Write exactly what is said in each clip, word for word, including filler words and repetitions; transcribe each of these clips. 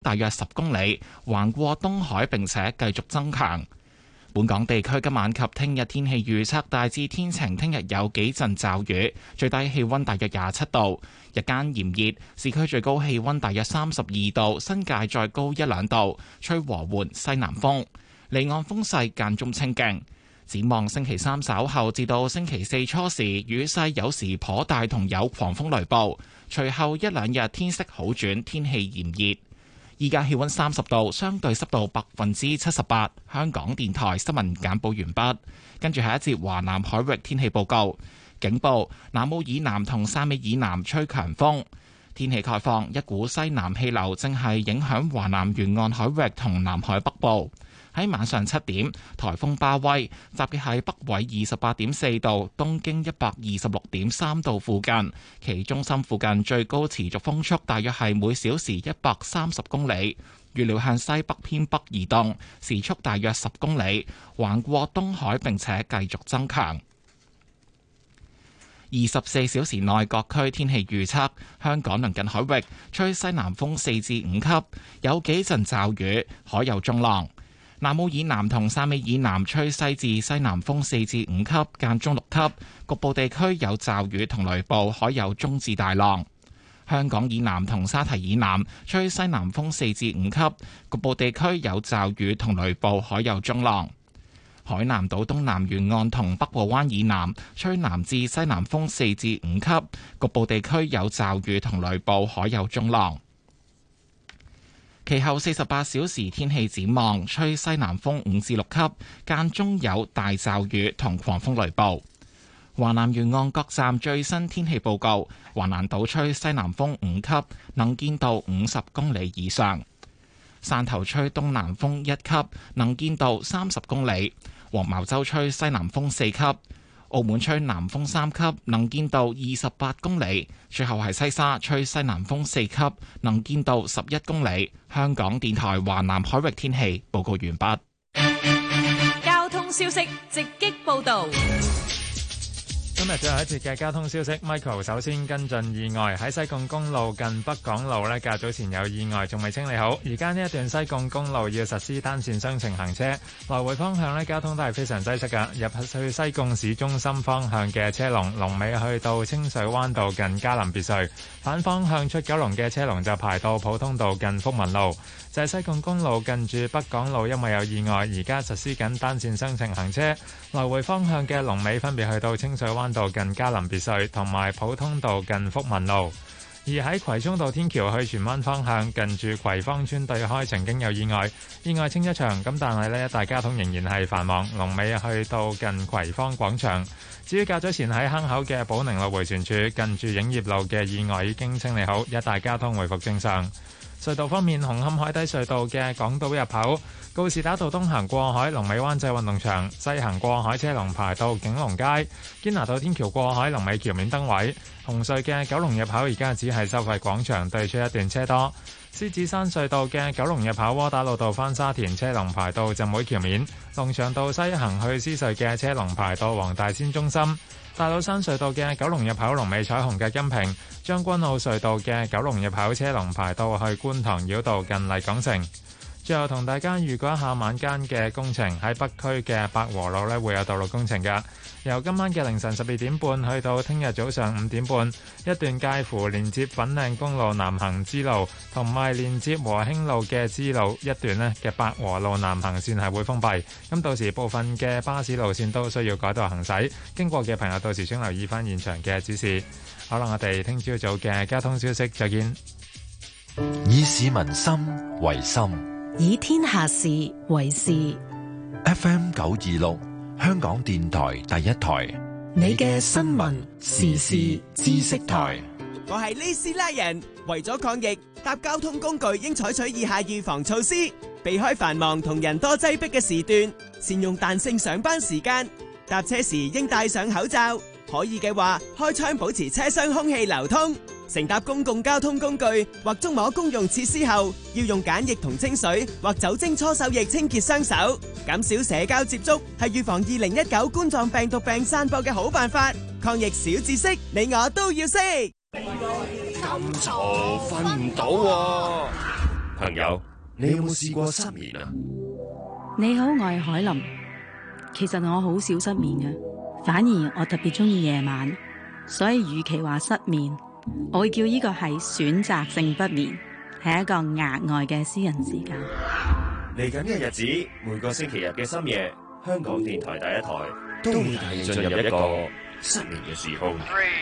大約十公里，橫過東海並且繼續增強。本港地區今晚及聽日天氣預測大致天晴，聽日有幾陣驟雨，最低氣溫大約廿七度，日間炎熱，市區最高氣溫大約三十二度，新界再高一兩度，吹和緩西南風，離岸風勢間中清勁。展望星期三稍後至到星期四初時，雨勢有時頗大，同有狂風雷暴，隨後一兩日天色好轉，天氣炎熱。依家氣溫三十度，相對濕度百分之七十八。香港電台新聞簡報完畢，跟住係一節華南海域天氣報告。警報：南澳以南同汕尾以南吹強風。天氣概況：一股西南氣流正係影響華南沿岸海域同南海北部。喺晚上七點，颱風巴威集結喺北緯二十八點四度、東經一百二十六點三度附近，其中心附近最高持續風速大約係每小時一百三十公里，預料向西北偏北移動，時速大約十公里，橫過東海並且繼續增強。二十四小時內各區天氣預測：香港鄰近海域吹西南風四至五級，有幾陣驟雨，海有中浪。南澳以南同汕尾以南吹西至西南風四至五級，間中六級，局部地區有驟雨同雷暴，海有中至大浪。香港以南同沙堤以南吹西南風四至五級，局部地區有驟雨同雷暴，海有中浪。海南島東南沿岸同北部灣以南吹南至西南風四至五級，局部地區有驟雨同雷暴，海有中浪。其後四十八小時天氣展望，吹西南風五至六級，間中有大驟雨同狂風雷暴。華南沿岸各站最新天氣報告：華南島吹西南風五級，能見度五十公里以上；汕頭吹東南風一級，能見度三十公里；黃茅洲吹西南風四級。澳門吹南風三級，能見度二十八公里。最後係西沙吹西南風四級，能見度十一公里。香港電台華南海域天氣報告完畢。 交通消息直擊報道。 今日最後一節嘅交通消息 ，Michael 首先跟進意外，喺西貢公路近北港路呢，較早前有意外，仲未清理好。而家呢一段西貢公路要實施單線雙程行車，來回方向呢，交通都係非常擠塞㗎。入去西貢市中心方向嘅車龍，龍尾去到清水灣道近嘉林別墅；反方向出九龍嘅車龍就排到普通道近福民路。就係西貢公路近住北港路，因為有意外，而家實施緊單線雙程行車，來回方向嘅龍尾分別去到清水灣道近嘉林別墅同埋普通道近福民路。而喺葵涌道天橋去荃灣方向，近住葵芳村對開曾經有意外，意外清一場，咁但係呢，大交通仍然係繁忙，龍尾去到近葵芳廣場。至於較早前喺坑口嘅寶寧路迴旋處近住影業路嘅意外已經清理好，一帶交通回復正常。隧道方面，紅磡海底隧道嘅港島入口告士打道東行過海，龍尾灣仔運動場；西行過海車龍排到景隆街。堅拿道天橋過海，龍尾橋面燈位。紅隧嘅九龍入口而家只係收費廣場對出一段車多。獅子山隧道嘅九龍入口窩打老道返沙田車龍排到浸會橋面。龍翔道西行去獅隧嘅車龍排到黃大仙中心。大老山隧道嘅九龍入口龍尾彩虹嘅金屏。將軍澳隧道嘅九龍入口車龍排到去觀塘繞道近麗港城。最後同大家預告一下晚間嘅工程，喺北區嘅百和路呢會有道路工程㗎。由今晚嘅凌晨十二點半去到聽日早上五點半，一段介乎連接粉嶺公路南行支路同埋連接和興路嘅支路一段呢嘅百和路南行線係會封閉。咁到時部分嘅巴士路線都需要改道行駛，經過嘅朋友到時請留意翻現場嘅指示。好啦，我哋聽朝早嘅交通消息再見。 以市民心為心， 以天下事為事。 F M 九二六，香港電台第一台， 你嘅新聞時事知識台。 我係呢斯拉人，為咗抗疫，搭交通工具應採取以下預防措施：避開繁忙同人多擠迫嘅時段，善用彈性上班時間，搭車時應戴上口罩，可以嘅話開窗保持車廂空氣流通。乘搭公共交通工具或觸摸公用設施後，要用梘液同清水或酒精搓手液清潔雙手。減少社交接觸係預防二零一九冠狀病毒病散播嘅好辦法。抗疫小知識，你我都要識。 咁嘈，瞓唔到喎。 朋友，你有冇試過失眠啊？ 你好，我係海琳。其實我好少失眠嘅，反而我特別中意夜晚，所以與其話失眠，我會叫呢個係選擇性不眠，係一個額外嘅私人時間。 嚟緊嘅日子，每個星期日嘅深夜，香港電台第一台都會帶你進入一個失眠嘅時空。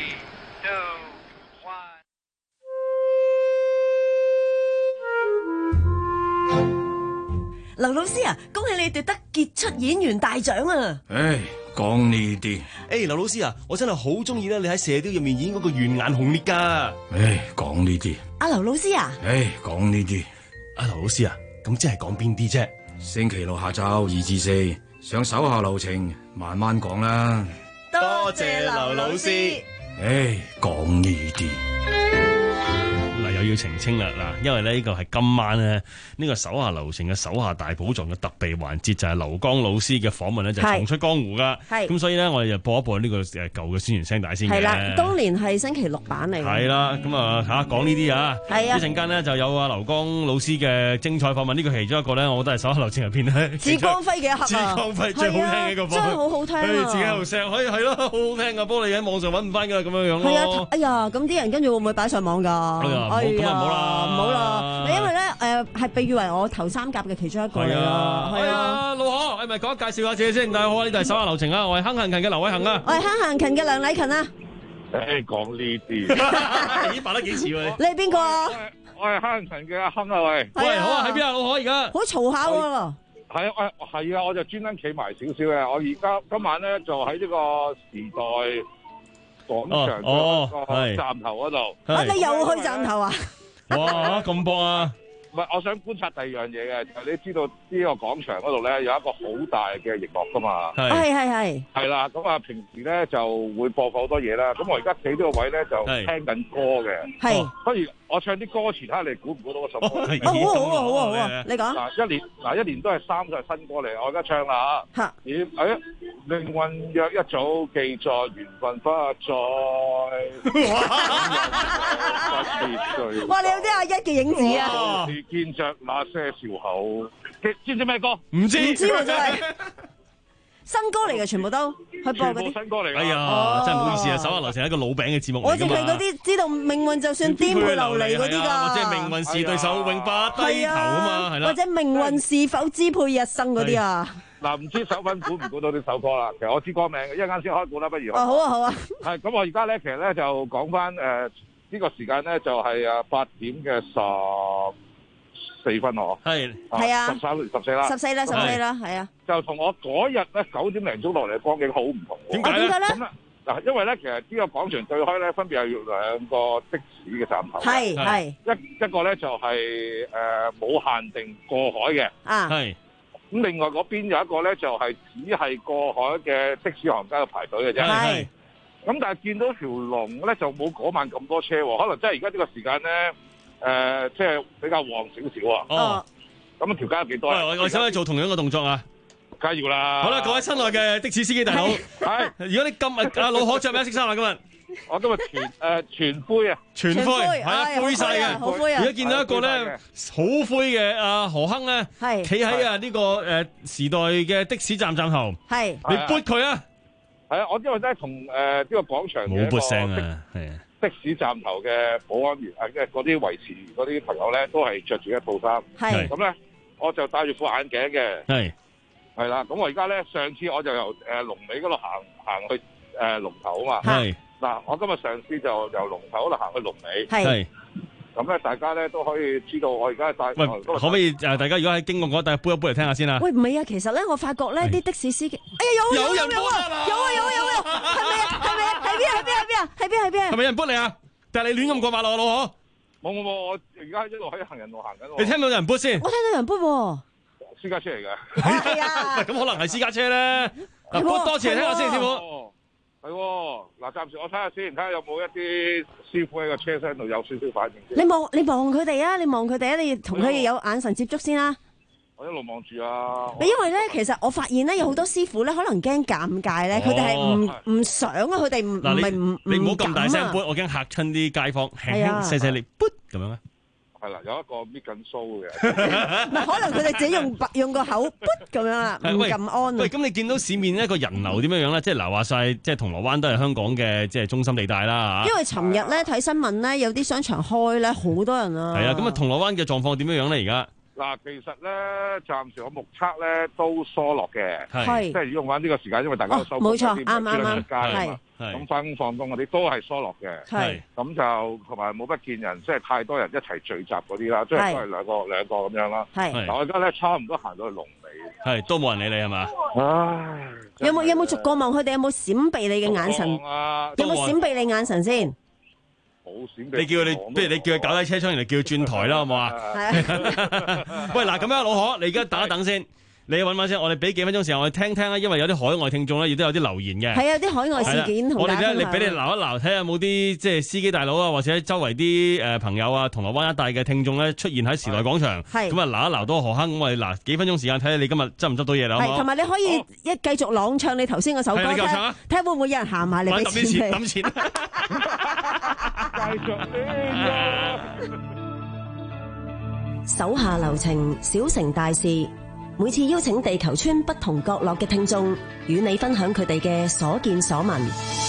劉老師啊，恭喜你奪得傑出演員大獎啊！ 唉，講呢啲， 誒，劉老師啊，我真係好中意咧，你喺射雕入面演嗰個圓眼紅烈噶。 唉，講呢啲。 阿劉老師啊， 唉，講呢啲。 阿劉老師啊，咁即係講邊啲啫？ 星期六下晝二至四，上手下留情，慢慢講啦。 多謝劉老師。 唉，講呢啲。 嗱，又要澄清啦，嗱，因為咧呢個係今晚咧呢個手下留情嘅手下大寶藏嘅特備環節，就係劉江老師嘅訪問咧，就係重出江湖噶。係咁，所以咧我哋就播一播呢個誒舊嘅宣傳聲帶先嘅。 係啦，當年係星期六版嚟。 係啦，咁啊吓講呢啲啊， 係啊， 一陣間咧就有阿劉江老師嘅精彩訪問。呢個其中一個咧，我覺得係手下留情入邊咧， 志光輝嘅一刻啊， 志光輝最好聽嘅一個訪問， 真係好好聽啊！ 自己喺度錫，可以係咯，好好聽啊！不過你喺網上揾唔翻噶咁樣樣咯。 係啊，哎呀，咁啲人跟住會唔會擺上網噶？ 哎呀，咁啊唔好啦。 唔好啦，因為咧誒係被譽為我頭三甲嘅其中一個嚟咯，係啊。 老何，係咪講介紹下自己先？大家好啊，呢度係手下留情啊，我係亨行勤嘅劉偉恒啊， 我係亨行勤嘅梁禮勤啊。 誒，講呢啲， 咦，扮得幾似喎？ 你係邊個啊？ 我係亨行勤嘅阿亨啊，喂。 喂，好啊，喺邊啊，老何而家？ 好嘈下喎。 係啊，係啊，我就專登企埋少少嘅。我而家今晚咧就喺呢個時代廣場嘅站頭嗰度。 啊，你又去站頭啊？ 哇，咁棒啊！ 唔係，我想觀察第二樣嘢嘅，就係你知道呢個廣場嗰度咧有一個好大嘅熒幕噶嘛？ 係係係。係啦，咁啊平時咧就會播放好多嘢啦。咁我而家企呢個位咧就聽緊歌嘅。係。不如我唱啲歌詞睇下你估唔估到嗰首歌？ 哦，好啊好啊好啊好啊！你講。 嗱，一年嗱一年都係三首新歌嚟，我而家唱啦嚇。嚇。咦？誒，命運若一早記載，緣分不再。 哇！你有啲阿一嘅影子啊！ 見着那些笑口，知唔知咩歌？ 唔知， 唔知喎真係。新歌嚟嘅，全部都去播嗰啲新歌嚟。 哎呀，真係唔好意思啊！手下留情係一個老餅嘅節目嚟㗎嘛。 我淨係嗰啲知道命運就算顛沛流離嗰啲㗎， 或者命運是對手永不低頭啊嘛，係啦。 或者命運是否支配一生嗰啲啊？ 嗱，唔知手粉估唔估到呢首歌啦？其實我知歌名嘅，一陣間先開估啦，不如。 哦，好啊，好啊。 係咁，我而家咧，其實咧就講翻誒呢個時間咧，就係啊八點嘅十四分嗬， 係係啊， 十三十四啦， 十四啦，十四啦，係啊， 就同我嗰日咧九點零鐘落嚟嘅光景好唔同。 點解咧？ 咁咧嗱，因為咧其實呢個廣場對開咧分別係兩個的士嘅站頭， 係係一一個咧就係誒冇限定過海嘅， 啊係， 咁另外嗰邊有一個咧就係只係過海嘅的士行家喺度排隊嘅啫， 係。 咁但係見到條龍咧就冇嗰晚咁多車喎，可能真係而家呢個時間咧。誒、呃，即係比較旺少少啊！哦，咁條街有幾多啊？ 我我想去做同樣嘅動作啊！ 梗係要啦！ 好啦，各位親愛嘅的士司機大佬，係如果你今日阿老何着咩色衫啊？今日我今日全誒全灰啊！ 全灰係啊，灰晒嘅，好灰啊！而家見到一個咧好灰嘅阿何亨咧，係企喺啊呢個誒時代嘅的士站站頭，係你撥佢啊！ 係啊，我因為咧同誒呢個廣場冇撥聲啊，係啊。 的士站頭嘅保安員啊，即係嗰啲維持嗰啲朋友咧，都係着住一套衫。係咁咧，我就戴住副眼鏡嘅。係係啦，咁我而家咧，上次我就由誒龍尾嗰度行行去誒龍頭啊嘛。係嗱，我今日上次就由龍頭嗰度行去龍尾。係咁咧，大家咧都可以知道我而家戴。喂，可唔可以誒？大家如果喺經過嗰度，撥一撥嚟聽下先啦。 喂，唔係啊，其實咧，我發覺咧啲的士司機，哎呀有有有有啊，有啊有啊有啊，係咪啊係咪啊？喺邊喺邊喺邊啊？喺邊喺邊啊？ 係咪有人撥你啊？但係你亂咁過馬路啊，老何？ 冇冇冇，我而家一路喺行人路行緊。 你聽到有人撥先？ 我聽到有人撥喎。 私家車嚟嘅。 係啊。 咁可能係私家車咧。嗱，撥多次嚟聽下先，師傅。 係喎，嗱，暫時我睇下先，睇下有冇一啲師傅喺個車廂度有少少反應。 你望你望佢哋啊！你望佢哋啊！你同佢哋有眼神接觸先啦。 我一路望住啊！ 因為咧，其實我發現咧，有好多師傅咧，可能驚尷尬咧，佢哋係唔唔想啊，佢哋唔唔係唔你唔好咁大聲撥，我驚嚇親啲街坊，輕輕細細力撥咁樣啊！ 係啦，有一個搣緊須嘅。 唔係，可能佢哋自己用用個口咁樣啦，唔咁安。 喂，咁你見到市面呢個人流點樣樣咧？即係嗱話晒，即係銅鑼灣都係香港嘅即係中心地帶啦嚇。 因為尋日咧睇新聞咧，有啲商場開咧，好多人啊。 係啊，咁啊銅鑼灣嘅狀況點樣樣咧？而家？ 嗱，其實咧，暫時我目測咧都疏落嘅，即係用翻呢個時間，因為大家都收工，啲唔出得街啊嘛，咁翻工放工嗰啲都係疏落嘅，咁就同埋冇乜見人，即係太多人一齊聚集嗰啲啦，即係都係兩個兩個咁樣啦。嗱，我而家咧差唔多行到去龍尾， 係都冇人理你係嘛？ 唉， 有冇有冇逐個望佢哋有冇閃避你嘅眼神？有冇閃避你眼神先？ 你叫佢，不如你叫佢搞低車窗，然後叫佢轉台啦，好唔好啊？喂，嗱咁樣，老可，你而家等一等先，你揾翻先，我哋俾幾分鐘時間我哋聽聽啦，因為有啲海外聽眾咧，亦都有啲留言嘅。係啊，啲海外事件同大家分享。我哋咧，你俾你撈一撈，睇下有冇啲即係司機大佬啊，或者周圍啲誒朋友啊，銅鑼灣一帶嘅聽眾咧出現喺時代廣場。係咁啊，撈一撈到何坑，咁我哋嗱幾分鐘時間睇下你今日執唔執到嘢啦。係，同埋你可以一繼續朗唱你頭先嗰首歌，睇下睇下會唔會有人行埋嚟俾錢你。抌錢， 繼續呢手下留情，小城大事。每次邀請地球村不同角落嘅聽眾，與你分享佢哋嘅所見所聞。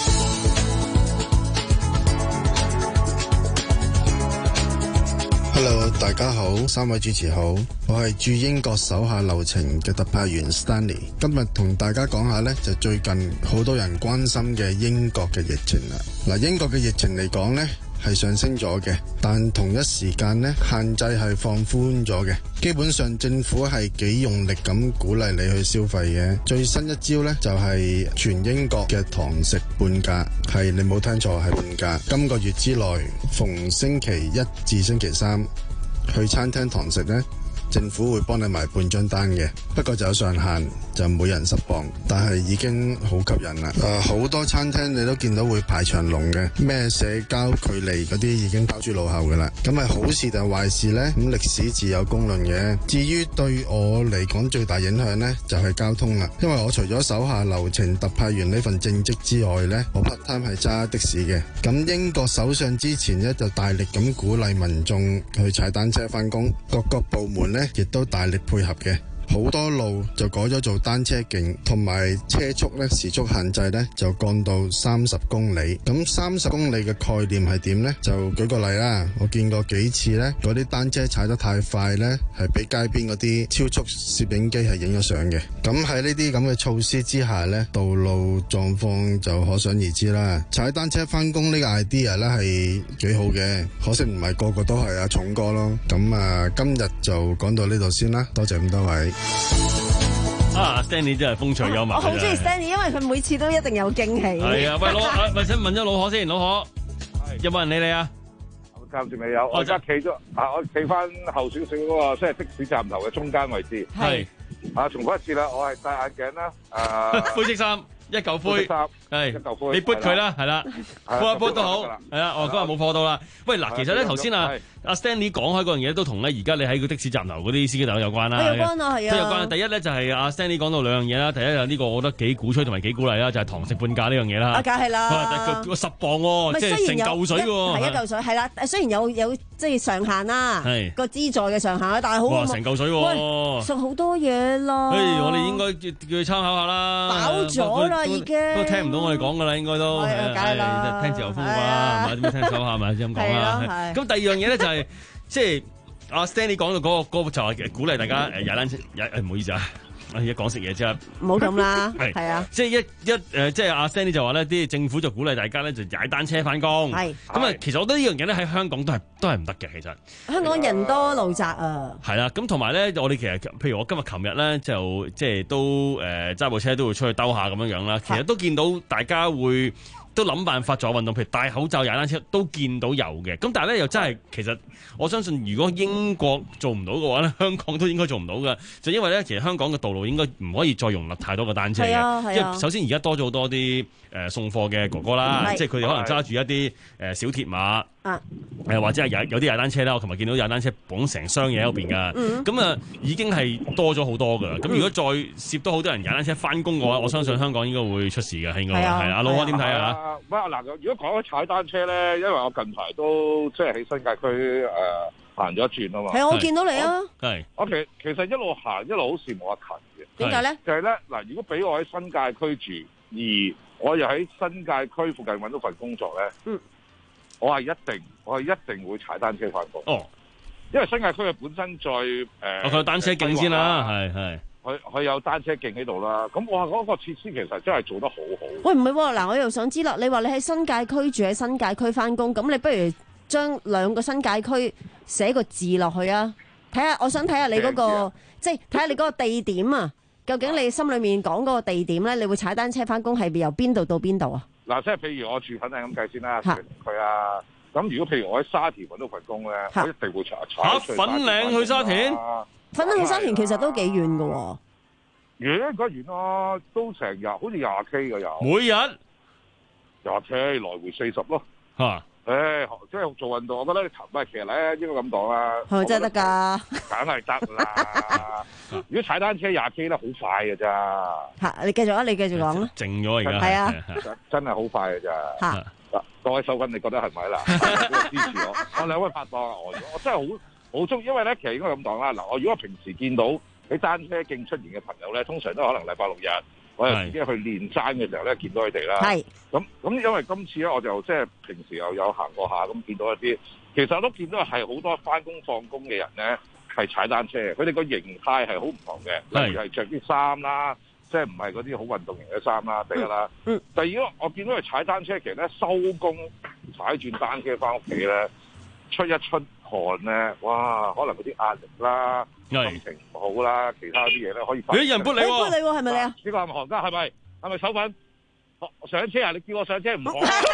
Hello， 大家好，三位主持好，我係駐英國手下留情嘅特派員 Stanley。今日同大家講下呢，就最近好多人關心嘅英國嘅疫情啦。嗱，英國嘅疫情嚟講呢，係上升咗嘅，但同一時間呢，限制係放寬咗嘅。基本上政府係幾用力咁鼓勵你去消費嘅。最新一招呢，就係全英國嘅堂食半價，係你冇聽錯，係半價。今個月之內，逢星期一至星期三去餐廳堂食呢，政府會幫你埋半張單嘅，不過就有上限，就每人十磅，但係已經好吸引啦。誒、呃，好多餐廳你都見到會排長龍嘅，咩社交距離嗰啲已經拋諸腦後噶啦。咁係好事定係壞事呢？咁歷史自有公論嘅。至於對我嚟講最大影響呢，就係、是、交通啦。因為我除咗手下留情特派員呢份正職之外呢，我 part time 係揸的士嘅。咁英國首相之前呢，就大力咁鼓勵民眾去踩單車返工，各個部門呢亦都大力配合嘅。好多路就改咗做單車徑，同埋車速咧時速限制咧就降到三十公里。咁三十公里嘅概念係點呢？就舉個例啦，我見過幾次呢，嗰啲單車踩得太快呢，係俾街邊嗰啲超速攝影機係影咗相嘅。咁喺呢啲咁嘅措施之下呢，道路狀況就可想而知啦。踩單車返工呢個 idea 呢係幾好嘅，可惜唔係個個都係阿重哥咯。咁啊，今日就講到呢度先啦，多謝咁多位。 啊 ，Stanley 真係風趣幽默。 我好中意 Stanley，因為佢每次都一定有驚喜。 係啊，喂，老，咪想問咗老可先，老可有冇人理你啊？ 暫時未有，我而家企咗啊，我企翻後少少嗰個，即係的士站頭嘅中間位置。係啊，重複一次啦，我係戴眼鏡啦，誒，灰色衫。一嚿灰，係你撥佢啦，係啦，撥一撥都好，係啦，我今日冇貨到啦。喂，嗱，其實咧頭先啊，阿 Stanley 講開嗰樣嘢都同咧而家你喺個的士站頭嗰啲司機大佬有關啦，有關啊，係啊，都有關。第一咧就係阿 Stanley 講到兩樣嘢啦，第一就呢個我覺得幾鼓吹同埋幾鼓勵啦，就係堂食半價呢樣嘢啦。啊，梗係啦，個十磅喎，即係成嚿水喎，係一嚿水，係啦。雖然有有即係上限啦，係個資助嘅上限啦，但係好哇，成嚿水喎，食好多嘢啦。誒，我哋應該叫叫佢參考下啦，飽咗啦。已經都聽唔到我哋講噶啦，應該都係梗係啦，聽自由風啩，或者點聽手下咪先咁講啦。咁第二樣嘢咧就係即係阿 Stanley 講到嗰個嗰個就係鼓勵大家誒踩單車，誒唔好意思啊，而家講食嘢啫，唔好咁啦，係係啊，即係一一誒，即係阿 Stanley 就話咧，啲政府就鼓勵大家咧就踩單車翻工，係咁啊。其實我覺得呢樣嘢咧喺香港都係都係唔得嘅，其實香港人多路窄啊，係啦。咁同埋咧，我哋其實譬如我今日琴日咧就即係都誒揸部車都會出去兜下咁樣樣啦，其實都見到大家會都諗辦法做運動，譬如戴口罩、踩單車都見到有嘅。咁但係咧又真係其實我相信，如果英國做唔到嘅話咧，香港都應該做唔到嘅。就因為咧，其實香港嘅道路應該唔可以再容納太多嘅單車嘅。啊啊、因為首先而家多咗好多啲誒、呃、送貨嘅哥哥啦，嗯、即係佢哋可能揸住一啲誒、呃、小鐵馬。啊！誒或者係有有啲踩單車啦，我琴日見到踩單車綁成箱嘢喺嗰邊㗎，咁啊、嗯、已經係多咗好多㗎啦。咁、嗯、如果再攝多好多人踩單車翻工嘅話，我相信香港應該會出事嘅，應該係啊。老哥點睇啊？喂嗱，如果講起踩單車咧，因為我近排都即係喺新界區誒行咗一轉啊嘛。 係啊，我見到你啊。 係。 我其其實一路行一路好羨慕阿勤嘅。 點解咧？ 就係咧嗱，如果俾我喺新界區住，而我又喺新界區附近揾到份工作咧， 嗯， 我係一定我係一定會踩單車翻工。 哦， 因為新界區嘅本身在誒， 哦佢有單車徑先啦，係係。 佢佢有單車徑喺度啦，咁我話嗰個設施其實真係做得好好。 喂，唔係喎，嗱，我又想知啦，你話你喺新界區住喺新界區翻工，咁你不如將兩個新界區寫個字落去啊！睇下，我想睇下你嗰個，即係睇下你嗰個地點啊！究竟你心裏面講嗰個地點咧，你會踩單車翻工係由邊度到邊度啊？ 嗱，即係譬如我住粉嶺咁計先啦，佢啊，咁如果譬如我喺沙田揾到份工咧，我一定會踩踩粉嶺去沙田。 粉嶺去沙田其實都幾遠㗎喎， 遠嗰遠咯，都成日好似廿 K 嘅有。 每日廿 K 來回四十咯。 嚇！ 誒，即係做運動，我覺得你頭髮其實咧應該咁講啦。 係咪真係得㗎？ 梗係得啦！如果踩單車廿 K 咧，好快㗎咋。 嚇！你繼續啊，你繼續講啦。 靜咗而家。 係啊， 真係好快㗎咋。 嚇！ 嗱，各位手緊，你覺得係咪啦？支持我，我兩位拍檔啊，我我真係好。好中意，因為咧，其實應該咁講啦。嗱，我如果平時見到喺單車徑出現嘅朋友咧，通常都可能禮拜六日，我又自己去練山嘅時候咧，見到佢哋啦。係。咁咁，因為今次咧，我就即係平時又有行過下，咁見到一啲，其實我都見到係好多翻工放工嘅人咧，係踩單車。佢哋個形態係好唔同嘅，例如係着啲衫啦，即係唔係嗰啲好運動型嘅衫啦，第一啦。嗯。第二個，我見到佢踩單車，其實咧收工踩轉單車翻屋企咧，出一出汗咧，哇！可能嗰啲壓力啦、心情唔好啦，其他啲嘢咧可以。 有人撥你喎， 撥你喎，係咪你啊？ 呢個係咪行家？係咪？係咪手粉？上車啊！你叫我上車唔好。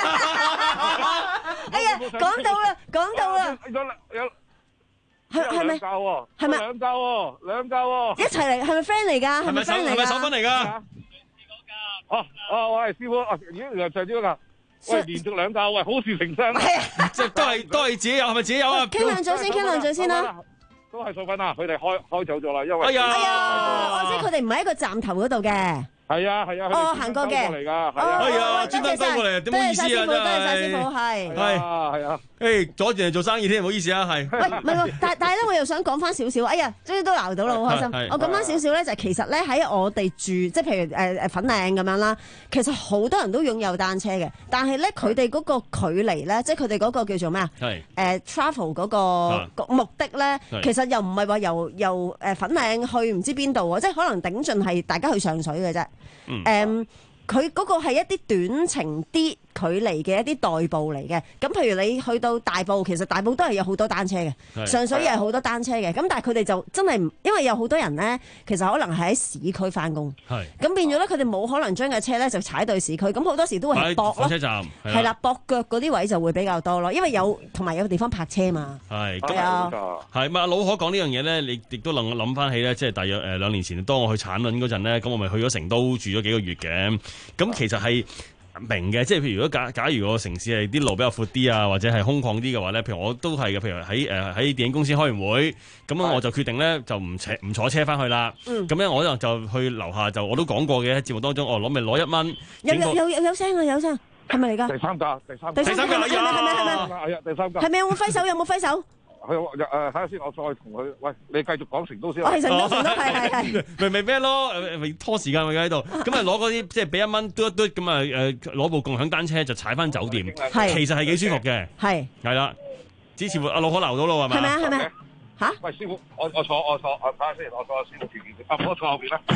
哎呀，講到啦，講到啦。 有有係係咪？ 兩嚿喎， 係咪？ 兩嚿喎，兩嚿喎。 一齊嚟，係咪 friend 嚟㗎？係咪 friend 嚟㗎？ 係咪手粉嚟㗎？ 哦哦，我係師傅，哦，咦，原來上咗㗎。喂，連續兩架，喂，好事成雙。 係啊， 即係都係都係自己有，係咪自己有啊？ 傾兩嘴先，傾兩嘴先啦。 都係數分啊！佢哋開開走咗啦，因為哎呀，哎呀，我知佢哋唔喺一個站頭嗰度嘅。 係啊係啊， 哦，行過嘅。 嚟㗎，係啊。哎呀，專登兜過嚟，點好意思啊？真係。 多謝晒師傅，係。 係啊係啊。 誒，阻住人做生意添，唔好意思啊，係。 喂，唔係喎，但但係咧，我又想講翻少少。哎呀，終於都鬧到啦，好開心。我講翻少少咧，就係其實咧喺我哋住，即係譬如誒誒粉嶺咁樣啦，其實好多人都擁有單車嘅，但係咧佢哋嗰個距離咧，即係佢哋嗰個叫做咩啊？係。誒 travel 嗰個目的咧，其實又唔係話由由誒粉嶺去唔知邊度喎，即係可能頂盡係大家去上水嘅啫。誒，佢嗰個係一啲短程啲距離嘅一啲代步嚟嘅，咁譬如你去到大埔，其實大埔都係有好多單車嘅，上水又係好多單車嘅，咁但係佢哋就真係唔，因為有好多人咧，其實可能係喺市區翻工，咁變咗咧，佢哋冇可能將架車咧就踩到市區，咁好多時都會係駁咯， 火車站係啦，駁腳嗰啲位就會比較多咯，因為有同埋有地方泊車嘛， 係係啊， 係咪老可講呢樣嘢咧？你亦都能諗翻起咧，即係大約誒兩年前，當我去產卵嗰陣咧，咁我咪去咗成都住咗幾個月嘅，咁其實係。明嘅，即係譬如如果假假如個城市係啲路比較闊啲啊，或者係空曠啲嘅話咧，譬如我都係嘅，譬如喺誒喺電影公司開完會，咁樣我就決定咧就唔車唔坐車翻去啦。咁樣我可能就去樓下就我都講過嘅喺節目當中，我攞咪攞一蚊。 有有有有有聲啊有聲，係咪嚟㗎？ 第三架，第三第三架係咪係咪係咪？ 係啊，第三架。 係咪有冇揮手？有冇揮手？ 係誒，睇下先，我再同佢。喂，你繼續講成都先。 我係成都，成都係係係。 咪咪咩咯？咪拖時間咪喺度。咁啊攞嗰啲即係俾一蚊嘟一嘟咁啊誒攞部共享單車就踩翻酒店。係。其實係幾舒服嘅。係。係啦。之前阿老可留到咯係咪？ 係咪啊？係咪？嚇！ 喂，師傅，我我坐我坐，我睇下先，我坐師傅前面先。啊，我坐後邊啦。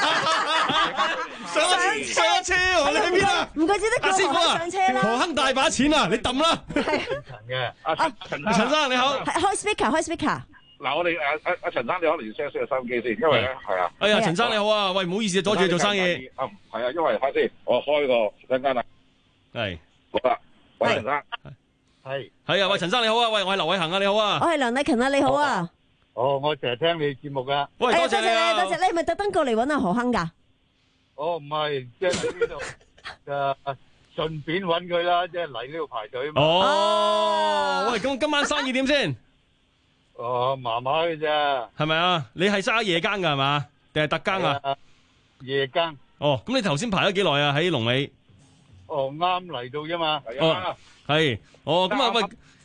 上上車喎！你喺邊啊？ 唔怪之得叫我上車啦。 何亨大把錢啊！你揼啦。 陳嘅，阿陳陳陳生你好。 開 speaker，開 speaker。 嗱，我哋誒阿阿陳生，你可能要 set 個收音機先，因為咧係啊。 哎呀，陳生你好啊！喂，唔好意思，阻住你做生意。 啊，係啊，因為睇先，我開個陣間啊。 係。 好啦，喂，陳生。 係係啊，喂，陳生你好啊，喂，我係劉偉恒啊，你好啊， 我係梁禮勤啊，你好啊。 哦，我成日聽你節目噶。 喂，多謝你啊， 多謝你，係咪特登過嚟揾阿何亨噶？ 哦，唔係，即係喺呢度誒，順便揾佢啦，即係嚟呢度排隊啊嘛。 哦，喂，咁今晚生意點先？ 哦，麻麻嘅啫。 係咪啊？你係揸夜更噶係嘛？定係特更啊？ 夜更。 哦，咁你頭先排咗幾耐啊？喺龍尾。 哦，啱嚟到啫嘛。 哦，係，哦，咁啊喂，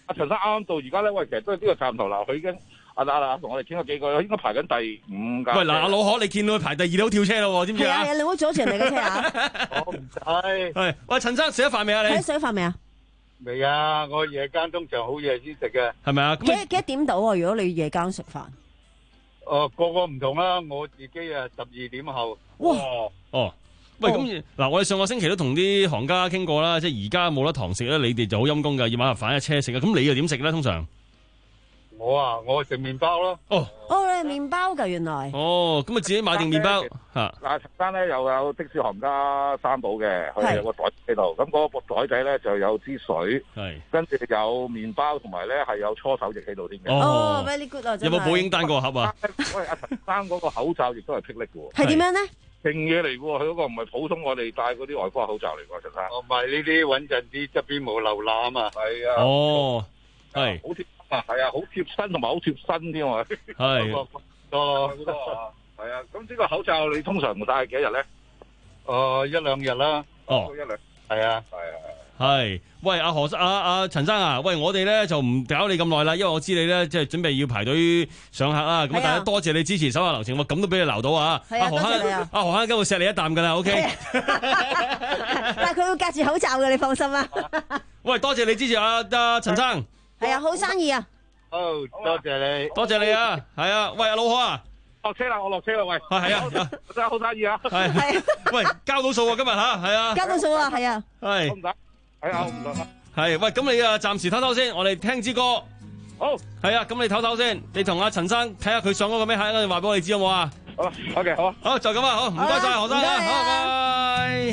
阿陳生啱啱到而家咧，喂，其實都係呢個站頭嗱，佢已經阿阿阿同我哋傾咗幾個，應該排緊第五架。 喂，嗱，阿老可，你見到佢排第二都跳車咯，知唔知啊？ 係啊，你唔好阻住人哋嘅車啊！ 我唔使。 係，喂，陳生食咗飯未啊？你食咗飯未啊？ 未啊！我夜間通常好夜先食嘅。 係咪啊？ 幾幾多點到啊？如果你夜間食飯？ 哦，個個唔同啦，我自己啊十二點後。 哇！ 哦。喂，咁嗱，我哋上個星期都同啲行家傾過啦，即係而家冇得堂食咧，你哋就好陰功㗎，要買盒飯一車食啊。咁你又點食咧？通常我啊，我食麵包咯。 哦， 哦，你係麵包㗎原來。 哦，咁啊自己買定麵包嚇。 嗱，陳生咧又有的士行家三寶嘅，佢有個袋喺度，咁嗰個袋仔咧就有支水，跟住有麵包同埋咧係有搓手液喺度添嘅。 哦 ，very good 啊！ 有冇保嬰丹個盒啊？ 喂，阿陳生嗰個口罩亦都係霹靂嘅喎。 係點樣咧？ 勁嘢嚟喎，佢嗰個唔係普通我哋戴嗰啲外科口罩嚟喎，陳生。 我買呢啲穩陣啲，側邊冇漏攬啊。 係啊。 哦，係。 好貼啊，係啊，好貼身同埋好貼身添喎。 係。 多多係啊，咁呢個口罩你通常戴幾日咧？ 誒，一兩日啦。 哦， 一兩。 係啊。 係啊。 係，喂，阿何生，阿阿陳生啊，喂，我哋咧就唔搞你咁耐啦，因為我知你咧即係準備要排隊上客啦。咁啊，大家多謝你支持手下留情，我咁都俾你撈到啊！阿何生，阿何生今日錫你一啖噶啦 ，OK。 但係佢會隔住口罩嘅，你放心啦。 喂，多謝你支持阿阿陳生。 係啊，好生意啊！ 好，多謝你， 多謝你啊！係啊，喂，阿老何啊！ 落車啦，我落車啦，喂， 係啊， 真係好生意啊！ 係係，喂，交到數啊，今日吓，係啊， 交到數啊，係啊， 係， 唔使，係啊，唔使， 係，喂，咁你啊，暫時唞唞先，我哋聽支歌， 好， 係啊，咁你唞唞先，你同阿陳生睇下佢上嗰個咩蟹，你話俾我哋知好冇啊？ 好啦 ，OK， 好啊， 好就咁啊，好，唔該晒何生啊，好，拜。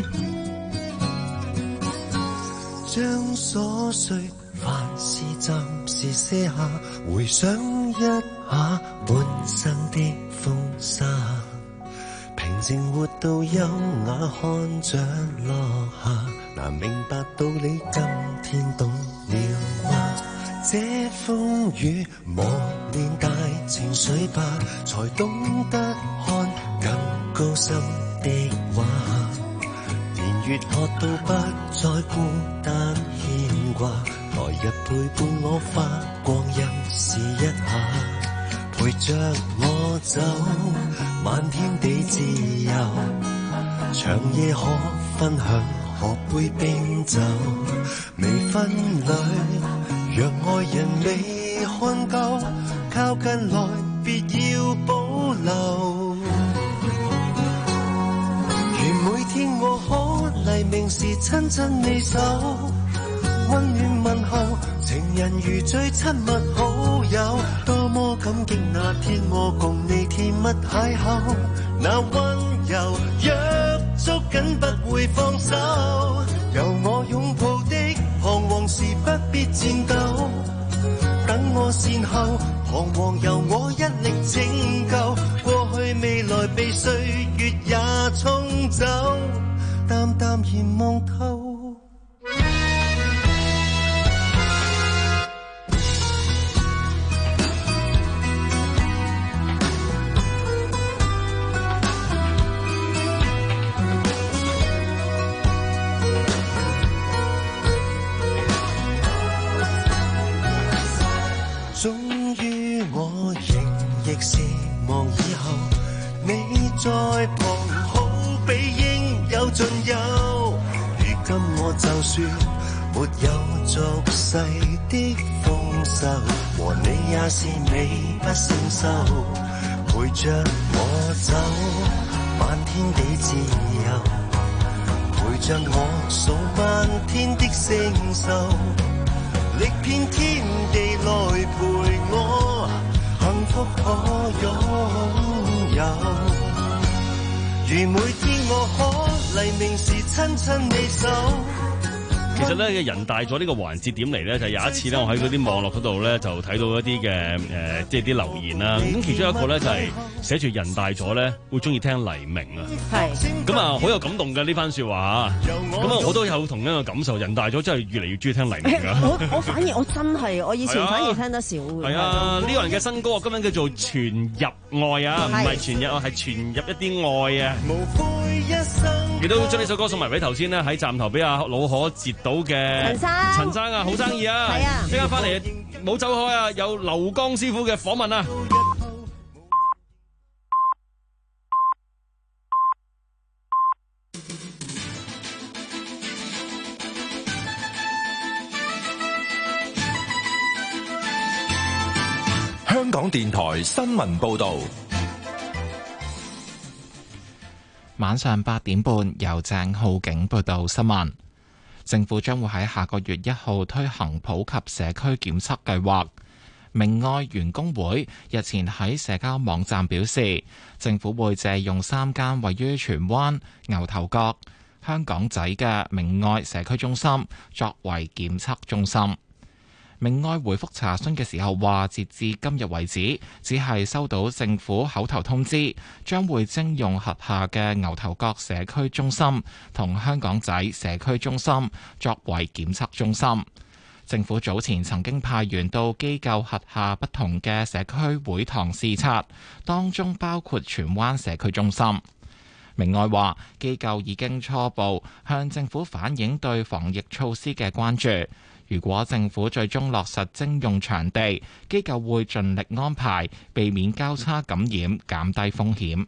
將瑣碎凡事暫時卸下，回想一下半生的風沙，平靜活到優雅看着落下，難明白道理今天懂了嗎？這風雨磨練大情緒吧，才懂得看更高深的畫，年月學到不再孤單牽掛，來日陪伴我發光陰試一下，陪着我走漫天地自由，長夜可分享喝杯冰酒，微分裏讓愛人未看夠，靠近來別要保留，如每天我可黎明時親親你手，溫暖問候，情人如最親密好友，多麼感激那天我共你甜蜜邂逅，那溫柔約捉緊不會放手，由我擁抱的彷徨時不必戰鬥，等我善後，彷徨由我一力拯救，過去未來被歲月也沖走，淡淡然望透。終於我仍亦是望以後，你在旁好比應有盡有。如今我就算沒有俗世的豐收，和你也是美不勝收。陪着我走漫天地自由，陪着我數漫天的星宿，歷遍天地來陪我，幸福可擁有。如每天我可黎明時親親你手。 其實咧，人大咗呢個環節點嚟咧，就係、有一次咧，我喺嗰啲網絡嗰度咧，就睇到一啲嘅誒，即係啲留言啦。咁其中一個咧就係寫住人大咗咧，會中意聽黎明啊。 係。 咁啊，好有感動嘅呢番説話嚇。咁啊，我都有同樣嘅感受，人大咗真係越嚟越中意聽黎明㗎。 我我反而我真係，我以前反而聽得少嘅。 係啊，呢個人嘅新歌今日叫做《傳入愛》啊，唔係傳入愛，係傳入一啲愛啊。 無悔一生亦都將呢首歌送埋俾頭先呢喺站頭俾阿老可截到嘅陳生， 陳生啊，好生意啊！ 係啊， 即刻翻嚟冇走開啊！有劉江師傅嘅訪問啊！ 香港電台新聞報道。 晚上八點半，由鄭浩景報道新聞。政府將會喺下個月一號推行普及社區檢測計劃。明愛員工會日前喺社交網站表示，政府會借用三間位於荃灣、牛頭角、香港仔嘅明愛社區中心作為檢測中心。明愛回覆查詢嘅時候話，截至今日為止，只係收到政府口頭通知，將會徵用轄下嘅牛頭角社區中心同香港仔社區中心作為檢測中心。政府早前曾經派員到機構轄下不同嘅社區會堂視察，當中包括荃灣社區中心。明愛話，機構已經初步向政府反映對防疫措施嘅關注。如果政府最終落實徵用場地，機構會盡力安排，避免交叉感染，減低風險。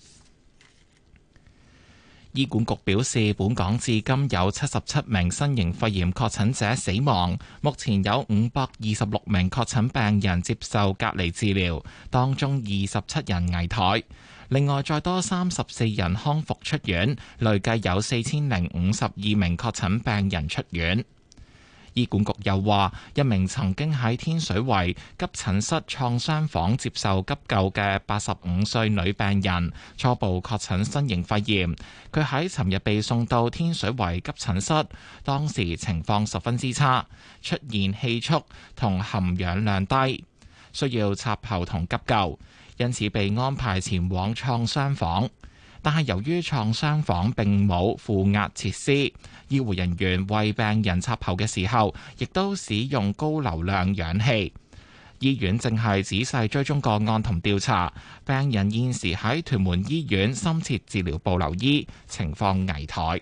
醫管局表示，本港至今有七十七名新型肺炎確診者死亡，目前有五百二十六名確診病人接受隔離治療，當中二十七人危殆。另外，再多三十四人康復出院，累計有四千零五十二名確診病人出院。醫管局又話，一名曾經喺天水圍急診室創傷房接受急救嘅八十五歲女病人初步確診新型肺炎。佢喺尋日被送到天水圍急診室，當時情況十分之差，出現氣促同含氧量低，需要插喉同急救，因此被安排前往創傷房。但係由於創傷房並冇負壓設施，醫護人員為病人插喉嘅時候，亦都使用高流量氧氣。醫院正係仔細追蹤個案同調查，病人現時喺屯門醫院深切治療部留醫，情況危殆。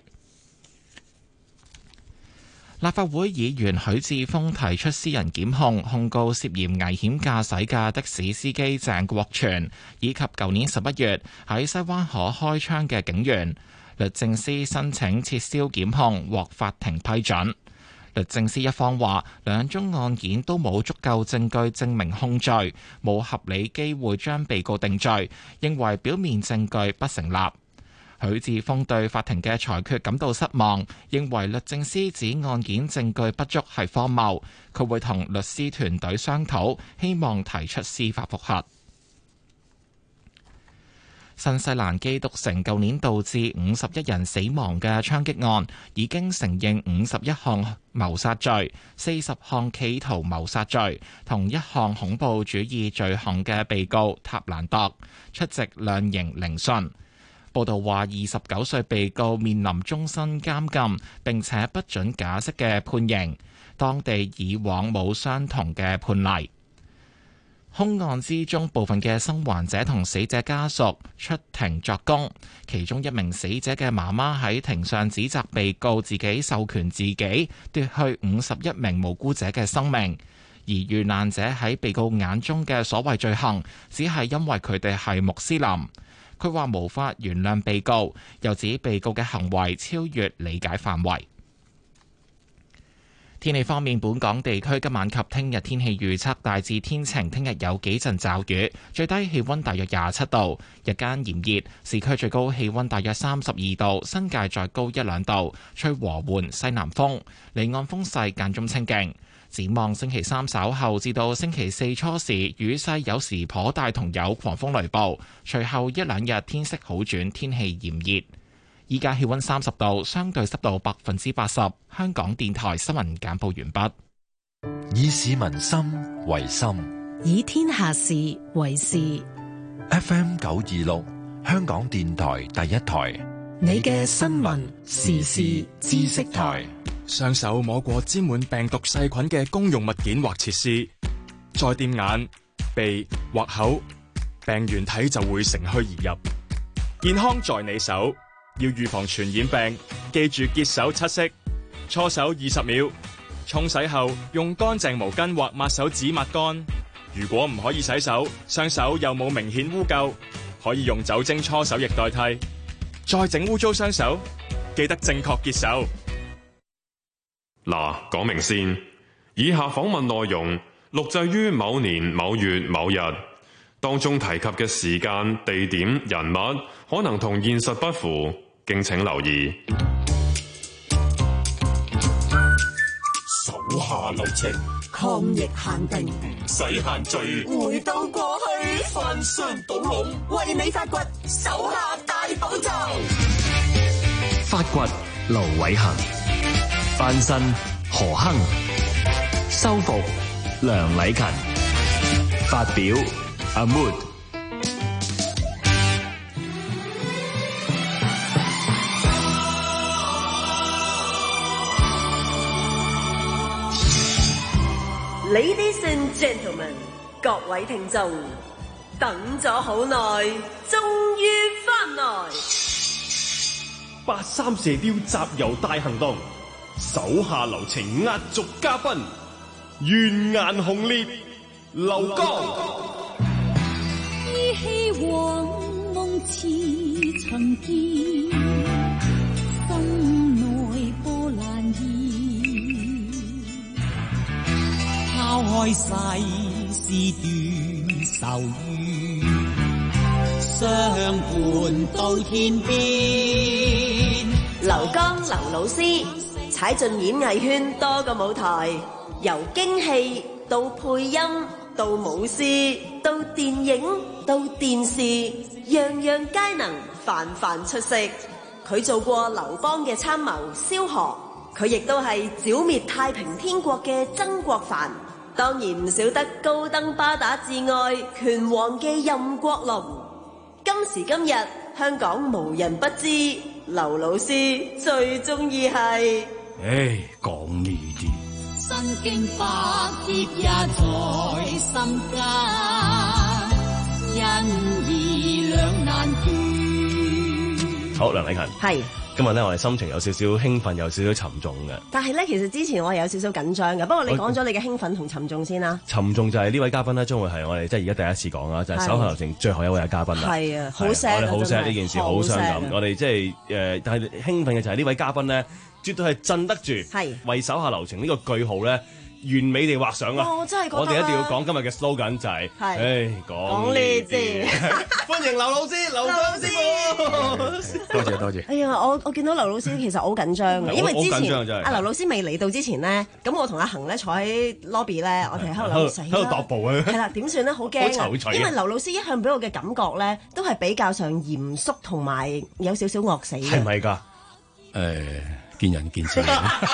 立法會議員許智峰提出私人檢控，控告涉嫌危險駕駛嘅的，的士司機鄭國全，以及舊年十一月喺西灣河開槍嘅警員。律政司申請撤銷檢控，獲法庭批准。律政司一方話，兩宗案件都冇足夠證據證明控罪，冇合理機會將被告定罪，認為表面證據不成立。許智峰對法庭嘅裁決感到失望，認為律政司指案件證據不足係荒謬，佢會同律師團隊商討，希望提出司法覆核。新西蘭基督城舊年導致五十一人死亡嘅槍擊案，已經承認五十一項謀殺罪、四十項企圖謀殺罪同一項恐怖主義罪行嘅被告塔蘭特出席量刑聆訊。報道話，二十九歲被告面臨終身監禁，並且不准假釋嘅判刑。當地以往冇相同嘅判例。兇案之中，部分嘅生還者同死者家屬出庭作供，其中一名死者嘅媽媽喺庭上指責被告自己授權自己奪去五十一名無辜者嘅生命，而遇難者喺被告眼中嘅所謂罪行，只係因為佢哋係穆斯林。佢話無法原諒被告，又指被告嘅行為超越理解範圍。天氣方面，本港地區今晚及聽日天氣預測大致天晴，聽日有幾陣驟雨，最低氣溫大約廿七度，日間炎熱，市區最高氣溫大約三十二度，新界再高一兩度，吹和緩西南風，離岸風勢間中清勁。展望星期三稍後至到星期四初時，雨勢有時頗大，同有狂風雷暴。隨後一兩日天色好轉，天氣炎熱。依家氣溫三十度，相對濕度百分之八十。香港電台新聞簡報完畢。 以市民心為心， 以天下事為事。 F M 九二六，香港電台第一台， 你嘅新聞時事知識台。 雙手摸過沾滿病毒細菌嘅公用物件或設施，再掂眼、鼻或口，病原體就會乘虛而入。健康在你手， 要預防傳染病，記住潔手七式：搓手二十秒，沖洗後用乾淨毛巾或抹手紙抹乾。如果唔可以洗手，雙手又冇明顯污垢，可以用酒精搓手液代替。再整污糟雙手，記得正確潔手。 嗱，講明先，以下訪問內容錄製於某年某月某日，當中提及嘅時間、地點、人物可能同現實不符，敬請留意。 手下留情，抗疫限定，唔使限聚，回到過去，翻箱倒籠，為你發掘手下大寶藏。 發掘盧偉恒，翻新何亨，修復梁禮勤，發表阿 Mood。 Ladies and gentlemen， 各位聽眾，等咗好耐，終於翻來。 八三射雕集郵大行動，手下留情壓軸嘉賓，怨顏紅烈，劉江。 依稀往夢似曾見，心內波瀾現。拋開世事斷愁怨，相伴到天邊。 劉江劉老師踩進演藝圈多個舞台，由京戲到配音到舞獅到電影到電視，樣樣皆能，泛泛出色。佢做過劉邦嘅參謀蕭何，佢亦都係剿滅太平天國嘅曾國藩，當然唔少得高登巴打至愛拳王嘅任國龍。今時今日，香港無人不知劉老師最中意係， 唉，講呢啲身經百劫也在心間，因義兩難斷。 好，梁禮勤， 係今日咧，我哋心情有少少興奮，有少少沉重嘅。 但係咧，其實之前我係有少少緊張嘅。不過你講咗你嘅興奮同沉重先啦。 沉重就係呢位嘉賓咧，將會係我哋即係而家第一次講啦，就係手下留情最後一位嘅嘉賓啦。 係啊，好 sad 我哋好 sad 呢件事，好傷感。我哋即係誒，但係興奮嘅就係呢位嘉賓咧，絕對係鎮得住，係為手下留情呢個句號咧，完美地畫上啊！ 我真係覺得， 我哋一定要講今日嘅 slogan 就係，唉，講呢啲。歡迎劉老師，劉江師傅。 多謝多謝。 哎呀，我我見到劉老師其實好緊張嘅，因為之前阿劉老師未嚟到之前咧，咁我同阿恒咧坐喺 lobby 咧，我哋喺度諗死啦， 喺度踱步啊。 係啦，點算咧？好驚啊！因為劉老師一向俾我嘅感覺咧，都係比較上嚴肅同埋有少少惡死嘅。 係咪㗎？誒。見仁見智。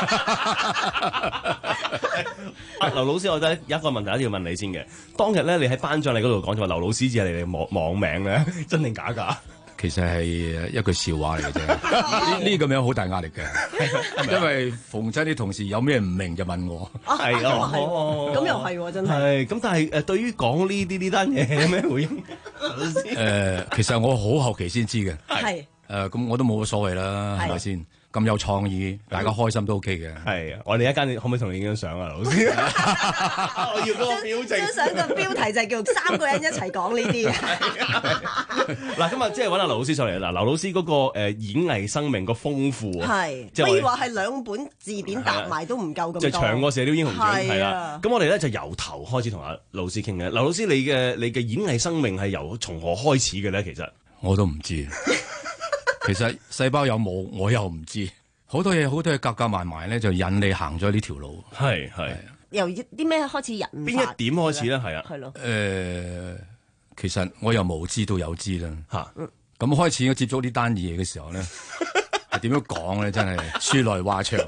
阿劉老師，我覺得有一個問題一定要問你先嘅。當日咧，你喺頒獎禮嗰度講就話劉老師只係你哋網網名咧，真定假㗎？ 其實係一句笑話嚟嘅啫。呢呢個名好大壓力嘅，因為逢親啲同事有咩唔明就問我。 係哦，咁又係真係。 係咁，但係誒，對於講呢啲呢單嘢有咩回應？ 誒，其實我好後期先知嘅。 係誒，咁我都冇乜所謂啦，係咪先？咁有創意，大家開心都 OK 嘅。係啊，我哋一間可唔可以同你影張相啊，老師？我要嗰個表情。 張相嘅標題就係叫三個人一齊講呢啲。 嗱，今日即係揾阿劉老師上嚟。嗱，劉老師嗰個誒演藝生命個豐富啊， 係可以話係兩本字典搭埋都唔夠咁多。 即係長過《射雕英雄傳》係啦。 啊。 咁我哋咧就由頭開始同阿老師傾嘅。劉老師，你嘅你嘅演藝生命係由從何開始嘅咧？其實我都唔知。其實細胞有冇我又唔知，好多嘢好多嘢夾夾埋埋咧，就引你行咗呢條路。 係係由啲咩開始引？ 邊一點開始咧？係啊， 係咯。 誒，其實我由無知到有知啦。 嚇， 咁開始我接觸呢單嘢嘅時候咧，係點樣講咧？真係説來話長。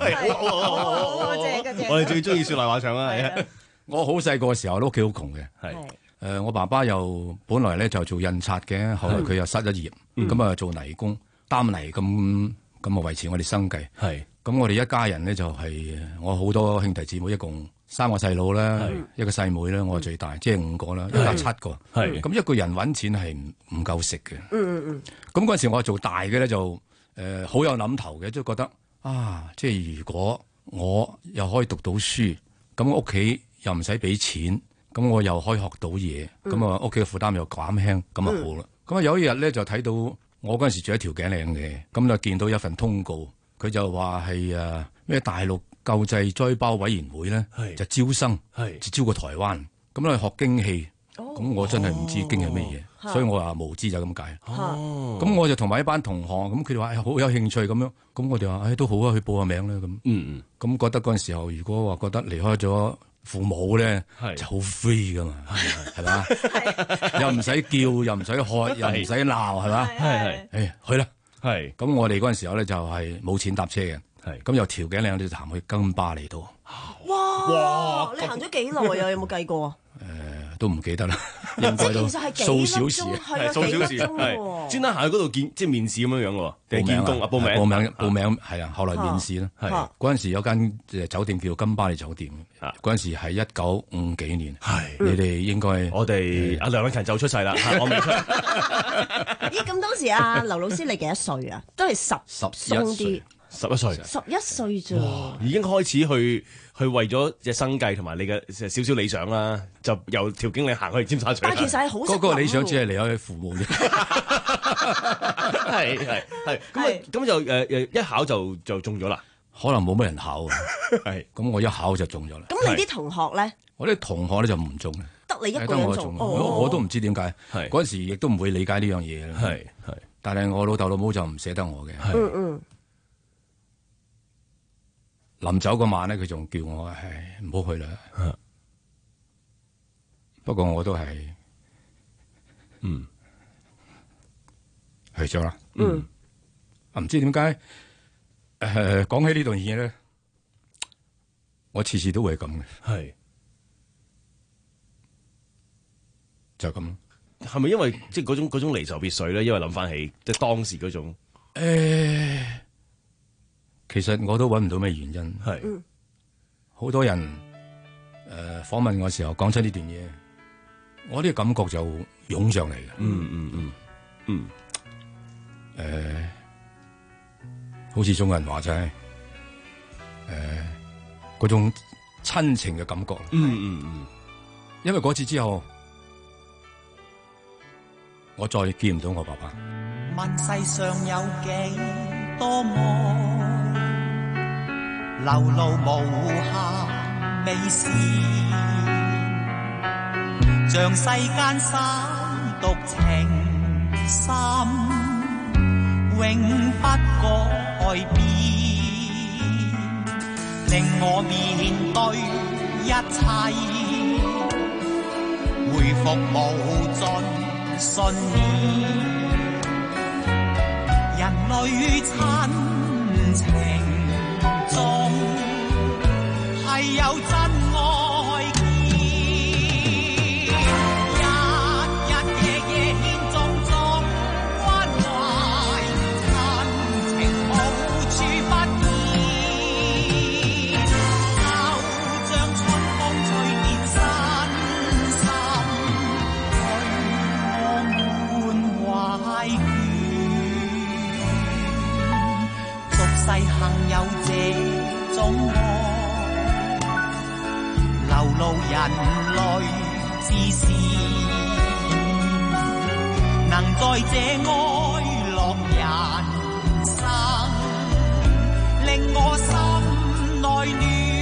我哋最中意説來話長啦。係啊， 我好細個嘅時候，屋企好窮嘅。 係誒，我爸爸又本來咧就做印刷嘅，後來佢又失咗業，咁啊做泥工。擔泥咁咁啊維持我哋生計。 係咁我哋一家人咧就係、是、我好多兄弟姊妹，一共三個細佬啦，一個細妹啦，我最大，即係五個啦，一家七個。係咁一個人揾錢係唔唔夠食嘅。 嗯嗯嗯。 咁嗰陣時我做大嘅咧就誒好有諗頭嘅，即係覺得啊，即係如果我又可以讀到書，咁屋企又唔使俾錢，咁我又可以學到嘢，咁啊屋企嘅負擔又減輕，咁啊好啦。咁啊、嗯、有一日咧就睇到我嗰陣時住喺調景嶺嘅，咁就見到一份通告，佢就話係誒咩大陸救濟災包委員會咧就招生，就招過台灣，咁咧學京戲，咁、哦、我真係唔知京係咩嘢，所以我話無知就咁解。咁、哦、我就同埋一班同學，咁佢哋話好有興趣咁樣，咁我哋話誒都好啊，去報下名啦咁。嗯嗯，咁覺得嗰陣時候如果話覺得離開咗父母咧就好 free 噶嘛，係嘛？又唔使叫，又唔使喝，又唔使鬧，係嘛？係係，誒去啦。係咁，我哋嗰陣時候咧就係冇錢搭車嘅。係咁由調景嶺就行去金巴利道。 哇！哇你行咗幾耐啊？有冇計過啊？ 誒，都唔記得啦，應該都數小時， 係數小時，係專登行去嗰度見，即係面試咁樣樣喎，定係見工啊？報名， 報名，報名係啊！後來面試啦，係嗰陣時有間誒酒店叫金巴利酒店，嗰陣時係一九五幾年，係你哋應該我哋阿梁禮勤就出世啦，我未出。 咦？咁當時阿劉老師你幾多歲啊？都係十十鬆啲。 十一歲， 十一歲咋？ 已經開始去去為咗隻生計同埋你嘅少少理想啦，就由調景嶺行去尖沙咀。 但係其實係好嗰個理想只係離開父母啫。 係係係咁啊！咁就誒誒一考就就中咗啦。 可能冇乜人考啊。係咁，我一考就中咗啦。 咁你啲同學咧？ 我啲同學咧就唔中嘅， 得你一個人中。 我我都唔知點解。係嗰陣時亦都唔會理解呢樣嘢。係係，但係我老豆老母就唔捨得我嘅。 嗯嗯。 臨走嗰晚咧，佢仲叫我唉唔好去啦。不過我都係嗯去咗啦。嗯，唔知點解誒講起呢段嘢咧，我次次都會咁嘅。係就咁咯。 係咪因為即係嗰種嗰種離愁別緒咧？因為諗翻起即係當時嗰種誒。 欸其實我都揾唔到咩原因，係好多人誒訪問我嘅時候講出呢段嘢，我呢個感覺就湧上嚟嘅。 嗯嗯嗯嗯， 誒、呃，好似中國人話齋，誒、呃，嗰種親情嘅感覺。 嗯嗯嗯， 因為嗰次之後，我再見唔到我爸爸。 問世上有幾多愛？流露無限美事，像世間三毒情深，永不改變，令我面對一切，回復無盡信念，人類親情中係有真愛見，日日夜夜獻種種關懷，親情無處不見，就像春風吹遍身心，對我滿懷眷，俗世幸有這種愛。流露人類之善，能在這哀樂人生，令我心內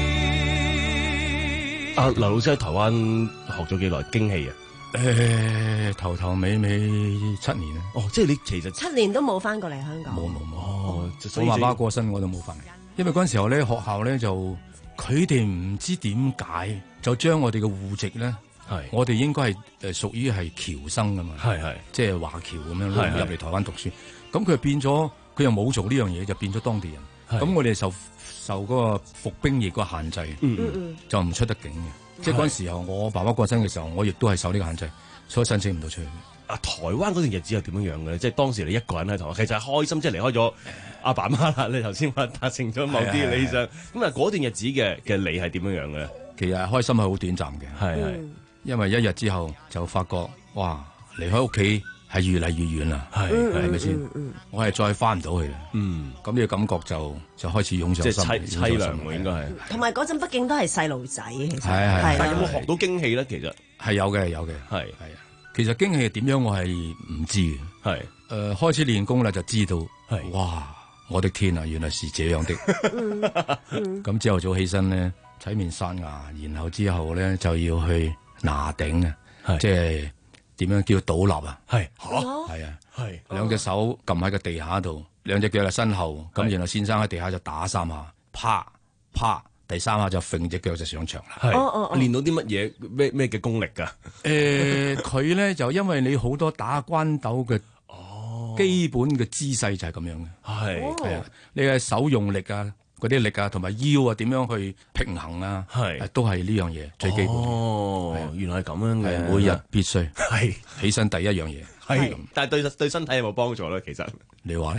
暖。 阿劉老師喺台灣學咗幾耐京戲啊？ 誒，頭頭尾尾七年啊！ 哦，即係你其實七年都冇翻過嚟香港。 冇冇冇。 哦， 我爸爸過身我都冇翻嚟，因為嗰陣時候咧學校咧就。佢哋唔知點解就將我哋嘅戶籍咧，係我哋應該係誒屬於係僑生噶嘛，係係即係華僑咁樣入嚟台灣讀書，咁佢變咗佢又冇做呢樣嘢，就變咗當地人。咁我哋受受嗰個服兵役個限制，嗯嗯就唔出得境嘅。即係嗰陣時候，我爸爸過身嘅時候，我亦都係受呢個限制，所以申請唔到出去。 啊，台灣嗰段日子係點樣樣嘅咧？即係當時你一個人喺台灣，其實係開心，即係離開咗阿爸媽啦。你頭先話達成咗某啲理想，咁啊嗰段日子嘅嘅你係點樣樣嘅咧？ 其實開心係好短暫嘅，係係，因為一日之後就發覺，哇，離開屋企係越嚟越遠啦， 係係咪先？我係再翻唔到去啦。 嗯， 咁呢個感覺就就開始湧上心， 即係凄凄涼喎，應該係。 同埋嗰陣畢竟都係細路仔，其實係係。 但有冇學到驚喜咧？其實係有嘅，有嘅。 係係啊。其實驚喜係點樣，我係唔知嘅。 係誒，開始練功啦，就知道。 係哇！我的天啊，原來是這樣的。咁朝頭早起身咧，洗面刷牙，然後之後咧就要去拿頂啊，即係點樣叫倒立啊？ 係嚇，係啊， 係兩隻手撳喺個地下度，兩隻腳喺身後，咁然後先生喺地下就打三下，啪啪，第三下就揈隻腳就上場啦。 係練到啲乜嘢咩咩嘅功力㗎？ 誒，佢咧就因為你好多打關鬥嘅。基本嘅姿勢就係咁樣嘅， 係係啊，你嘅手用力啊，嗰啲力啊，同埋腰啊，點樣去平衡啊， 係都係呢樣嘢最基本。 哦，原來係咁樣嘅， 每日必須係起身第一樣嘢係，但係對對身體有冇幫助咧？其實你話咧，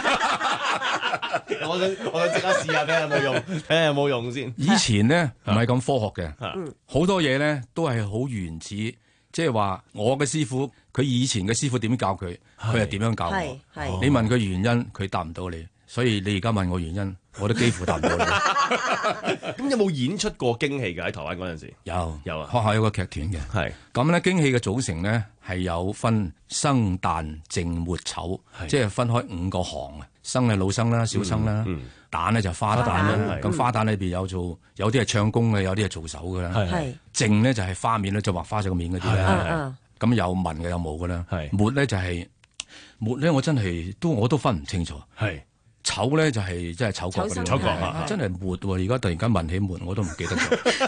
我想我想即刻試下睇下有冇用，睇下有冇用先。 以前咧唔係咁科學嘅，好多嘢咧都係好原始。即係話我嘅師傅，佢以前嘅師傅點教佢，佢係點樣教我？你問佢原因，佢答唔到你。所以你而家問我原因，我都幾乎答唔到你。 咁有冇演出過驚喜嘅喺台灣嗰陣時？ 有有啊， 學校有個劇團嘅。 係咁咧，驚喜嘅組成咧係有分生、旦、淨、末、丑，即係分開五個行啊。生係老生啦、小生啦，旦咧就花旦啦。咁花旦裏邊有做，有啲係唱功嘅，有啲係做手嘅啦。 係淨咧就係花面咧，就畫花咗個面嗰啲啦。咁有文嘅有冇嘅啦。末咧就係末咧，我真係都我都分唔清楚。 係丑咧就係即係丑角嗰啲。 丑角啊， 真係末喎！而家突然間問起末，我都唔記得咗。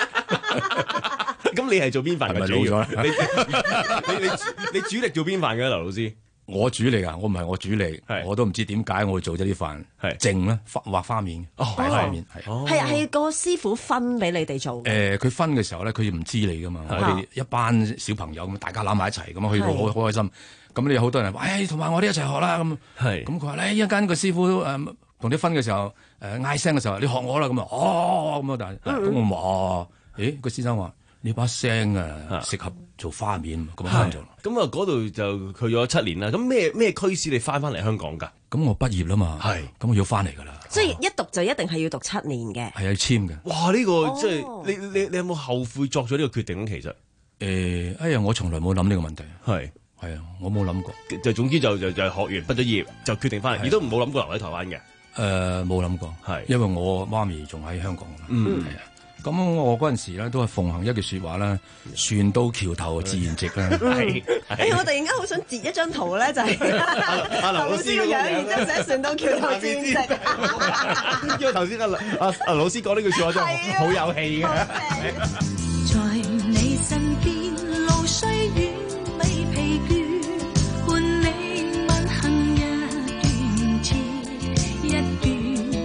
咁你係做邊範嘅？ 主要你你你你主力做邊範嘅劉老師？ 我主力啊，我唔係我主力，我都唔知點解我會做咗啲飯。係淨咧畫花面，大花面係。 係啊，係個師傅分俾你哋做。 誒，佢分嘅時候咧，佢唔知你噶嘛。我哋一班小朋友咁，大家攬埋一齊咁去到好好開心。咁你有好多人話，誒，同埋我哋一齊學啦。咁係。咁佢話咧，一間個師傅誒同你分嘅時候，誒嗌聲嘅時候，你學我啦。咁啊，哦咁啊，但係咁我話哦，誒個先生話。呢把聲啊，適合做花面，咁翻咗。 咁啊，嗰度就去咗七年啦。咁咩咩驅使你翻翻嚟香港㗎？ 咁我畢業啦嘛，係，咁我要翻嚟㗎啦。 所以一讀就一定係要讀七年嘅。 係啊，簽嘅。 哇！呢個即係你你你有冇後悔作咗呢個決定咧？其實誒，哎呀，我從來冇諗呢個問題。 係係啊，我冇諗過。 就總之就就就學完畢咗業就決定翻嚟，亦都冇諗過留喺台灣嘅。 誒，冇諗過，係因為我媽咪仲喺香港。 嗯， 係啊。咁我嗰陣時咧都係奉行一句説話啦，船到橋頭自然直啦。 係，誒我突然間好想截一張圖咧，就係阿劉老師個樣， 然之後寫船到橋頭自然直。 因為頭先阿阿阿老師講呢句説話真係好有氣嘅。 在你身邊，路雖遠未疲倦，伴你問行一段接一段。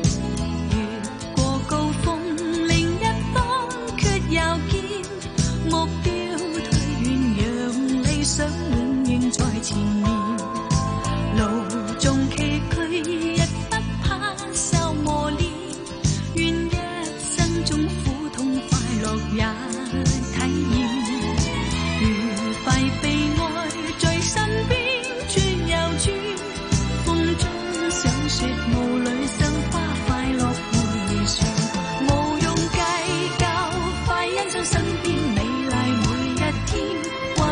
永遠在前面，路縱崎嶇，亦不怕受磨練。願一生中苦痛快樂也體驗，愉快悲哀在身邊轉又轉，風中想說霧裏生花快樂回旋，無用計較，快欣賞身邊美麗每一天。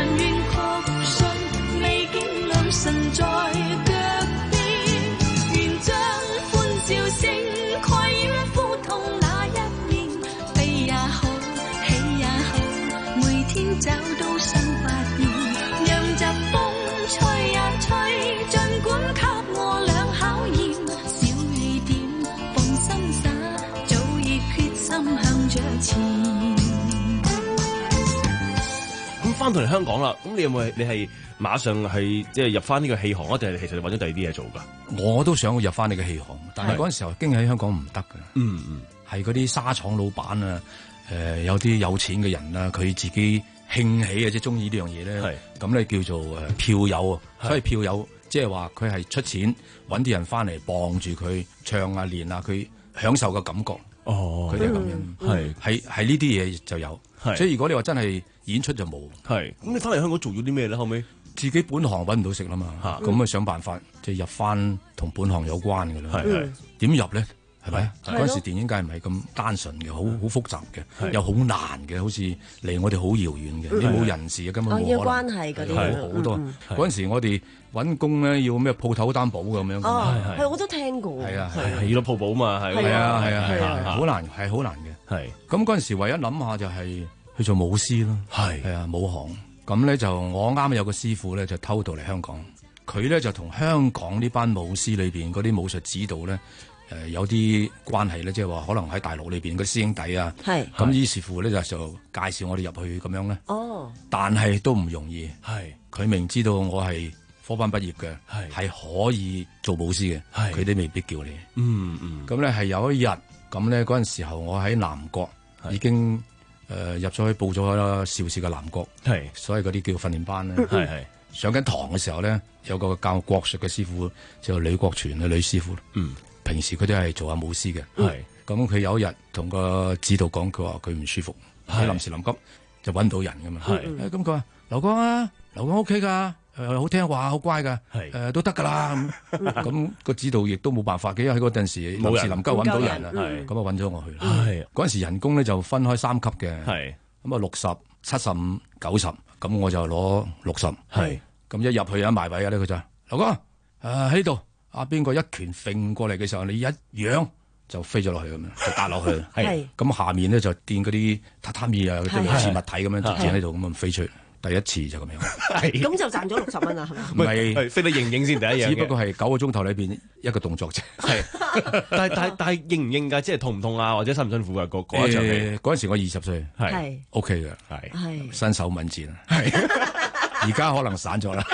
神在腳邊，願將歡笑聲蓋掩苦痛那一面，悲也好，喜也好，每天找到新發現，讓疾風吹呀吹，儘管給我倆考驗，小雨點放心灑，早已決心向着前。 咁翻到嚟香港啦，咁你有冇你係？馬上係即係入翻呢個戲行啊？定係其實你揾咗第二啲嘢做㗎？ 我都想入翻呢個戲行，但係嗰陣時候經喺香港唔得㗎。 嗯嗯， 係嗰啲沙廠老闆啊，誒、呃、有啲有錢嘅人啊，佢自己興起啊，即係中意呢樣嘢咧。咁咧叫做誒票友啊，所以票友即係話佢係出錢揾啲人翻嚟傍住佢唱啊練啊，佢享受個感覺。 哦， 佢哋咁樣係係係呢啲嘢就有。所以如果你話真係演出就冇。 係咁，你翻嚟香港做咗啲咩咧？後尾？ 自己本行揾唔到食啦嘛，咁啊想辦法即係入翻同本行有關嘅啦。點入咧？係咪？嗰陣時電影界唔係咁單純嘅，好好複雜嘅，又好難嘅，好似離我哋好遙遠嘅，你冇人事嘅根本冇可能。 要關係嗰啲好多。嗰陣時我哋揾工咧要咩鋪頭擔保咁樣。 哦，係我都聽過。 係啊， 係咯，鋪保嘛，係。 係啊，係啊，係啊，好難，係好難嘅。 係。 咁嗰陣時唯一諗下就係去做武師咯。係。係啊，武行。咁咧就我啱有個師傅咧就偷渡嚟香港，佢咧就同香港呢班武師裏邊嗰啲武術指導咧誒有啲關係咧，即係話可能喺大陸裏邊嗰啲師兄弟啊，係咁於是乎咧就就介紹我哋入去咁樣咧。哦，但係都唔容易。係佢明知道我係科班畢業嘅，係係可以做武師嘅，係佢都未必叫你。嗯嗯。咁咧係有一日咁咧嗰陣時候，我喺南國已經。誒、呃、入咗去報咗邵氏嘅南國，係所以嗰啲叫訓練班咧，係係上緊堂嘅時候咧，有個教國術嘅師傅就呂國全嘅呂師傅，嗯，平時佢都係做下武師嘅，係咁佢有一日同個指導講，佢話佢唔舒服，喺臨時臨急就揾到人㗎嘛，係咁佢話劉江啊，劉江 O K 㗎。誒、呃、好聽話，好乖㗎，誒、呃、都得㗎啦。咁咁個指導亦都冇辦法嘅，因為喺嗰陣時臨時臨急揾到人啦，咁啊揾咗我去。係嗰陣時人工咧就分開三級嘅，係咁啊六十、七十五、九十，咁我就攞六十。係咁一入去一埋位啊咧，佢就劉哥誒喺度，啊邊個一拳揈過嚟嘅時候，你一仰就飛咗落去咁樣，就打落去。係咁下面咧就墊嗰啲榻榻米啊，啲類似物體咁樣墊喺度咁啊飛出去。第一次就咁樣， 咁就賺咗六十蚊啦，係咪？ 唔係飛得認唔認先第一樣， 只不過係九個鐘頭裏邊一個動作啫。 係，但係但係但係認唔認㗎？即係痛唔痛啊？或者辛唔辛苦㗎？嗰嗰一場戲嗰陣時我二十歲，係 OK 嘅，係身手敏捷啊。係而家可能散咗啦。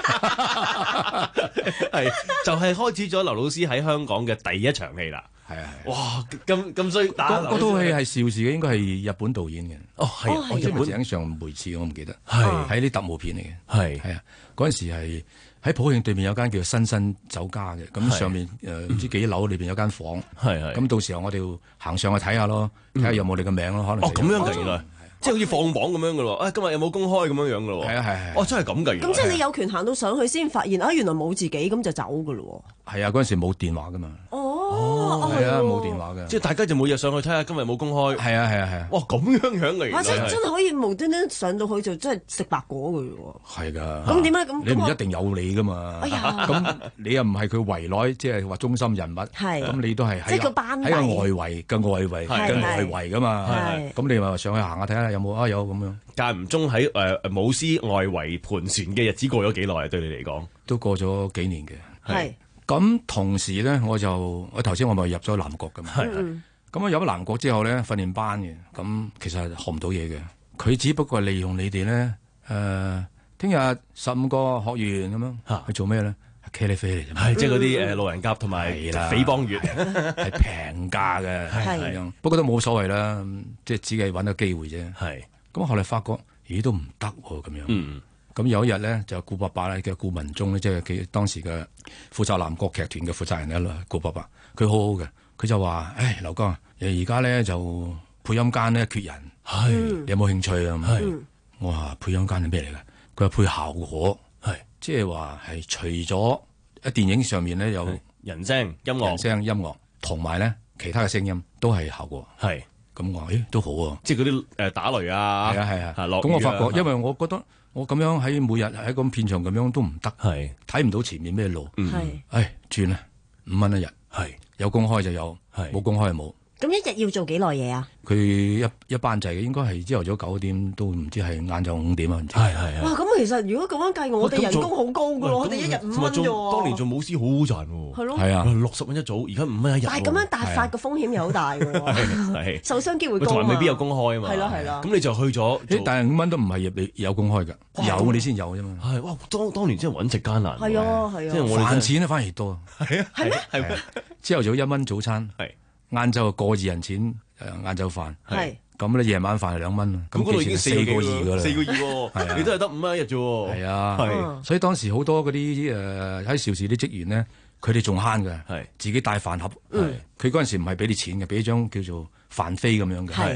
係就係開始咗劉老師喺香港嘅第一場戲啦。係啊！哇，咁咁衰打嗰套戲係邵氏嘅，應該係日本導演嘅。 哦，係哦，日本井上梅次，我唔記得。係喺啲特務片嚟嘅。係係啊，嗰陣時係喺普慶對面有間叫新新酒家嘅，咁上面誒唔知幾樓裏邊有間房。係係。咁到時候我哋行上去睇下咯，睇下有冇你嘅名咯，可能。 哦，咁樣嘅原來。即係好似放榜咁樣嘅咯，啊今日有冇公開咁樣樣嘅咯？係啊係係。哦，真係咁嘅。 咁即係你有權行到上去先發現啊，原來冇自己咁就走嘅咯。 係啊，嗰陣時冇電話噶嘛。 哦， 係啊，冇電話嘅。 即係大家就每日上去睇下今日冇公開。 係啊係啊係啊。 哇，咁樣樣嘅原來。 哇！真真係可以無端端上到去就真係食白果嘅喎。 係㗎。 咁點解咁？ 你唔一定有你㗎嘛。哎呀。咁你又唔係佢圍內，即係話中心人物。係。咁你都係喺即係個班喺個外圍嘅外圍嘅外圍㗎嘛。係。咁你咪上去行下睇下有冇啊有咁樣。 間唔中喺誒舞獅外圍盤旋嘅日子過咗幾耐啊？對你嚟講都過咗幾年嘅。 係。 咁同時咧，我就我頭先我咪入咗南國㗎嘛。係係。咁我入咗南國之後咧，訓練班嘅，咁其實係學唔到嘢嘅。佢只不過係利用你哋咧，誒，聽日十五個學員咁樣嚇去做咩咧？茄喱啡嚟啫嘛。係即係嗰啲誒路人甲同埋匪幫月，係平價嘅，係咁樣。不過都冇所謂啦，即係只係揾個機會啫。係。咁後來發覺，咦都唔得喎咁樣。嗯。咁有一日咧，就顧伯伯咧嘅顧文忠咧，即係佢當時嘅負責南國劇團嘅負責人咧，顧伯伯，佢好好嘅，佢就話：，誒，劉江，誒而家咧就配音間咧缺人，係，你有冇興趣啊？係，我話配音間係咩嚟嘅？佢話配效果，係，即係話係除咗喺電影上面咧有人聲、音樂、 人聲、音樂，同埋咧其他嘅聲音都係效果，係。咁我話，誒都好喎， 即係嗰啲誒打雷啊，係啊係啊， 咁我發覺，因為我覺得我咁樣喺每日喺咁片場咁樣都唔得，係睇唔到前面咩路，係，誒轉啦，五蚊一日，係有公開就有，係冇公開就冇。 咁一日要做幾耐嘢啊？ 佢一一班制嘅，應該係朝頭早九點都唔知係晏晝五點啊，係係。 哇！咁其實如果咁樣計，我哋人工好高㗎喎，我哋一日五蚊啫喎。 當年做武師好好賺喎。係咯。 係啊， 六十蚊一組，而家五蚊一日。 但係咁樣大發嘅風險又好大㗎喎。係。受傷機會高啊。 同埋未必有公開啊嘛。 係咯係咯。 咁你就去咗。 但係五蚊都唔係你有公開㗎，有你先有啫嘛。 係哇！當當年真係揾食艱難。 係啊係啊。 即係我哋飯錢咧反而多。 係啊。係咩？係咩？ 朝頭早一蚊早餐。係。晏晝個二人錢。誒晏晝飯係咁咧，夜晚飯係兩蚊啊！咁嗰度已經四個二噶啦，四個二喎，你都係得五蚊一日啫喎。 係啊，係，所以當時好多嗰啲誒喺邵氏啲職員咧，佢哋仲慳嘅，係自己帶飯盒。係佢嗰陣時唔係俾你錢嘅，俾張叫做飯飛咁樣嘅。係係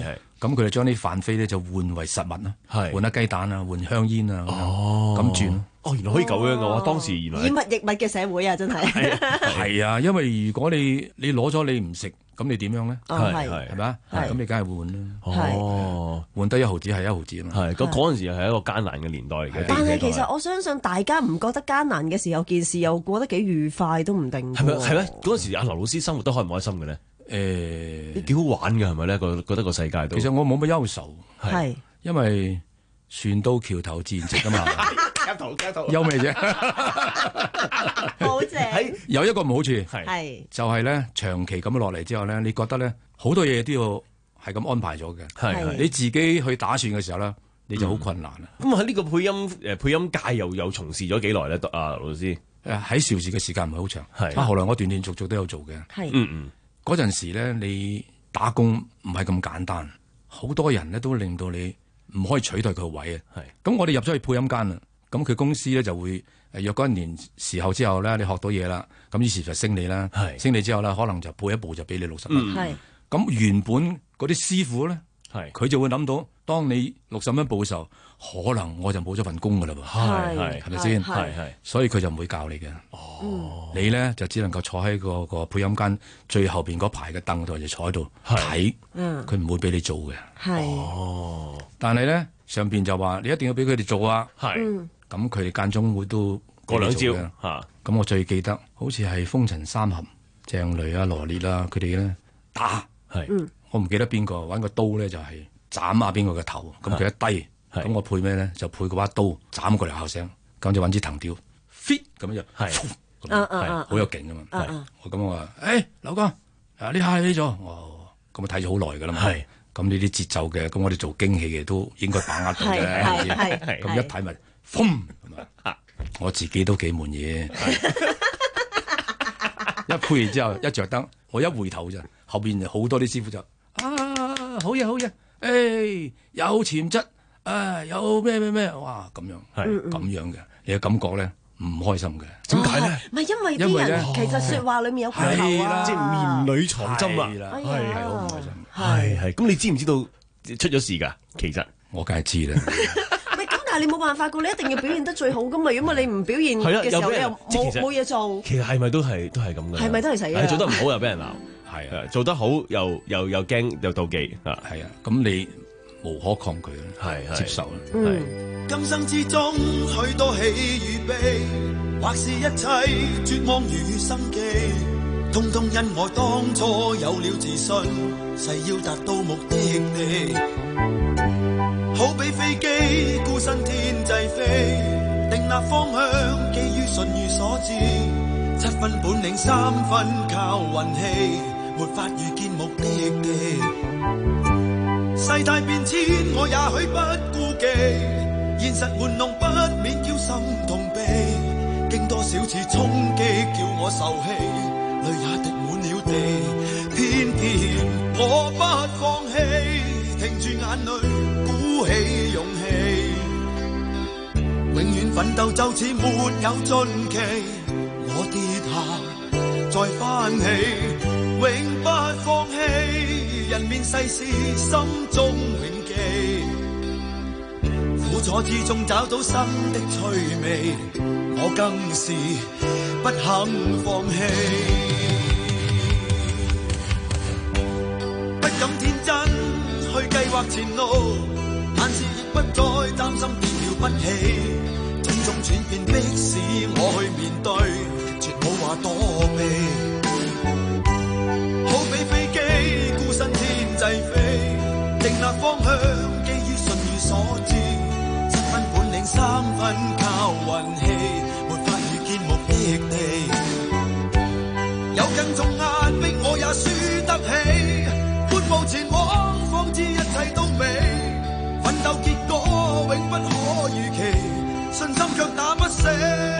咁佢哋將啲飯飛咧就換為實物啦， 係換下雞蛋啊，換香煙啊， 哦， 咁轉。 哦，原來可以咁樣嘅喎，當時原來以物易物嘅社會啊，真係。 係啊，因為如果你你攞咗你唔食，咁你點樣咧？ 哦係係咪啊？咁你梗係換啦。 哦， 換得一毫子係一毫子啊嘛。 係，咁嗰陣時又係一個艱難嘅年代嚟嘅。 但係其實我相信大家唔覺得艱難嘅時候，件事又過得幾愉快都唔定。 係咪係咩？嗰陣時阿劉老師生活都開唔開心嘅咧？ 誒， 幾好玩嘅係咪咧？覺覺得個世界都其實我冇乜憂愁， 係因為船到橋頭自然直啊嘛。 夾圖夾圖， 憂咩啫？ 好正。 有一個唔好處係就係咧，長期咁樣落嚟之後咧，你覺得咧好多嘢都要係咁安排咗嘅。 係你自己去打算嘅時候咧，你就好困難啦。 咁喺呢個配音誒配音界又又從事咗幾耐咧？啊，劉老師誒喺邵氏嘅時間唔係好長， 係啊後來我斷斷續續都有做嘅。 係嗯嗯， 嗰陣時咧，你打工唔係咁簡單，好多人咧都令到你唔可以取代佢個位啊。係咁，我哋入咗去配音間啦。咁佢公司咧就會誒約嗰一年時候之後咧，你學到嘢啦，咁於是就升你啦，升你之後咧，可能就配一部就俾你六十蚊。 係咁原本嗰啲師傅咧， 係佢就會諗到，當你六十蚊報嘅時候，可能我就冇咗份工噶啦噃。 係係係咪先？ 係係， 所以佢就唔會教你嘅。哦，你咧就只能夠坐喺個個配音間最後邊嗰排嘅凳度，就坐喺度睇。 嗯， 佢唔會俾你做嘅。 係。 哦，但係咧上邊就話你一定要俾佢哋做啊。 係。 嗯咁佢哋間中會都過兩招嚇，咁我最記得好似係風塵三俠、鄭雷啊、羅烈啊，佢哋咧打係， 我唔記得邊個揾個刀咧就係斬下邊個嘅頭，咁佢一低，咁我配咩咧就配嗰把刀斬過嚟效聲，咁就揾支藤條 fit 咁就係，係好有勁噶嘛，我咁我話誒劉哥啊呢下你做，哦咁我睇咗好耐噶啦嘛，咁呢啲節奏嘅，咁我哋做京戲嘅都應該把握到嘅，咁一睇咪。風啊！我自己都幾滿意，一配完之後一着燈，我一回頭咋，後邊就好多啲師傅就啊好嘢好嘢，誒、哎、有潛質，啊有咩咩咩，哇咁樣係咁樣嘅，你嘅感覺咧唔開心嘅，點解咧？ 唔係因為啲人其實説話裡面有拳頭啊， 即係面裏藏針啊， 係係好唔開心， 係係咁你知唔知道出咗事㗎？其實我梗係知啦。 但係你冇辦法㗎，你一定要表現得最好㗎嘛。如果你唔表現嘅時候，你又冇冇嘢做。 其實係咪都係都係咁嘅？ 係咪都係死嘅？ 係做得唔好又俾人鬧，係啊，做得好又又又驚又妒忌啊， 係啊，咁你無可抗拒啦，係接受啦。 係今生之中許多喜與悲，或是一切絕望與生機，通通因我當初有了自信，誓要達到目的地。好比飛機孤身天際飛，定立方向基於順遇所致，七分本領三分靠運氣，沒法預見目的地。世態變遷我也許不顧忌，現實玩弄不免叫心痛悲，經多少次衝擊叫我受氣，淚也滴滿了地，偏偏我不放棄，停住眼淚鼓起勇氣，永遠奮鬥就似沒有盡期，我跌下再翻起，永不放棄，人面世事心中永記，苦楚之中找到新的趣味，我更是不肯放棄，不敢天真去計劃前路，但是亦不再擔心跌了不起，種種轉變迫使我去面對，絕冇話躲避。好比飛機孤身天際飛，定立方向基於順遇所致，七分本領三分靠運氣，沒法預見目的地。有更重壓迫我也輸得起，半步前往方知一切都美，奮鬥結果永不可預期，信心卻打不死，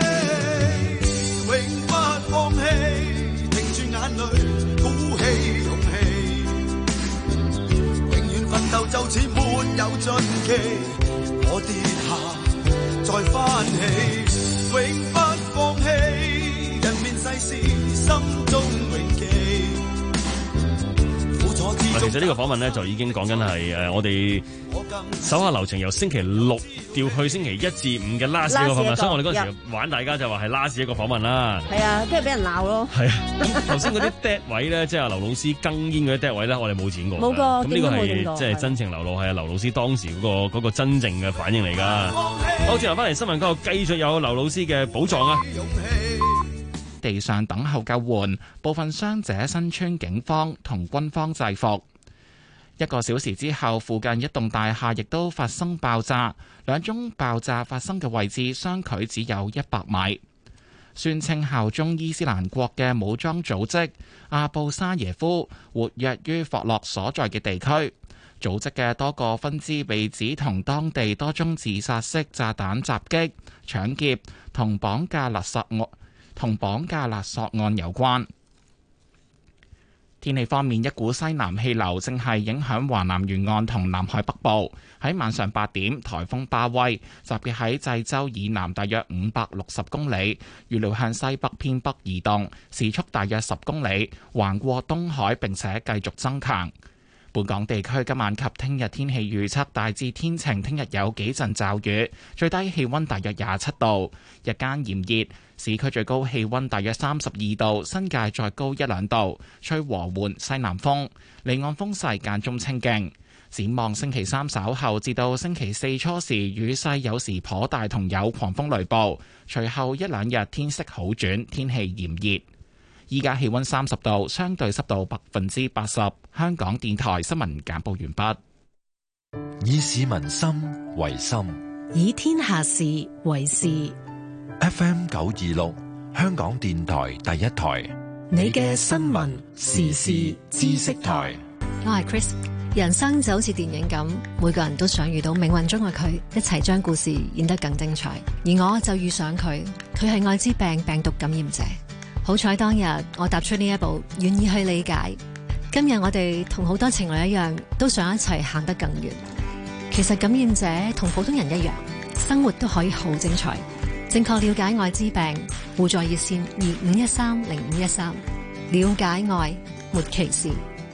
永不放棄，停住眼淚鼓起勇氣，永遠奮鬥就似沒有盡期，我跌下再翻起，永不放棄，人面世事心中永記，苦楚之中其實呢個訪問咧就已經講緊係誒我哋手下留情由星期六調去星期一至五嘅 last 一個訪問，所以我哋嗰陣時玩大家就話係 last 一個訪問啦。 係啊，跟住俾人鬧咯。 係啊，咁頭先嗰啲 dead 位咧，即係劉老師更煙嗰啲 dead 位咧，我哋冇剪過。 冇過， 咁呢個係即係真情流露，係啊，劉老師當時嗰個嗰個真正嘅反應嚟㗎。好，轉頭翻嚟新聞嗰度繼續有劉老師嘅寶藏啊！ 地上等候救援，部分傷者身穿警方同軍方制服。一個小時之後，附近一棟大廈亦都發生爆炸，兩宗爆炸發生嘅位置相距只有一百米。宣稱效忠伊斯蘭國嘅武裝組織阿布沙耶夫活躍於霍洛所在嘅地區，組織嘅多個分支被指同當地多宗自殺式炸彈襲擊、搶劫同綁架勒索案同綁架勒索案有關。天氣方面，一股西南氣流正係影響華南沿岸同南海北部。喺晚上八點，颱風巴威集結喺濟州以南大約五百六十公里，預料向西北偏北移動，時速大約十公里，橫過東海並且繼續增強。本港地區今晚及聽日天氣預測大致天晴，聽日有幾陣驟雨，最低氣溫大約廿七度，日間炎熱，市區最高氣溫大約三十二度，新界再高一兩度，吹和緩西南風，離岸風勢間中清勁。展望星期三稍後至到星期四初時，雨勢有時頗大，同有狂風雷暴，隨後一兩日天色好轉，天氣炎熱。依家氣溫三十度，相對濕度百分之八十。香港電台新聞簡報完畢。 以市民心為心， 以天下事為事。 F M 九二六，香港電台第一台， 你嘅新聞時事知識台。 我係 Chris， 人生就好似電影咁，每個人都想遇到命運中嘅佢，一齊將故事演得更精彩。而我就遇上佢，佢係愛滋病病毒感染者。好彩當日我踏出呢一步，願意去理解。今日我哋同好多情侶一樣，都想一齊行得更遠。其實感染者同普通人一樣，生活都可以好精彩。正確了解艾滋病，互助熱線二五一三零五一三，了解愛，沒歧視。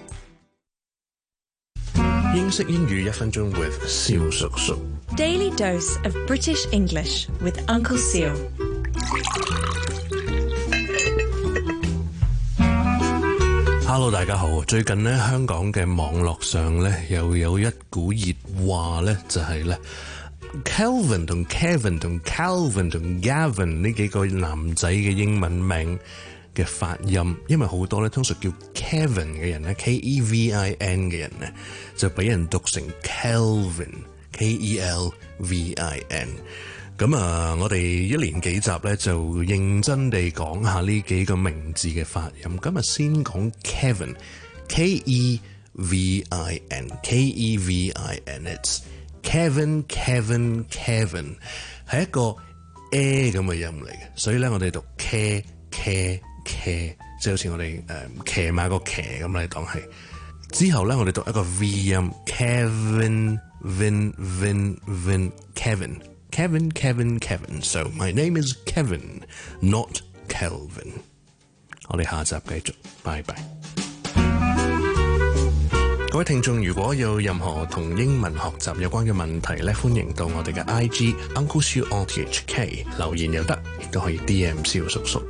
英式英語一分鐘 with 蕭叔叔。 Daily dose of British English with Uncle Seal。 Hello， 大家好。最近呢，香港嘅網絡上呢，又有一股熱話呢，就係呢 Kelvin 同 Kevin 同 Calvin 同 Gavin 呢幾個男仔嘅英文名嘅發音，因為好多咧通常叫 Kevin 嘅人咧 ，K E V I N 嘅人咧，就俾人讀成 Kelvin，K E L V I N。咁啊，我哋一連幾集咧就認真地講下呢幾個名字嘅發音。今日先講 Kevin，K E V I N，K E V I N，it's Kevin，Kevin，Kevin Kevin 係一個 A 咁嘅音嚟嘅，所以咧我哋讀 K K K， 即係好似我哋誒騎馬個騎咁嚟講係。之後咧我哋讀一個 V 音 ，Kevin，Vin，Vin，Vin，Kevin。Kevin, Kevin, Kevin. So my name is Kevin, not Kelvin. 我哋下集繼續，拜拜。各位聽眾，如果有任何同英文學習有關嘅問題咧，歡迎到我哋嘅 I G Uncle Siu R T H K 留言又得，亦都可以 D M 蕭叔叔。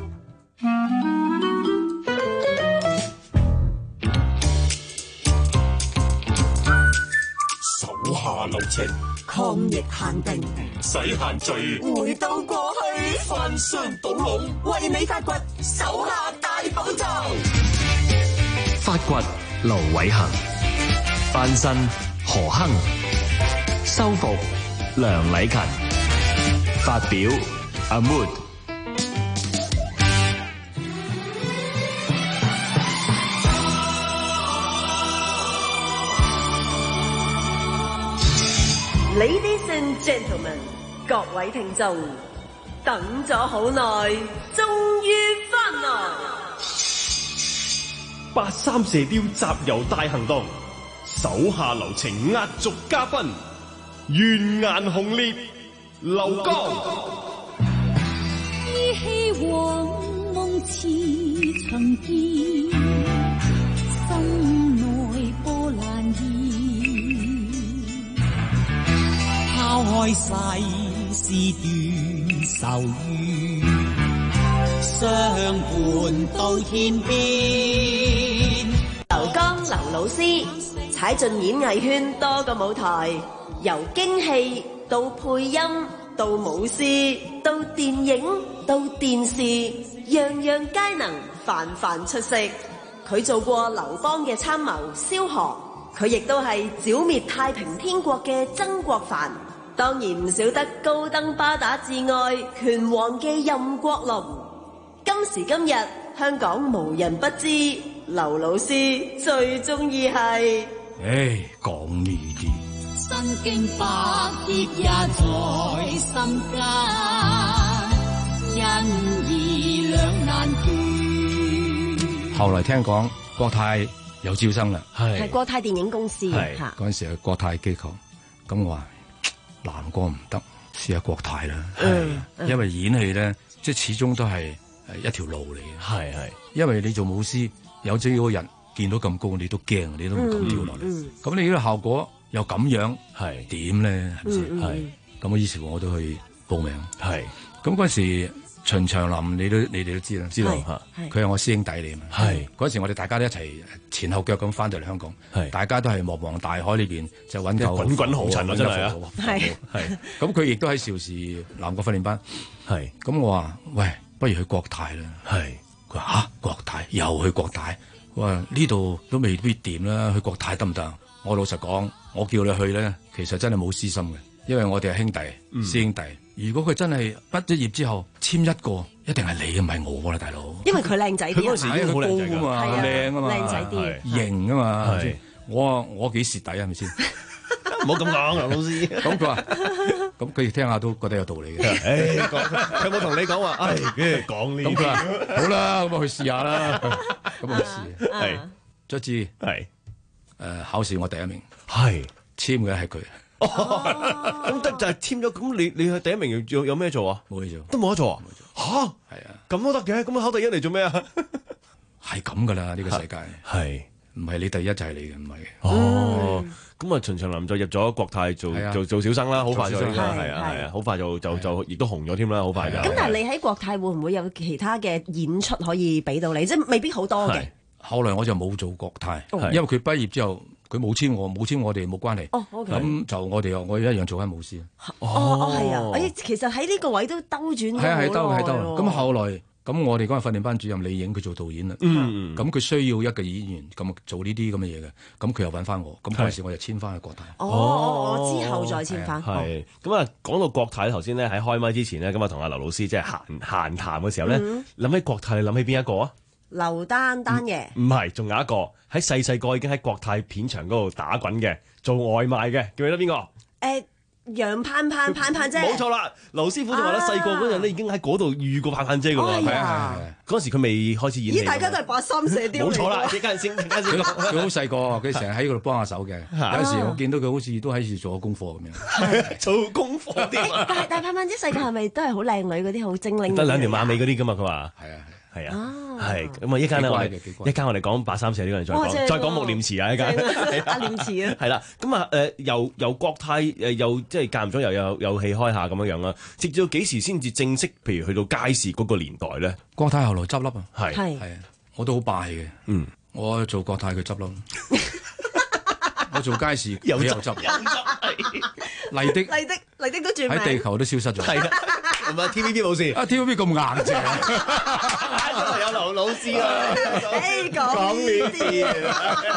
手下留情，抗疫限定，使限聚，回到過去，翻箱倒籠，為你發掘手下大寶藏。 發掘盧偉恆，翻身何亨，修復梁禮勤，發表阿 Mood。 Ladies and gentlemen， 各位聽眾，等咗好耐，終於翻來。 八三射雕集郵大行動，手下留情壓軸嘉賓，怨顏紅烈，劉江。 依稀往夢似曾見，心內拋開世事斷愁怨，相伴到天邊。 劉剛劉老師踩進演藝圈多個舞台，由京戲到配音到舞獅到電影到電視，樣樣皆能，泛泛出色。佢做過劉邦嘅參謀蕭何，佢亦都係剿滅太平天國嘅曾國藩，當然唔少得高登巴打至愛拳王嘅任國龍。今時今日，香港無人不知劉老師最中意係， 唉，講呢啲。 身經百劫也在心間，因義兩難斷。 後來聽講國泰有招生啦， 係國泰電影公司嚇。 嗰陣時係國泰機構，咁我話南哥唔得，試下國泰啦。 嗯， 因為演戲咧，即係始終都係誒一條路嚟嘅。 係係， 因為你做武師，有朝一日見到咁高，你都驚，你都唔敢跳落嚟。咁、嗯嗯、你呢個效果又咁樣，係點咧？係咪先？係咁啊！於是我都去報名。係咁嗰時，秦長林你都你哋都知啦，知道嚇。佢係我師兄弟嚟嘛。係嗰時我哋大家都一齊前後腳咁翻到嚟香港。係大家都係茫茫大海裏邊就揾夠滾滾紅塵啊！真係啊！ 係係咁佢亦都喺邵氏南國訓練班。係咁我話喂，不如去國泰啦。係佢話嚇國泰又去國泰。我話呢度都未必掂啦，去國泰得唔得？我老實講，我叫你去咧，其實真係冇私心嘅，因為我哋係兄弟、嗯、師兄弟。如果佢真係畢咗業之後簽一個，一定係你，唔係我啦，大佬。 因為佢靚仔啲， 佢嗰時已經好高啊嘛，靚啊嘛， 靚仔啲， 型啊嘛。我我幾蝕底啊，係咪先？ 唔好咁講，劉老師。咁佢話，咁佢聽下都覺得有道理嘅。 誒，佢有冇同你講話？唉，講呢啲。咁佢話好啦，咁我去試下啦。咁我去試，係卒之係。 誒，考試我第一名， 係簽嘅係佢。 咁得就係簽咗，咁你你係第一名有有咩做啊？ 冇嘢做， 都冇得做啊？吓，係啊，咁都得嘅，咁考第一嚟做咩啊？ 係咁噶啦，呢個世界係唔係你第一就係你嘅，唔係。 哦，咁啊，秦祥林就入咗國泰做做做小生啦，好快就係啊係啊，好快就就就亦都紅咗添啦，好快就。 咁但係你喺國泰會唔會有其他嘅演出可以俾到你？即係未必好多嘅。 後來我就冇做國泰，因為佢畢業之後佢冇簽我，冇簽我哋冇關係。 哦，好嘅。 咁就我哋我一樣做緊武師。 哦哦，係啊！誒，其實喺呢個位都兜轉咗好耐。係係兜係兜。 咁後來咁我哋嗰個訓練班主任李影佢做導演啦。嗯。咁佢需要一個演員咁做呢啲咁嘅嘢嘅，咁佢又揾翻我，咁嗰陣時我就簽翻去國泰。 哦，我之後再簽翻。 係。咁啊，講到國泰頭先咧，喺開麥之前咧，咁啊同阿劉老師即係閒閒談嘅時候咧，諗起國泰，你諗起邊一個啊？ 劉丹丹爺， 唔係，仲有一個喺細細個已經喺國泰片場嗰度打滾嘅，做外賣嘅，記唔記得邊個？ 誒，楊盼盼盼盼姐， 冇錯啦。劉師傅就話咧，細個嗰陣咧已經喺嗰度遇過盼盼姐噶啦，係啊，嗰時佢未開始演戲。 咦，大家都係八三射雕嚟。 冇錯啦，一間先，一間先。 佢好細個，佢成日喺嗰度幫下手嘅。有時我見到佢好似都喺度做功課咁樣。 做功課啲。 但係但係盼盼姐細個係咪都係好靚女嗰啲，好精靈？ 得兩條馬尾嗰啲噶嘛，佢話。 係啊。 係啊，係咁啊！一間咧，我哋一間我哋講八三社呢個人再講，再講穆念慈啊！一間阿念慈啊， 係啦。咁啊，誒，由由國泰誒，又即係間唔中又有有戲開下咁樣樣啦。直至到幾時先至正式？譬如去到街市嗰個年代咧， 國泰後來執笠啊， 係係啊，我都好霸氣嘅。嗯，我做國泰佢執笠，我做街市又執又執，麗的麗的麗的都轉喺地球都消失咗。 係啊，咁啊 T V B 冇事， 啊 T V B 咁硬淨。 真係有劉老師啊！ 誒講呢啲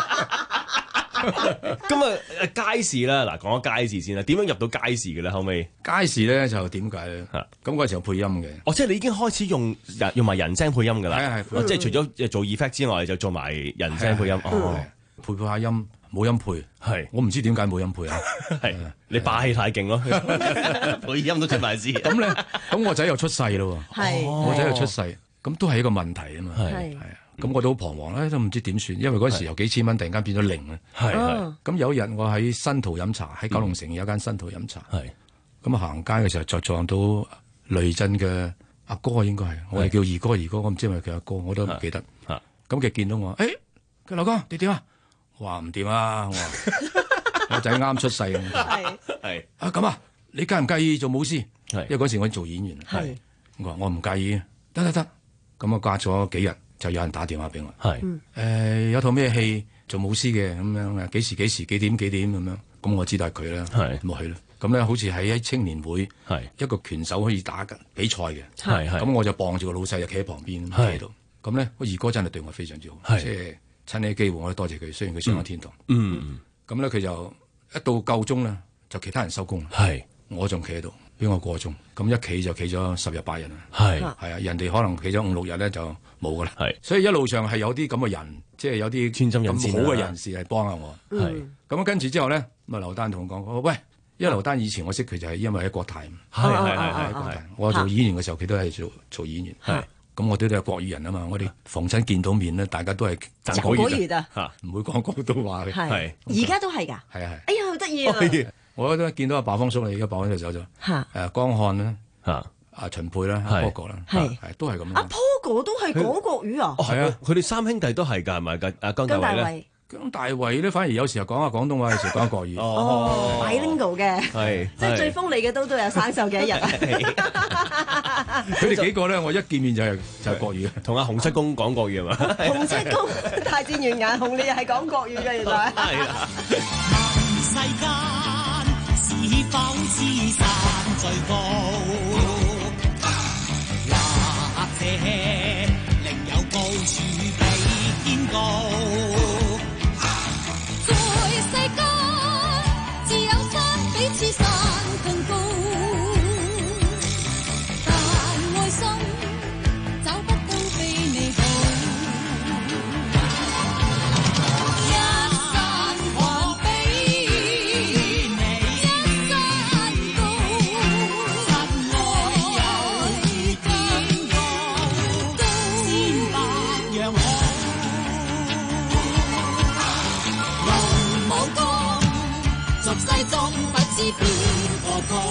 咁啊，街市啦，嗱講咗街市先啦，點樣入到街市嘅咧？後尾街市咧就點解咧？咁嗰時候配音嘅， 哦，即係你已經開始用用埋人聲配音㗎啦， 係係， 即係除咗做 effect 之外，就做埋人聲配音，哦， 配配下音，冇音配，係，我唔知點解冇音配啊， 係你霸氣太勁咯，配音都出埋字， 咁咧，咁我仔又出世咯， 係， 我仔又出世。咁都係一個問題啊嘛，係係啊，咁我都好彷徨咧，都唔知點算，因為嗰時由幾千蚊突然間變咗零啊，係係。咁有一日我喺新濠飲茶，喺九龍城有間新濠飲茶，係。咁啊行街嘅時候就撞到雷震嘅阿哥，應該係我哋叫二哥二哥，我唔知係咪佢阿哥，我都唔記得。嚇，咁佢見到我，誒，佢劉哥你點啊？我話唔掂啊，我話我仔啱出世啊，係係啊咁啊。 你介唔介意做武師？ 係， 因為嗰時我做演員。 係， 我話我唔介意，得得得。咁我隔咗幾日，就有人打電話俾我。 係， 誒、呃、有套咩戲做武師嘅咁樣啊？幾時幾時幾點幾點咁樣？咁我知道係佢啦。係，咁去啦。咁咧好似喺喺青年會，係一個拳手可以打嘅比賽嘅。係係。咁我就傍住個老細就企喺旁邊企喺度。咁咧個二哥真係對我非常之好，即係趁呢個機會我都多謝佢。雖然佢上咗天堂。嗯。咁咧佢就一到夠鐘咧，就其他人收工啦。係。我仲企喺度，俾我過鐘。咁一企就企咗十日八日啦。係。係啊，人哋可能企咗五六日咧就冇噶啦。係。所以一路上係有啲咁嘅人，即係有啲專心人咁好嘅人士係幫下我。係。咁跟住之後咧，咁啊劉丹同我講：喂，因為劉丹以前我識佢就係因為喺國泰。係係係係國泰。我做演員嘅時候，佢都係做做演員。係。咁我哋都係國語人啊嘛，我哋逢親見到面咧，大家都係講國語啊，唔會講廣東話嘅。 係，而家都係㗎。 係啊係。 哎呀，好得意啊！ 我都見到阿白方叔，你而家白方叔走咗。嚇。誒，江漢啦，嚇，阿秦沛啦，阿波哥啦，係係都係咁。 阿波哥都係講國語啊？ 係啊，佢哋三兄弟都係㗎，係咪？阿姜大衛咧。 姜大衛咧，反而有時候講下廣東話，有時候講下國語。 哦，bilingual 嘅，係即係最鋒利嘅都都有生鏽嘅一日啊！ 佢哋幾個咧，我一見面就係就係國語， 同阿洪七公講國語係嘛？ 洪七公大戰完顏洪烈係講國語嘅，原來係啦。 問世間是否知山最高？或者另有高處比天高？此山更高，但愛心找不到比你好。一山還比你一山高，真愛有天高，千百樣好。龍舞江，俗世中不知邊個高，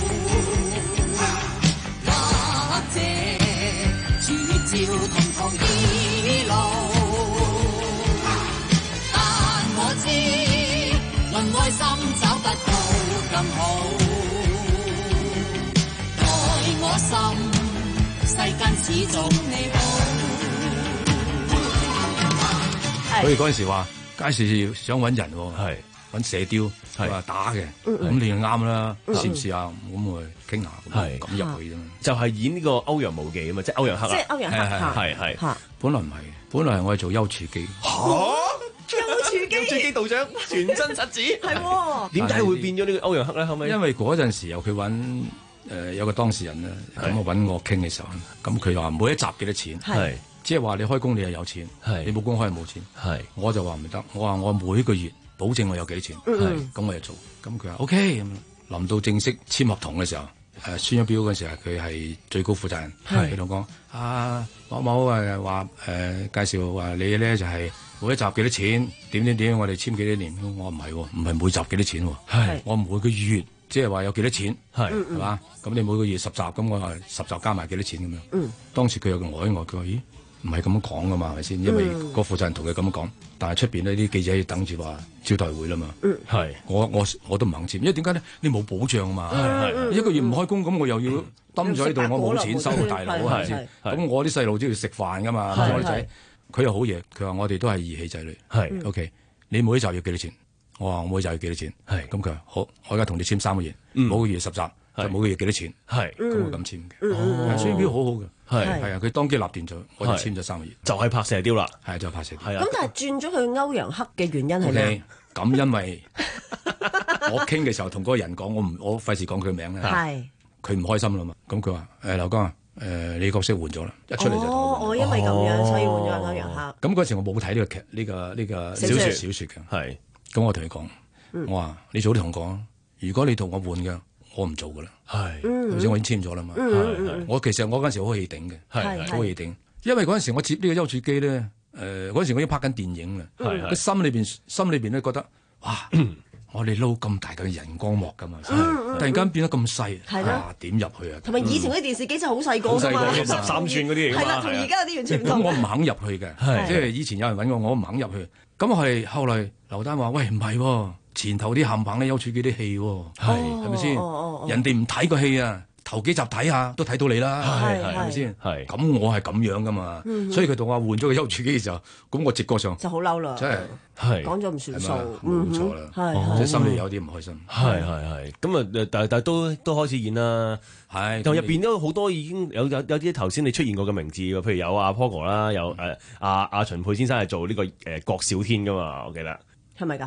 或者處照同途異路，但我知論愛心找不到更好，愛我心世間始終你好。 所以嗰陣時話街市想揾人喎，係。揾射雕，佢話打嘅，咁你就啱啦，試唔試下？咁我傾下，咁入去啫嘛。 就係演呢個歐陽無忌啊嘛，即係歐陽克。 即係歐陽克， 係係係。 本來唔係，本來係我係做丘處機。 嚇！丘處機，丘處機道長，全真實子。係喎。點解會變咗呢個歐陽克咧？後尾因為嗰陣時有佢揾誒有個當事人咧，咁我揾我傾嘅時候，咁佢話每一集幾多錢？係。即係話你開工你係有錢，你冇工開係冇錢。係。我就話唔得，我話我每個月。保證我有幾多錢，係咁我就做。咁佢話 OK 咁。臨到正式簽合同嘅時候，誒宣咗標嗰陣時候，佢係最高負責人，佢同我講啊某某誒話誒介紹話你咧就係每一集幾多錢，點點點，我哋簽幾多年。我唔係喎，唔係每集幾多錢喎，係我每個月即係話有幾多錢，係係嘛？咁你每個月十集，咁我話十集加埋幾多錢咁樣。嗯，當時佢有個呆呆，佢話咦？唔係咁樣講噶嘛，係咪先？因為個負責人同佢咁樣講，但係出邊呢啲記者要等住話招待會啦嘛。嗯，係我我我都唔肯簽，因為點解咧？你冇保障啊嘛。係係一個月唔開工，咁我又要抌咗喺度，我冇錢收，大佬係咪先？咁我啲細路都要食飯噶嘛。我啲仔佢又好嘢，佢話我哋都係義氣仔女。係 OK，你每一集要幾多錢？我話我每集要幾多錢？係咁佢話好，我而家同你簽三個月，每個月十集。就每個月幾多錢？係咁我咁簽嘅，宣標好好嘅，係係啊！佢當機立斷就我就簽咗三個月， 就係拍射雕啦， 係就拍射雕。 咁但係轉咗去歐陽克嘅原因係咩？ 咁因為我傾嘅時候同嗰個人講，我唔我費事講佢名咧，係佢唔開心啦嘛。咁佢話誒劉江啊，誒你角色換咗啦，一出嚟就同我我因為咁樣所以換咗歐陽克。 咁嗰時我冇睇呢個劇呢個呢個小説小説嘅，係咁我同佢講，我話你早啲同我講，如果你同我換嘅。我唔做噶啦，係頭先我已經簽咗啦嘛。我其實我嗰陣時好氣頂嘅，係好氣頂，因為嗰陣時我接呢個丘處機咧，誒嗰陣時我已經拍緊電影啦，佢心裏邊心裏邊咧覺得哇，我哋撈咁大嘅人光幕噶嘛，突然間變得咁細，啊點入去啊？ 同埋以前嗰啲電視機真係好細個㗎嘛， 十三寸嗰啲嚟㗎嘛， 係啦，同而家有啲完全唔同。 咁我唔肯入去嘅，即係以前有人揾我，我唔肯入去。咁我係後來劉丹話：喂唔係喎， 前頭啲冚棒咧，丘處機啲戲喎， 係係咪先？ 哦哦人哋唔睇個戲啊，頭幾集睇下都睇到你啦， 係係咪先？ 係咁我係咁樣噶嘛， 嗯所以佢同我換咗個丘處機嘅時候，咁我直覺上就好嬲啦， 真係係講咗唔算數， 冇錯啦， 係即係心裏有啲唔開心。 係係係，咁啊，但但都都開始演啦。 係， 就入邊都好多已經有有有啲頭先你出現過嘅名字喎，譬如有阿 Pogo 啦，有誒阿阿秦沛先生係做呢個誒郭小天噶嘛，我記得係咪㗎？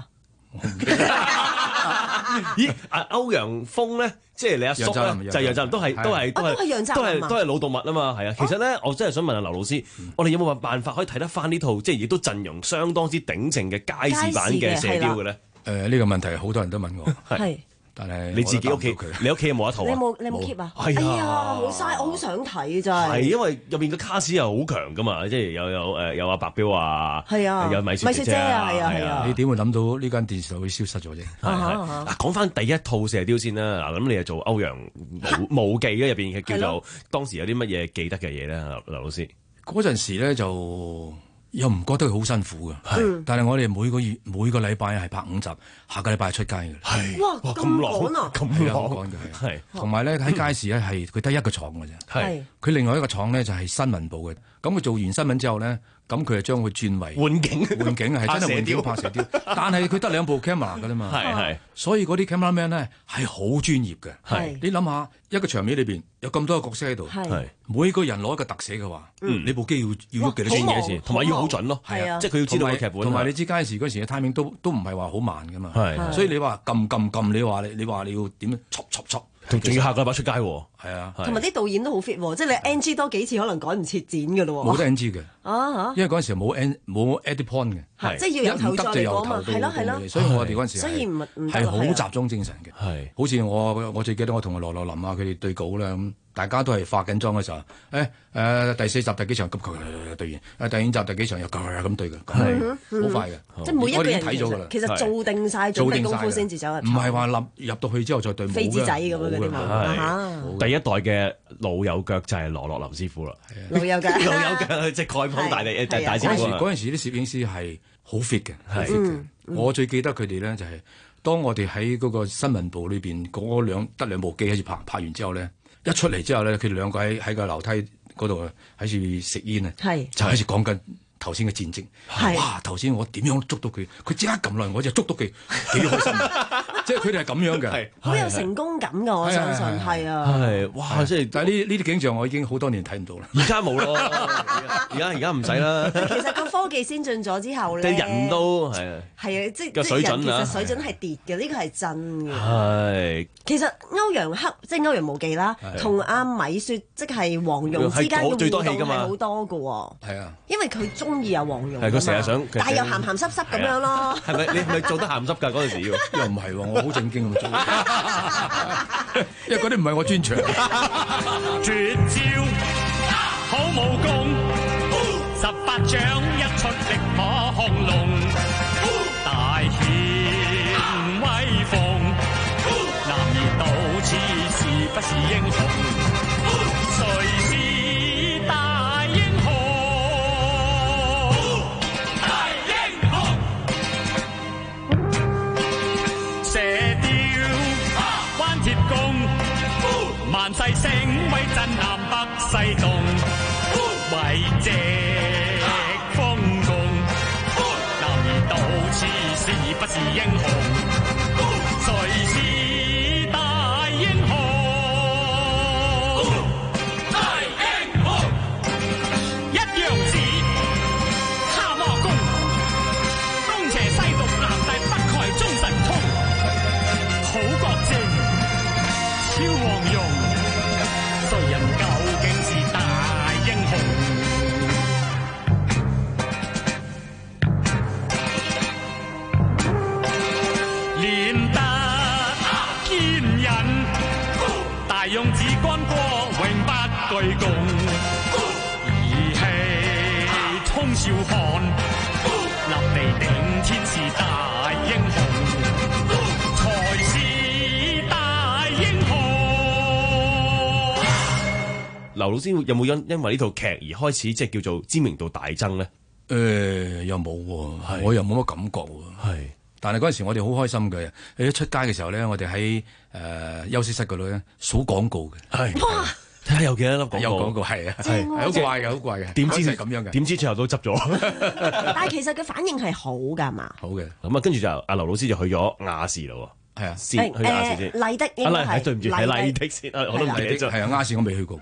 咦？阿歐陽鋒咧，即係你阿叔咧，就係楊振林，都係都係都係都係都係老動物啊嘛，係啊。其實咧，我真係想問下劉老師，我哋有冇辦法可以睇得翻呢套即係亦都陣容相當之鼎盛嘅街市版嘅射雕嘅咧？ 誒呢個問題好多人都問我， 係。 但係你自己屋企，你屋企有冇一套啊？ 你有冇你有冇 keep 啊？ 係啊， 哎呀，好嘥，我好想睇真係。 係因為入邊嘅卡士又好強噶嘛，即係有有誒有阿白彪啊， 係啊， 有米雪姐啊，係啊係啊。 你點會諗到呢間電視台會消失咗啫？ 嗱，講翻第一套射雕先啦。嗱，咁你係做歐陽無無忌咧，入邊嘅叫做當時有啲乜嘢記得嘅嘢咧？劉老師嗰陣時咧就。又唔覺得佢好辛苦嘅，但係我哋每個月每個禮拜係拍五集，下個禮拜出街嘅。 係哇咁趕啊！ 咁趕嘅係，同埋咧喺街市咧係佢得一個廠嘅啫。 係佢另外一個廠咧就係新聞部嘅。咁佢做完新聞之後咧，咁佢就將佢轉為換景， 換景係真係換景拍射雕。但係佢得兩部 camera 㗎啦嘛。 係係， 所以嗰啲 cameraman 咧係好專業嘅。 係你諗下一個場面裏邊有咁多個角色喺度， 係每個人攞一個特寫嘅話，你部機要要喐幾多轉幾次，同埋要好準咯。 係啊， 即係佢要知道個劇本。 同埋你知街市嗰時嘅 timing 都都唔係話好慢㗎嘛。 係， 所以你話撳撳撳，你話你你話你要點樣戳戳戳， 仲仲要下個禮拜出街喎。 係啊， 同埋啲導演都好 fit 喎，即係你 N G 多幾次，可能趕唔切剪㗎咯喎。 冇得 N G 嘅， 啊因為嗰陣時冇 N 冇 edit point 嘅， 即係要有頭再嚟講嘛，係咯係咯。 所以我哋嗰陣時所以唔唔係好集中精神嘅， 係。 好似我我最記得我同羅樂林啊佢哋對稿啦咁。大家都係化緊妝嘅時候，誒、哎、誒、呃、第四集第幾場急佢對完，誒第五集第幾場又咁對嘅，係好快嘅， 即係每一個人睇咗㗎啦。 其實做定晒準備功夫先至走入， 唔係話入入到去之後再對飛紙仔咁樣嗰啲嘛。 第一代嘅老友腳就係羅樂林師傅啦， 老友腳， 老友腳即係丐幫大力大大師傅。 嗰陣時啲攝影師係好 fit 嘅，好 fit 嘅。我最記得佢哋咧就係當我哋喺嗰個新聞部裏邊嗰兩得兩部機喺度拍，拍完之後咧。一出嚟之後咧，佢哋兩個喺喺個樓梯嗰度喺處食煙啊，就喺處講緊頭先嘅戰績。哇！頭先我點樣捉到佢，佢即刻撳落嚟，我就捉到佢，幾開心。即係佢哋係咁樣嘅， 好有成功感㗎，我相信係啊。 係哇！即係但係呢呢啲景象，我已經好多年睇唔到啦。 而家冇咯，而家而家唔使啦。 其實個科技先進咗之後咧， 人都係啊， 係啊，即係個水準啊， 其實水準係跌嘅，呢個係真嘅。 係。 其實歐陽克即係歐陽無忌啦，同阿米雪即係黃蓉之間嘅互動係好多㗎喎。 係啊， 因為佢中意阿黃蓉， 係佢成日想， 但係又鹹鹹濕濕咁樣咯。 係咪你係咪做得鹹濕㗎嗰陣時？又唔係喎，我好正經咁做，因為嗰啲唔係我專長。 絕招好武功，十八掌一出力可亢龍，大顯威風。男兒到此是不是英雄？誰是大英雄？大英雄，射雕關鐵功，萬世聲威震南北西東，偉績豐功。男兒到此是不是英雄？誰是大英雄？大英雄，一陽指，蛤蟆功，東邪西毒，南帝北丐中神通，好國正，超黃蓉，誰人究竟是大英雄？練得堅忍，大勇至干戈永不居功，義氣衝霄漢，立地頂天是大英雄，才是大英雄。 劉老師有冇因因為呢套劇而開始即係叫做知名度大增咧？ 誒、呃，又冇喎，我又冇乜感覺喎。 係。 但係嗰陣時我哋好開心嘅，一出街嘅時候咧，我哋喺誒休息室嗰度咧數廣告嘅。 係。哇！睇下有幾多粒廣告。 有廣告係啊，係好怪嘅，好怪嘅。 點知係咁樣嘅？ 點知最後都執咗。 但係其實嘅反應係好㗎嘛。 好嘅。 咁啊，跟住就阿劉老師就去咗亞視咯。係啊，先去亞視先。 麗的應該係。 對唔住，係麗的先。我都唔記得咗。 係啊，亞視我未去過。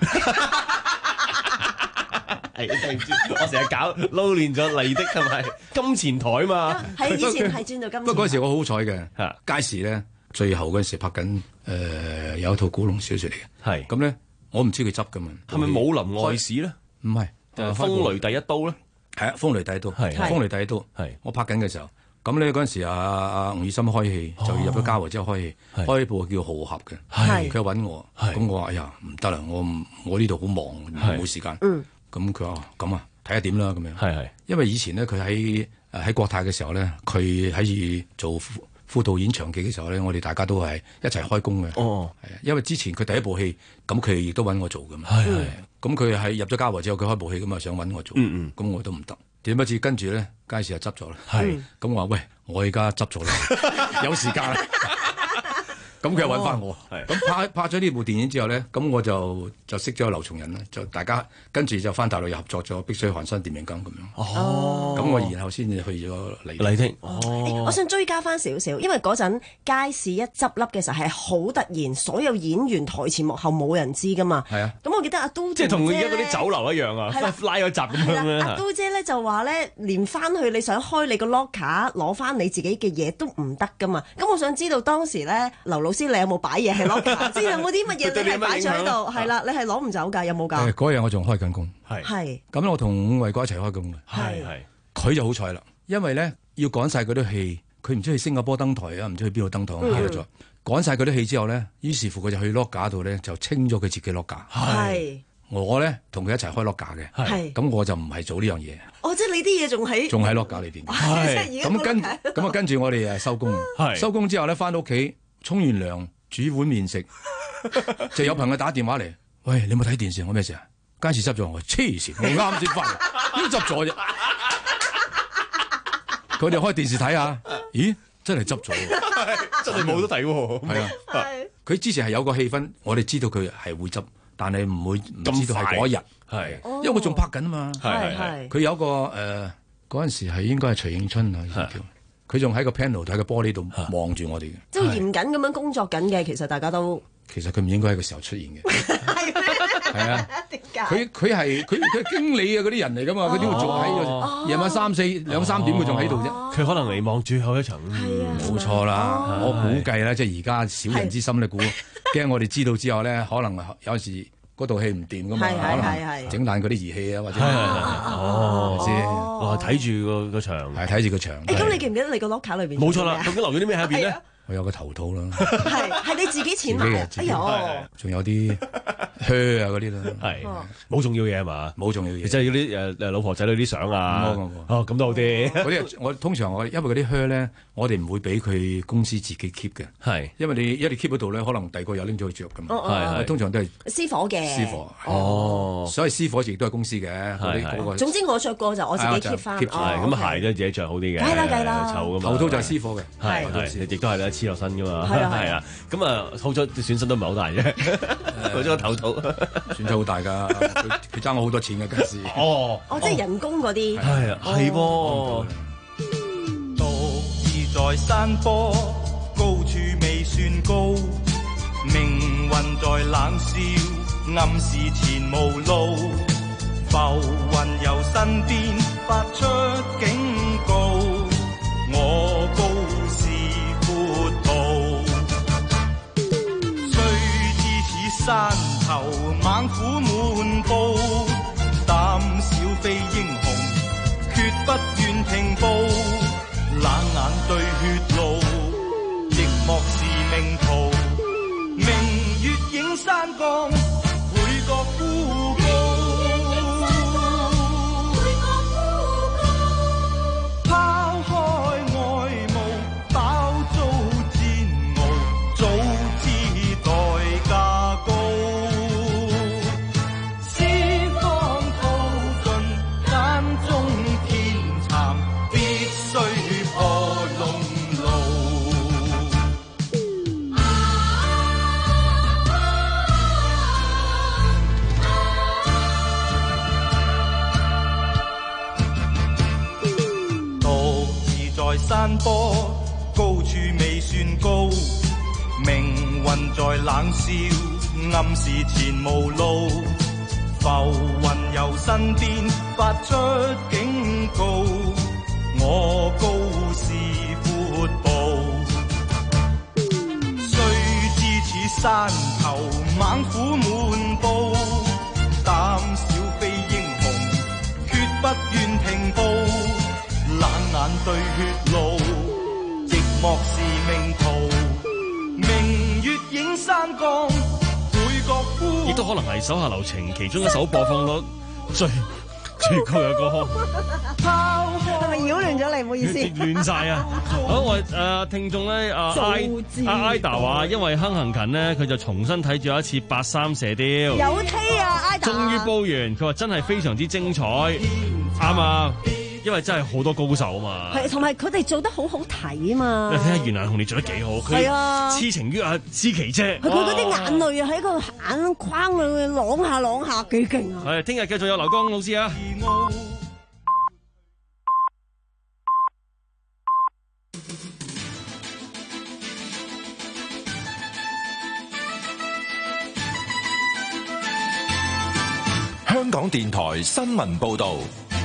係對唔住，我成日搞撈亂咗麗的同埋金錢台嘛。 係以前係轉到金錢。 不過嗰陣時我好好彩嘅，佳視咧最後嗰陣時拍緊誒有一套古龍小説嚟嘅。係咁咧，我唔知佢執㗎嘛。 係咪武林外史咧？ 唔係， 風雷第一刀咧。 係啊，風雷第一刀。係風雷第一刀。係我拍緊嘅時候，咁咧嗰陣時阿阿吳宇森開戲就入咗嘉禾之後開戲，開一部叫《豪俠》嘅。係佢揾我，咁我話：哎呀唔得啦，我唔我呢度好忙，冇時間。嗯。咁佢話咁啊，睇下點啦咁樣。係係，因為以前咧，佢喺誒喺國泰嘅時候咧，佢喺做副副導演長期嘅時候咧，我哋大家都係一齊開工嘅。哦，係啊，因為之前佢第一部戲，咁佢亦都揾我做㗎嘛。係係，咁佢喺入咗嘉禾之後，佢開部戲咁啊，想揾我做。嗯嗯，咁我都唔得。點不知跟住咧，佳視就執咗啦。係，咁我話喂，我而家執咗啦，有時間。咁佢又揾翻我，咁拍拍咗呢部電影之後咧，咁我就就識咗劉松仁啦，就大家跟住就翻大陸又合作咗《碧水寒山電影金》咁樣。哦，咁我然後先至去咗麗麗的。 哦，我想追加翻少少，因為嗰陣佳視一執笠嘅時候係好突然，所有演員台前幕後冇人知噶嘛。係啊。咁我記得阿都姐即係同而家嗰啲酒樓一樣啊，拉咗閘咁樣咧。 阿都姐咧就話咧，連翻去你想開你個 locker 攞翻你自己嘅嘢都唔得噶嘛。咁我想知道當時咧，劉老師你有冇擺嘢係 locker？ 即係有冇啲乜嘢你係擺咗喺度？係啦，你係攞唔走㗎？有冇㗎？ 嗰日我仲開緊工。 係。係。 咁我同伍衛國一齊開工嘅。 係係。 佢就好彩啦，因為咧要趕晒嗰啲戲，佢唔知去新加坡登台啊，唔知去邊度登台，我唔記得咗。趕晒嗰啲戲之後咧，於是乎佢就去 locker 度咧，就清咗佢自己 locker。係。我咧同佢一齊開 locker 嘅。係。咁我就唔係做呢樣嘢。 哦，即係你啲嘢仲喺仲喺 locker 裏邊。係。咁跟咁啊，跟住我哋誒收工。係。收工之後咧，翻到屋企沖完涼。煮碗麵食，就有朋友打電話嚟，喂，你有冇睇電視？我咩事啊？佳視執咗，我黐線，我啱先翻嚟，都執咗啫。佢哋開電視睇下，咦，真係執咗， 真係冇得睇喎。 係啊，佢之前係有個氣氛，我哋知道佢係會執，但係唔會唔知道係嗰一日，係，因為我仲拍緊啊嘛。係係，佢有個誒嗰陣時係應該係徐應春啊，叫。佢仲喺個 panel 喺個玻璃度望住我哋嘅， 即係嚴謹咁樣工作緊嘅。其實大家都其實佢唔應該喺個時候出現嘅，係啊， 點解？ 佢佢係佢佢經理啊嗰啲人嚟噶嘛，佢點會做喺夜晚三四兩三點佢仲喺度啫？ 佢可能嚟望最後一層， 冇錯啦。我估計咧，即係而家小人之心咧，估驚我哋知道之後咧，可能有時。嗰套戲唔掂噶嘛，可能整爛嗰啲儀器啊，或者哦，先哇睇住個個場， 係睇住個場。 誒，咁你記唔記得你個 locker 裏邊？ 冇錯啦，究竟留咗啲咩喺入邊咧？ 我有個頭套啦， 係係你自己錢買嘅，哎呦， 仲有啲靴啊嗰啲啦， 係冇重要嘢係嘛？冇重要嘢，即係嗰啲誒誒老婆仔女啲相啊，哦咁都好啲。 嗰啲我通常我因為嗰啲靴咧，我哋唔會俾佢公司自己 keep 嘅，係因為你一你 keep 嗰度咧，可能第二個又拎咗去着㗎嘛，係通常都係私伙嘅， 私伙哦，所以私伙亦都係公司嘅，嗰個總之我着過就我自己 keep 翻， 係咁鞋都自己着好啲嘅， 係啦係啦， 臭㗎嘛， 頭套就係私伙嘅， 係係亦都係啦。黐落身噶嘛，係啊係啊，咁啊好咗損失都唔係好大啫，佢咗個頭套損失好大噶，佢佢爭我好多錢嘅，嗰時哦，哦即係人工嗰啲， 係啊係喎。 獨自在山坡，高處未算高，命運在冷笑，暗示前無路，浮雲由身邊發出警告，我高山頭猛虎滿布，膽小非英雄，決不願停步。冷眼對血路，亦莫是命途。明月映山崗，倍覺孤高。拋開外務，飽遭煎熬，早知代價高。中天蠶必須破龍路。 山坡，高處未算高，命運在冷笑，暗示前無路。浮雲由身邊發出警告，我高是闊步。雖知此山頭猛虎滿布，膽小非英雄，決不願停步。冷眼對血路，寂寞是命途。明月映山崗， 亦都可能係手下留情其中一首播放率最最高嘅歌。 係咪擾亂咗你？唔好意思， 亂晒啊！好，我誒聽眾咧，阿阿 Ida 話，因為亨行勤咧，佢就重新睇咗一次八三射雕， 有睇啊 Ida。 終於煲完，佢話真係非常之精彩，啱啊！因為真係好多高手啊嘛， 係同埋佢哋做得好好睇啊嘛。 你睇下袁蘭紅，你做得幾好，佢痴情於阿思琪姐， 佢嗰啲眼淚啊喺個眼眶裏啷下啷下，幾勁啊！ 係，聽日繼續有劉江老師啊。 香港電台新聞報導。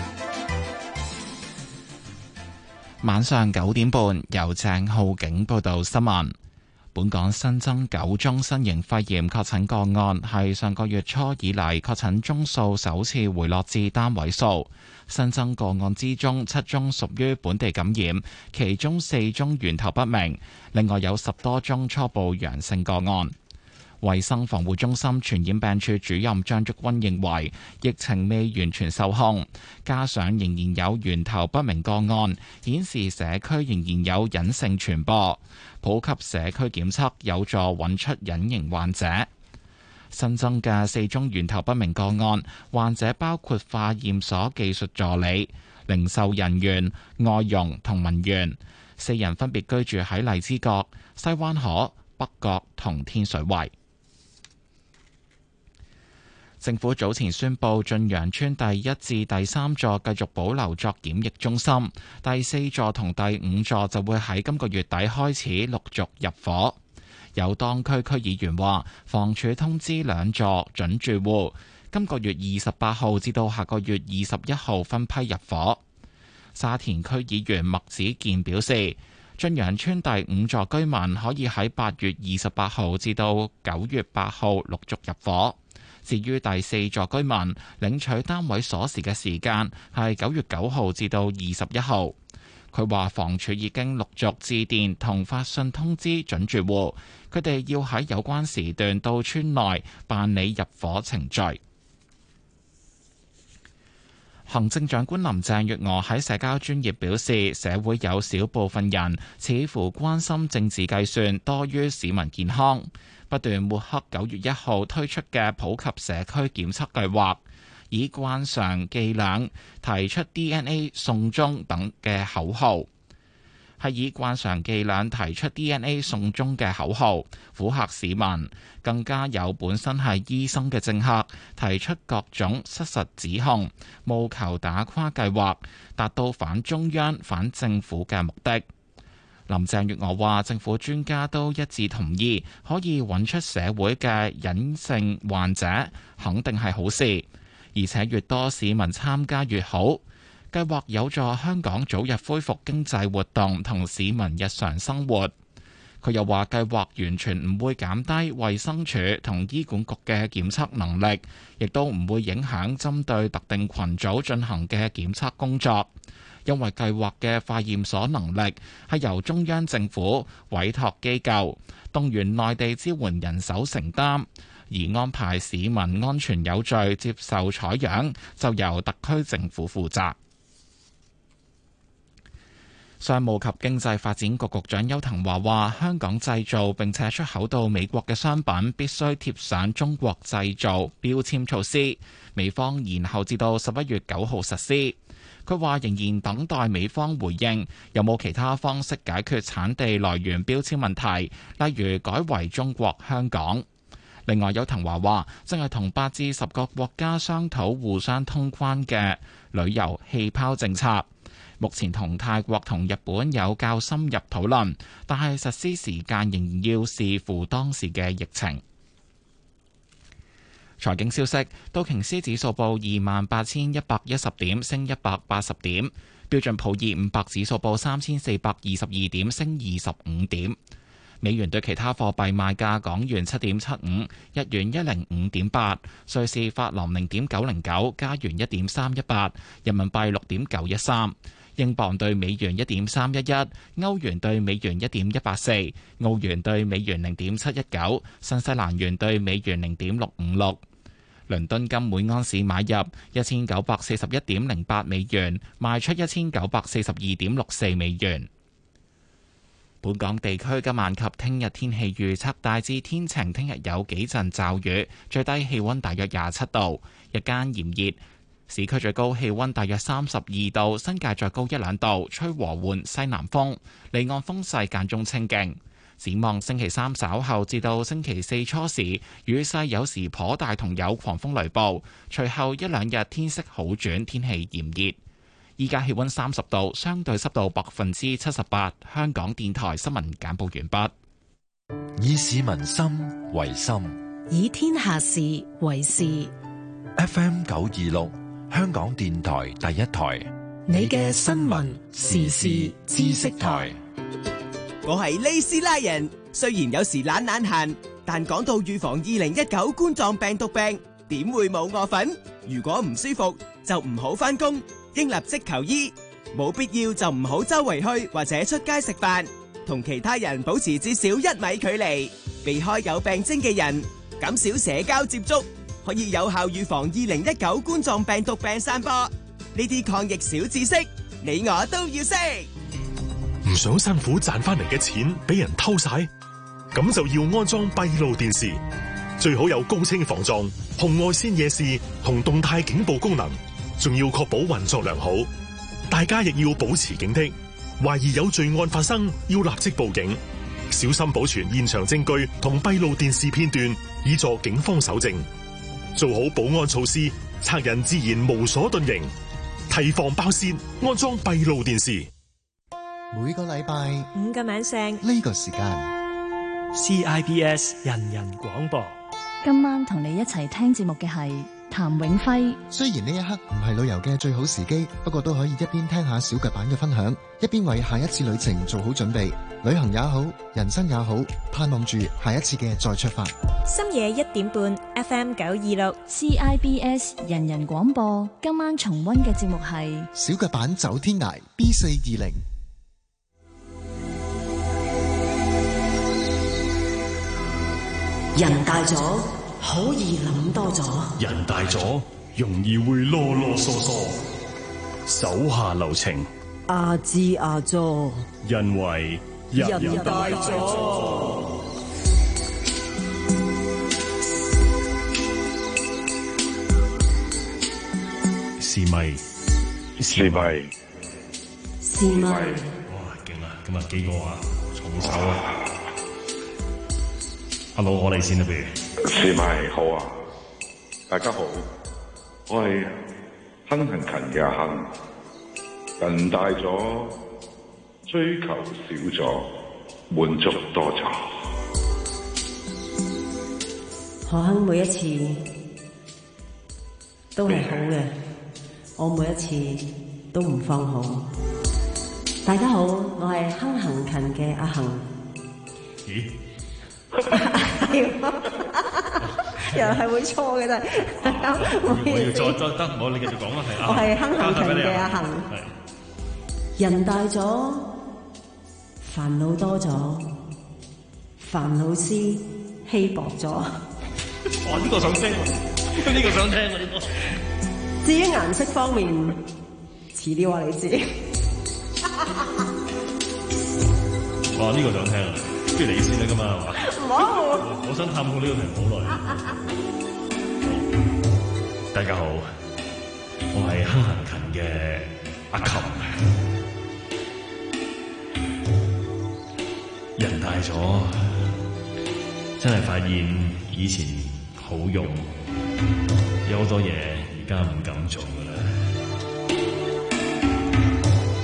晚上九點半，由鄭浩景報道新聞。本港新增九宗新型肺炎確診個案，係上個月初以嚟確診宗數首次回落至單位數。新增個案之中，七宗屬於本地感染，其中四宗源頭不明，另外有十多宗初步陽性個案。衛生防護中心傳染病處主任張竹君認為，疫情未完全受控，加上仍然有源頭不明個案，顯示社區仍然有隱性傳播。普及社區檢測有助揾出隱形患者。新增嘅四宗源頭不明個案，患者包括化驗所技術助理、零售人員、外傭同文員，四人分別居住喺荔枝角、西灣河、北角同天水圍。政府早前宣布，駿洋邨第一至第三座繼續保留作檢疫中心，第四座同第五座就會喺今個月底開始陸續入伙。有當區區議員話，房署通知兩座準住戶，今個月二十八號至到下個月二十一號分批入伙。沙田區議員麥子健表示，駿洋邨第五座居民可以喺八月二十八號至到九月八號陸續入伙。至於第四座居民領取單位鎖匙嘅時間係九月九號至到二十一號。佢話房署已經陸續致電同發信通知準住戶，佢哋要喺有關時段到村內辦理入伙程序。行政長官林鄭月娥喺社交專頁表示，社會有少部分人似乎關心政治計算多於市民健康，不斷抹黑九月一號推出嘅普及社區檢測計劃，以慣常伎倆提出 D N A 送中等嘅口號，係以慣常伎倆提出 D N A 送中嘅口號，苦嚇市民。更加有本身係醫生嘅政客提出各種失實指控，務求打垮計劃，達到反中央、反政府嘅目的。林鄭月娥話：政府專家都一致同意，可以揾出社會嘅隱性患者，肯定係好事，而且越多市民參加越好。計劃有助香港早日恢復經濟活動同市民日常生活。佢又話：計劃完全唔會減低衛生署同醫管局嘅檢測能力，亦都唔會影響針對特定群組進行嘅檢測工作。因為計劃嘅化驗所能力係由中央政府委託機構，動員內地支援人手承擔，而安排市民安全有序接受採樣，就由特區政府負責。商務及經濟發展局局長邱騰華話：香港製造並且出口到美國嘅商品必須貼上中國製造標籤措施，美方延後至到十一月九號實施。佢話仍然等待美方回應，有冇其他方式解決產地來源標籤問題，例如改為中國香港。另外，邱騰華話正係同八至十個國家商討互相通關嘅旅遊氣泡政策。 目前同泰國同日本有較深入討論，但係實施時間仍然要視乎當時嘅疫情。財經消息，道瓊斯指數報二萬八千一百一十點，升一百八十點；標準普爾五百指數報三千四百二十二點，升二十五點。美元對其他貨幣賣價：港元七點七五，日元一零五點八，瑞士法郎零點九零九，加元一點三一八，人民幣六點九一三，英鎊對美元一點三一一，歐元對美元一點一八四，澳元對美元零點七一九，新西蘭元對美元零點六五六。倫敦金每盎司買入一千九百四十一點零八美元，賣出一千九百四十二點六四美元。本港地區今晚及聽日天氣預測大致天晴，聽日有幾陣驟雨，最低氣溫大約廿七度，日間炎熱，市區最高氣溫大約三十二度，新界再高一兩度，吹和緩西南風，離岸風勢間中清勁。展望星期三稍後至到星期四初時，雨勢有時頗大，同有狂風雷暴，隨後一兩日天色好轉，天氣炎熱。依家氣溫三十度，相對濕度百分之七十八。香港電台新聞簡報完畢。 以市民心為心， 以天下事為事。 F M 九二六，香港電台第一台， 你嘅新聞時事知識台。 我係利斯拉人，雖然有時懶懶閒，但講到預防二零一九冠狀病毒病，點會冇我份？如果唔舒服，就唔好返工。應立即求醫，冇必要就唔好周圍去或者出街食飯，同其他人保持至少一米距離，避開有病徵嘅人，減少社交接觸，可以有效預防二零一九冠狀病毒病散播。呢啲抗疫小知識，你我都要識。 唔想辛苦賺翻嚟嘅錢俾人偷晒，咁就要安裝閉路電視，最好有高清防撞、紅外線夜視同動態警報功能。仲要確保運作良好，大家亦要保持警惕，懷疑有罪案發生，要立即報警，小心保存現場證據同閉路電視片段，以助警方搜證。做好保安措施，賊人自然無所遁形。提防爆竊，安裝閉路電視。 每個禮拜五個晚上呢個時間 ，C I B S 人人廣播。 今晚同你一齊聽節目嘅係譚永輝。 雖然呢一刻唔係旅遊嘅最好時機，不過都可以一邊聽下小腳板嘅分享，一邊為下一次旅程做好準備。旅行也好，人生也好，盼望住下一次嘅再出發。 深夜一點半 ，F M 九二六 C I B S 人人廣播。今晚重溫嘅節目係小腳板走天涯 B 四二零。 人大咗，好易諗多咗。 人大咗，容易會囉囉嗦嗦。手下留情， 阿支阿佐， 因為人大咗。是咪？ 是咪？ 是咪？ 哇，勁啊！今日幾個啊，重手啊！阿老，我嚟先啦，不如。 是咪？好啊！大家好，我係亨勤勤嘅阿亨。人大咗，追求少咗，滿足多咗。 何亨每一次都係好嘅，我每一次都唔放好。大家好，我係亨勤勤嘅阿亨。 咦？ 又係會錯嘅真係。 我要再再得，我你繼續講啦，係啊。 我係亨勤勤嘅阿亨。 人大咗，煩惱多咗，煩惱絲稀薄咗。 哇！呢個想聽，呢個想聽啊！呢個。 至於顏色方面，遲啲話你知。 哇！呢個想聽啊！不如你先啦，㗎嘛係嘛？ 唔好。 我想探討呢個題目好耐。大家好，我係亨勤勤嘅阿琴。人大咗，真係發現以前好用，有好多嘢而家唔敢做㗎啦。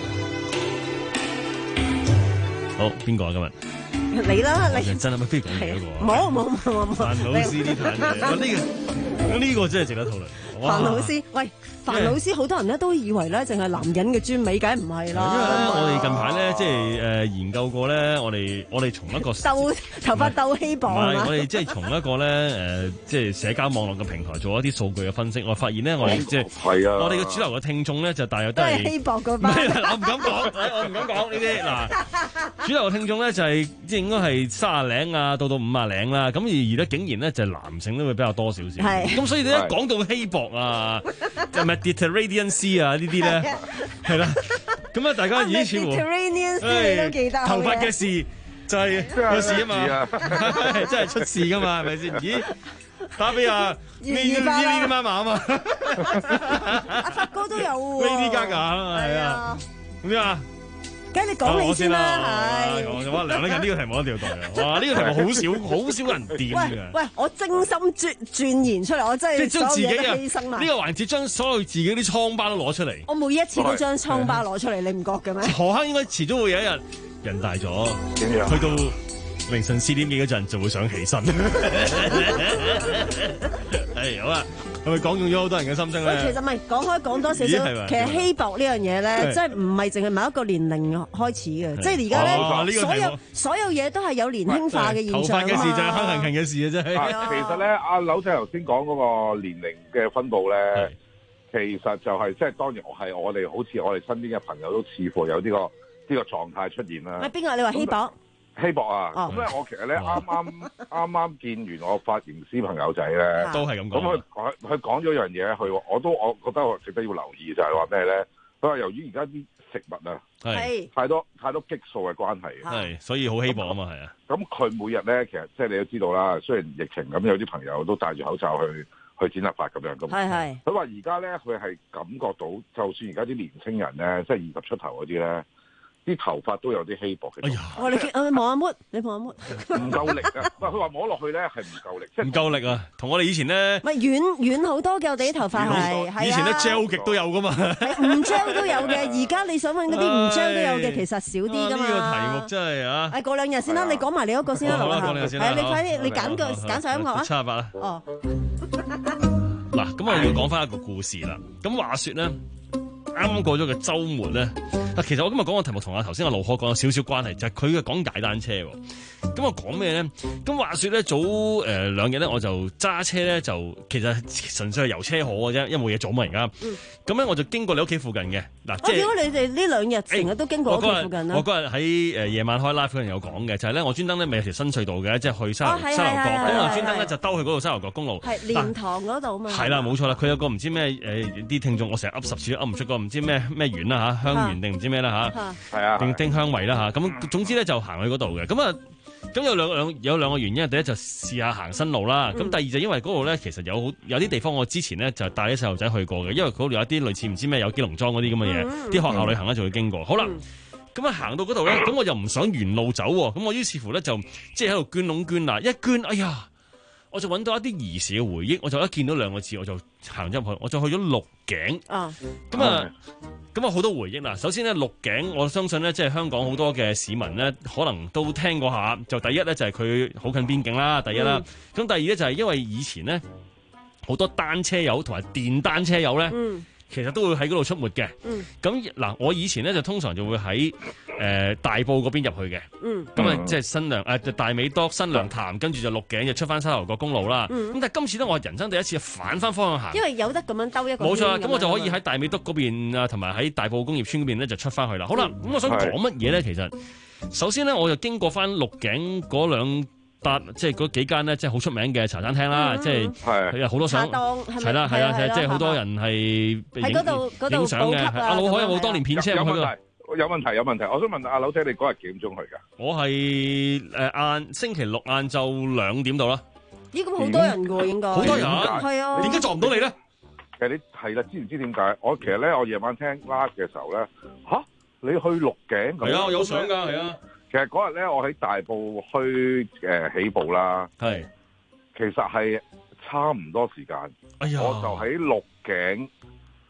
好，邊個啊今日？ 你啦，你真係咪非講你嗰個？ 冇冇冇冇。 范老師呢壇嘢，呢個呢個真係值得討論。 范老師，喂，范老師好多人咧都以為咧淨係男人嘅專美，梗係唔係啦。 因為咧，我哋近排咧即係誒研究過咧，我哋我哋從一個鬥頭髮鬥稀薄係嘛？ 我哋即係從一個咧誒，即係社交網絡嘅平台做一啲數據嘅分析，我發現咧我哋即係係啊， 我哋嘅主流嘅聽眾咧就大約都係稀薄嗰班。 我唔敢講，我唔敢講呢啲嗱。主流嘅聽眾咧就係即係應該係卅零啊，到到五啊零啦。咁而而咧竟然咧就係男性都會比較多少少。 係。 咁所以你一講到稀薄啊，就係 Mediterranean Sea 啊呢啲咧，係啦。咁啊，大家以前 Mediterranean Sea 你都記得。 頭髮嘅事就係有事啊嘛，真係出事噶嘛，係咪先？咦？打俾阿呢呢呢媽媽啊嘛， 阿發哥都有喎。 Lady Gaga 係啊，咁點啊？ 梗係你講你先啦，係。 哇，梁禮勤呢個題目一定要讀啊！哇，呢個題目好少好少人掂嘅。 喂，我精心鑽鑽研出嚟，我真係即係將自己啊犧牲埋。 呢個環節將所有自己啲瘡疤都攞出嚟。 我每一次都將瘡疤攞出嚟，你唔覺嘅咩？ 何坑應該遲早會有一日人大咗，去到凌晨四點幾嗰陣就會想起身。誒好啊！係咪講中咗好多人嘅心聲咧？ 喂，其實唔係講開講多少少，其實稀薄呢樣嘢咧，即係唔係淨係某一個年齡開始嘅，即係而家咧所有所有嘢都係有年輕化嘅現象啊嘛。頭髮嘅事就係坑勤勤嘅事啊，真係。 其實咧，阿柳仔頭先講嗰個年齡嘅分佈咧，其實就係即係當然係我哋好似我哋身邊嘅朋友都似乎有呢個呢個狀態出現啦。 喂，邊個？你話稀薄？ 稀薄啊！咁咧，我其實咧啱啱啱啱見完我髮型師朋友仔咧， 都係咁講。 咁佢佢佢講咗一樣嘢，佢我都我覺得我值得要留意，就係話咩咧？佢話由於而家啲食物啊，係太多太多激素嘅關係， 係所以好稀薄啊嘛，係啊。 咁佢每日咧，其實即係你都知道啦。雖然疫情咁，有啲朋友都戴住口罩去去剪頭髮咁樣咁。係係。佢話而家咧，佢係感覺到，就算而家啲年青人咧，即係二十出頭嗰啲咧。啲頭髮都有啲稀薄嘅。哎呀！ 我你誒望阿 Mood，你望阿 Mood， 唔夠力啊！喂，佢話摸落去咧係唔夠力，即係唔夠力啊！同我哋以前咧， 咪軟軟好多嘅，我哋啲頭髮係， 以前咧 gel 極都有噶嘛， 唔 gel 都有嘅。而家你想揾嗰啲唔 gel 都有嘅，其實少啲噶嘛。 呢個題目真係啊！ 誒，過兩日先啦，你講埋你嗰個先啦，劉德華。係啊，你快啲，你揀個揀首音樂啊！ 七十八啦。 哦。 嗱，咁我要講翻一個故事啦。咁話説咧。啱啱過咗個週末咧，啊，其實我今日講個題目同阿頭先阿盧可講有少少關係，就係佢嘅講踩單車喎。咁我講咩咧？咁話説咧，早誒、呃、兩日咧，我就揸車咧，就其實純粹係遊車河嘅啫，因為冇嘢做嘛而家。咁咧、嗯、我就經過你屋企附近嘅嗱，即係點解你哋呢兩日成日都經過屋企附近咧？我嗰日喺誒夜晚開 live 嗰陣有講嘅，就係、是、咧我專登咧咪有條新隧道嘅，即係去沙沙頭角，咁我專登咧就兜去嗰度沙頭角公路， 係蓮塘嗰度嘛。係啦，冇錯啦，佢有個唔知咩誒啲聽眾，我成日噏十次都噏唔出個唔知咩咩園啦嚇，香園定唔知咩啦嚇，係啊，定丁香圍啦嚇，咁總之咧就行去嗰度嘅，咁啊。咁有兩兩有兩個原因，第一就試下行新路啦。咁、嗯、第二就因為嗰度咧，其實有好有啲地方我之前咧就帶啲細路仔去過嘅，因為嗰度有一啲類似唔知咩有機農莊嗰啲咁嘅嘢，啲、嗯、學校旅行咧就會經過。好啦，咁啊行到嗰度咧，咁我又唔想沿路走喎，咁我於是乎咧就即係喺度捐窿捐罅，一捐，哎呀！我就揾到一啲兒時嘅回憶，我就一見到兩個字，我就行咗入去，我就去咗鹿頸。啊，咁啊，咁啊好多回憶啦。首先咧，鹿頸，我相信咧，即係香港好多嘅市民咧，可能都聽過下。就第一咧，就係佢好近邊境啦，第一啦。咁、嗯、第二咧，就係因為以前咧，好多單車友同埋電單車友咧。嗯其實都會喺嗰度出沒嘅，咁嗱、嗯，我以前咧就通常就會喺誒、呃、大埔嗰邊入去嘅，咁啊即係新娘誒、呃、大美多新娘潭，跟住就鹿頸就出翻沙頭角公路啦。咁、嗯、但係今次咧，我係人生第一次反翻方向行， 因為有得咁樣兜一個。 冇錯啦，咁我就可以喺大美督嗰邊啊，同埋喺大埔工業村嗰邊咧就出翻去啦。好啦，咁、嗯、我想講乜嘢咧？其實首先咧，我就經過翻鹿頸嗰兩。即係嗰幾間咧，即係好出名嘅茶餐廳啦，嗯、即係佢有好多相，係啦係啦，即係好多人係喺嗰度影相嘅。阿老海有冇當年片車去㗎？ 有問題有問題，我想問阿老姐，你嗰日幾點鐘去㗎？ 我係誒晏星期六晏晝兩點到啦。 咦，咁好多人㗎喎，應該好多人，係啊， 點解撞唔到你咧？ 其實你係啦，知唔知點解？我其實咧，我夜晚聽 live 嘅時候咧，吓，你去鹿頸咁？ 係啊，我有相㗎，係啊。 其實嗰日咧，我喺大埔墟誒起步啦，係，其實係差唔多時間，哎呀，我就喺鹿頸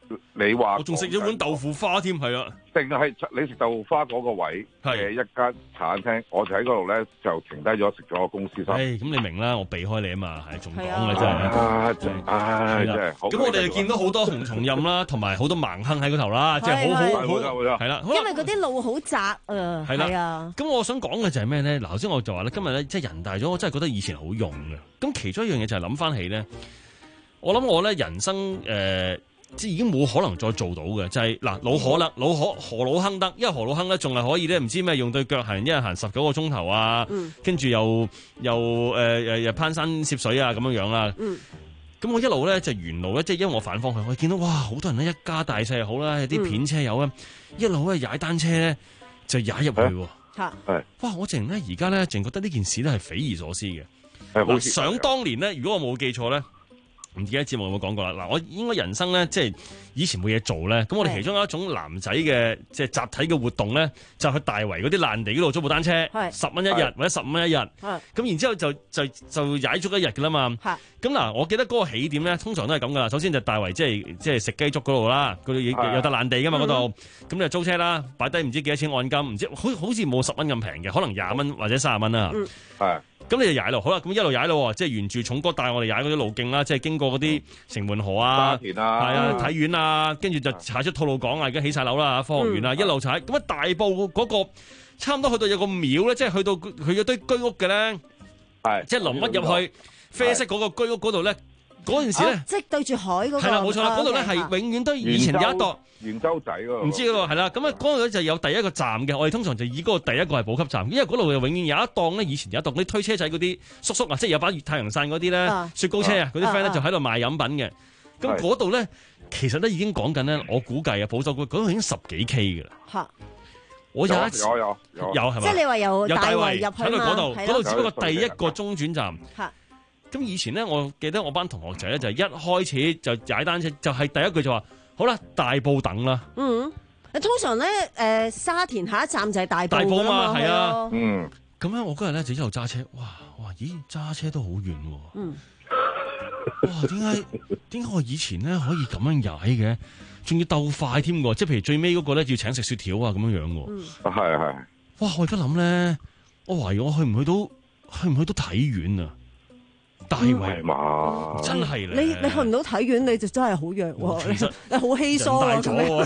你話我仲食咗碗豆腐花添，係啦。 定係你食豆腐花嗰個位嘅一間茶餐廳，我就喺嗰度咧就停低咗食咗個公司餐。 誒，咁你明啦，我避開你啊嘛，係仲講嘅真係。 啊，真係真係。 咁我哋就見到好多紅松蔭啦，同埋好多盲坑喺嗰頭啦，即係好好好係啦。 因為嗰啲路好窄啊，係啊。 咁我想講嘅就係咩咧？嗱，頭先我就話咧，今日咧即係人大咗，我真係覺得以前好用嘅。咁其中一樣嘢就係諗翻起咧，我諗我咧人生誒。即係已經冇可能再做到嘅，就係、是、嗱老可啦，老可何老亨得，因為何老亨咧仲係可以咧，唔知咩用對腳行，一日行十九個鐘頭啊，跟住、嗯、又又誒誒又攀山涉水啊咁樣樣啦。咁、嗯、我一路咧就沿路咧，即係因為我反方向，我見到哇好多人咧一家大細又好啦，有啲片車友啊，嗯、一路咧踩單車咧就踩入去喎。係、啊、哇！我淨咧而家咧淨覺得呢件事咧係匪夷所思嘅。嗱，想當年咧，如果我冇記錯咧。唔記得節目有冇講過啦？嗱，我應該人生咧，即係以前冇嘢做咧，咁我哋其中一種男仔嘅即係集體嘅活動咧，就去大圍嗰啲爛地嗰度租部單車，十蚊一日或者十五蚊一日，咁然之後就就就踩足一日㗎啦嘛。咁嗱，我記得嗰個起點咧，通常都係咁噶啦。首先就大圍即係即係食雞粥嗰度啦，嗰度有有笪爛地噶嘛嗰度，咁就租車啦，擺低唔知幾多錢按金，唔知好好似冇十蚊咁平嘅，可能廿蚊或者三十蚊啦。係。咁你就踩路，好啦，咁一路踩路，即係沿住重哥帶我哋踩嗰啲路徑啦，即係經過嗰啲城門河啊、沙田啊、係啊、體院啊，跟住就踩出吐露港啊，而家起晒樓啦，科學園啊，一路踩，咁啊大埔嗰個差唔多去到有個廟咧，即係去到佢有堆居屋嘅咧，係即係臨屈入去啡色嗰個居屋嗰度咧。嗰陣時咧，即係對住海嗰個，係啦，冇錯啦，嗰度咧係永遠都以前有一度圓洲仔嗰個，唔知嗰個係啦。咁啊，嗰度就有第一個站嘅，我哋通常就以嗰個第一個係補給站，因為嗰度就永遠有一檔咧，以前有一檔啲推車仔嗰啲叔叔啊，即係有把太陽傘嗰啲咧，雪糕車啊，嗰啲 friend 咧就喺度賣飲品嘅。咁嗰度咧，其實咧已經講緊咧，我估計啊，保守估嗰度已經十幾 K 嘅啦。嚇！我有一次有有有有係嘛？即係你話由大圍入去嘛？嗰度嗰度只不過第一個中轉站。嚇！咁以前咧，我記得我班同學仔咧就一開始就踩單車，就係、是、第一句就話：好啦，大埔等啦。嗯，通常咧，誒、呃、沙田下一站就係大埔。大埔嘛，係啊。嗯。咁咧，我嗰日咧就一路揸車，哇哇，咦，揸車都好遠喎。嗯。哇，點解點解我以前咧可以咁樣踩嘅？仲要鬥快添喎，即係譬如最尾嗰個咧要請食雪條啊咁樣樣喎。嗯。係係。哇！我而家諗咧，我懷疑我去唔去到去唔去到體院啊？大圍嘛，真係咧！你你去唔到體院，你就真係好弱喎，其實你好稀疏啊！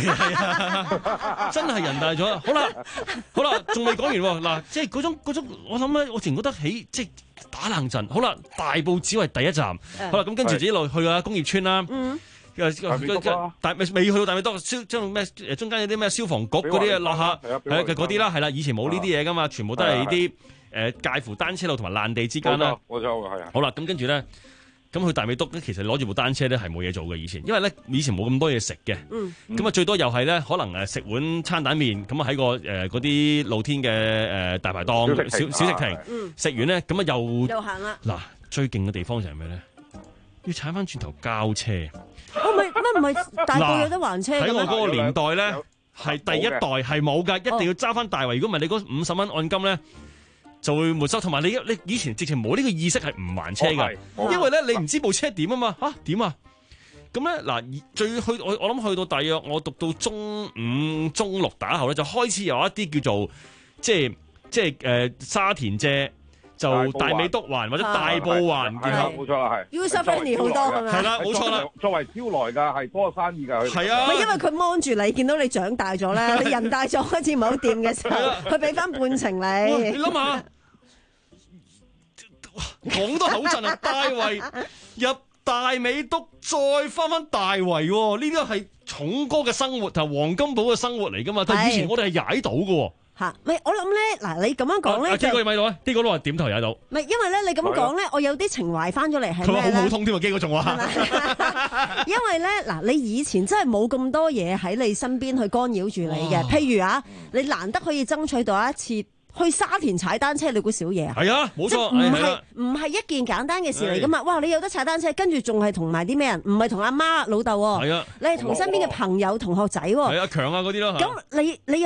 真係人大咗。好啦，好啦，仲未講完喎。嗱，即係嗰種嗰種，我諗咧，我淨覺得起即係打冷震。好啦，大埔只係第一站。好啦，咁跟住就一路去啊工業村啦。嗯。但未未去到大尾多消，將咩誒中間有啲咩消防局嗰啲啊落下，係嗰啲啦，係啦，以前冇呢啲嘢噶嘛，全部都係啲。誒介乎單車路同埋爛地之間啦， 冇錯，係啊。 好啦，咁跟住咧，咁去大美督咧，其實攞住部單車咧係冇嘢做嘅以前，因為咧以前冇咁多嘢食嘅，咁啊最多又係咧可能誒食碗餐蛋麵，咁啊喺個誒嗰啲露天嘅誒大排檔小小食亭食完咧，咁啊又又行啦。嗱，最勁嘅地方就係咩咧？要踩翻轉頭交車。哦，唔係乜唔係大埔有得還車嘅咩？喺我嗰個年代咧，係第一代係冇㗎，一定要揸翻大圍。如果唔係你嗰五十蚊按金咧，就會沒收，同埋你你以前直情冇呢個意識係唔還車㗎，哦、因為咧你唔知部車點啊嘛嚇點啊，咁咧嗱最去我我諗去到大約我讀到中五中六打後咧，就開始有一啲叫做即係即係誒、呃、沙田借就大美督環或者大埔環， 然後冇錯啦，係 user friendly 好多係咪？ 係啦，冇錯啦。作為招來㗎，係嗰個生意㗎。 係啊， 因為佢望住你，見到你長大咗咧，你人大咗開始唔好掂嘅時候，佢俾翻半程你。你諗下，講得口震啊！大圍入大美督，再翻翻大圍喎，呢啲係重哥嘅生活同黃金寶嘅生活嚟㗎嘛？但係以前我哋係踩到㗎喎。 嚇！咪我諗咧，嗱你咁樣講咧， 基哥你咪到啊！基哥都話點頭踩到。 唔係因為咧，你咁講咧，我有啲情懷翻咗嚟係咩咧？ 佢話好普通添啊！基哥仲話。 因為咧，嗱你以前真係冇咁多嘢喺你身邊去干擾住你嘅，譬如啊，你難得可以爭取到一次去沙田踩單車，你估少嘢啊？ 係啊，冇錯， 唔係唔係一件簡單嘅事嚟噶嘛？哇！你有得踩單車，跟住仲係同埋啲咩人？唔係同阿媽老豆喎， 係啊， 你係同身邊嘅朋友同學仔喎， 係阿強啊嗰啲咯。 咁你你有一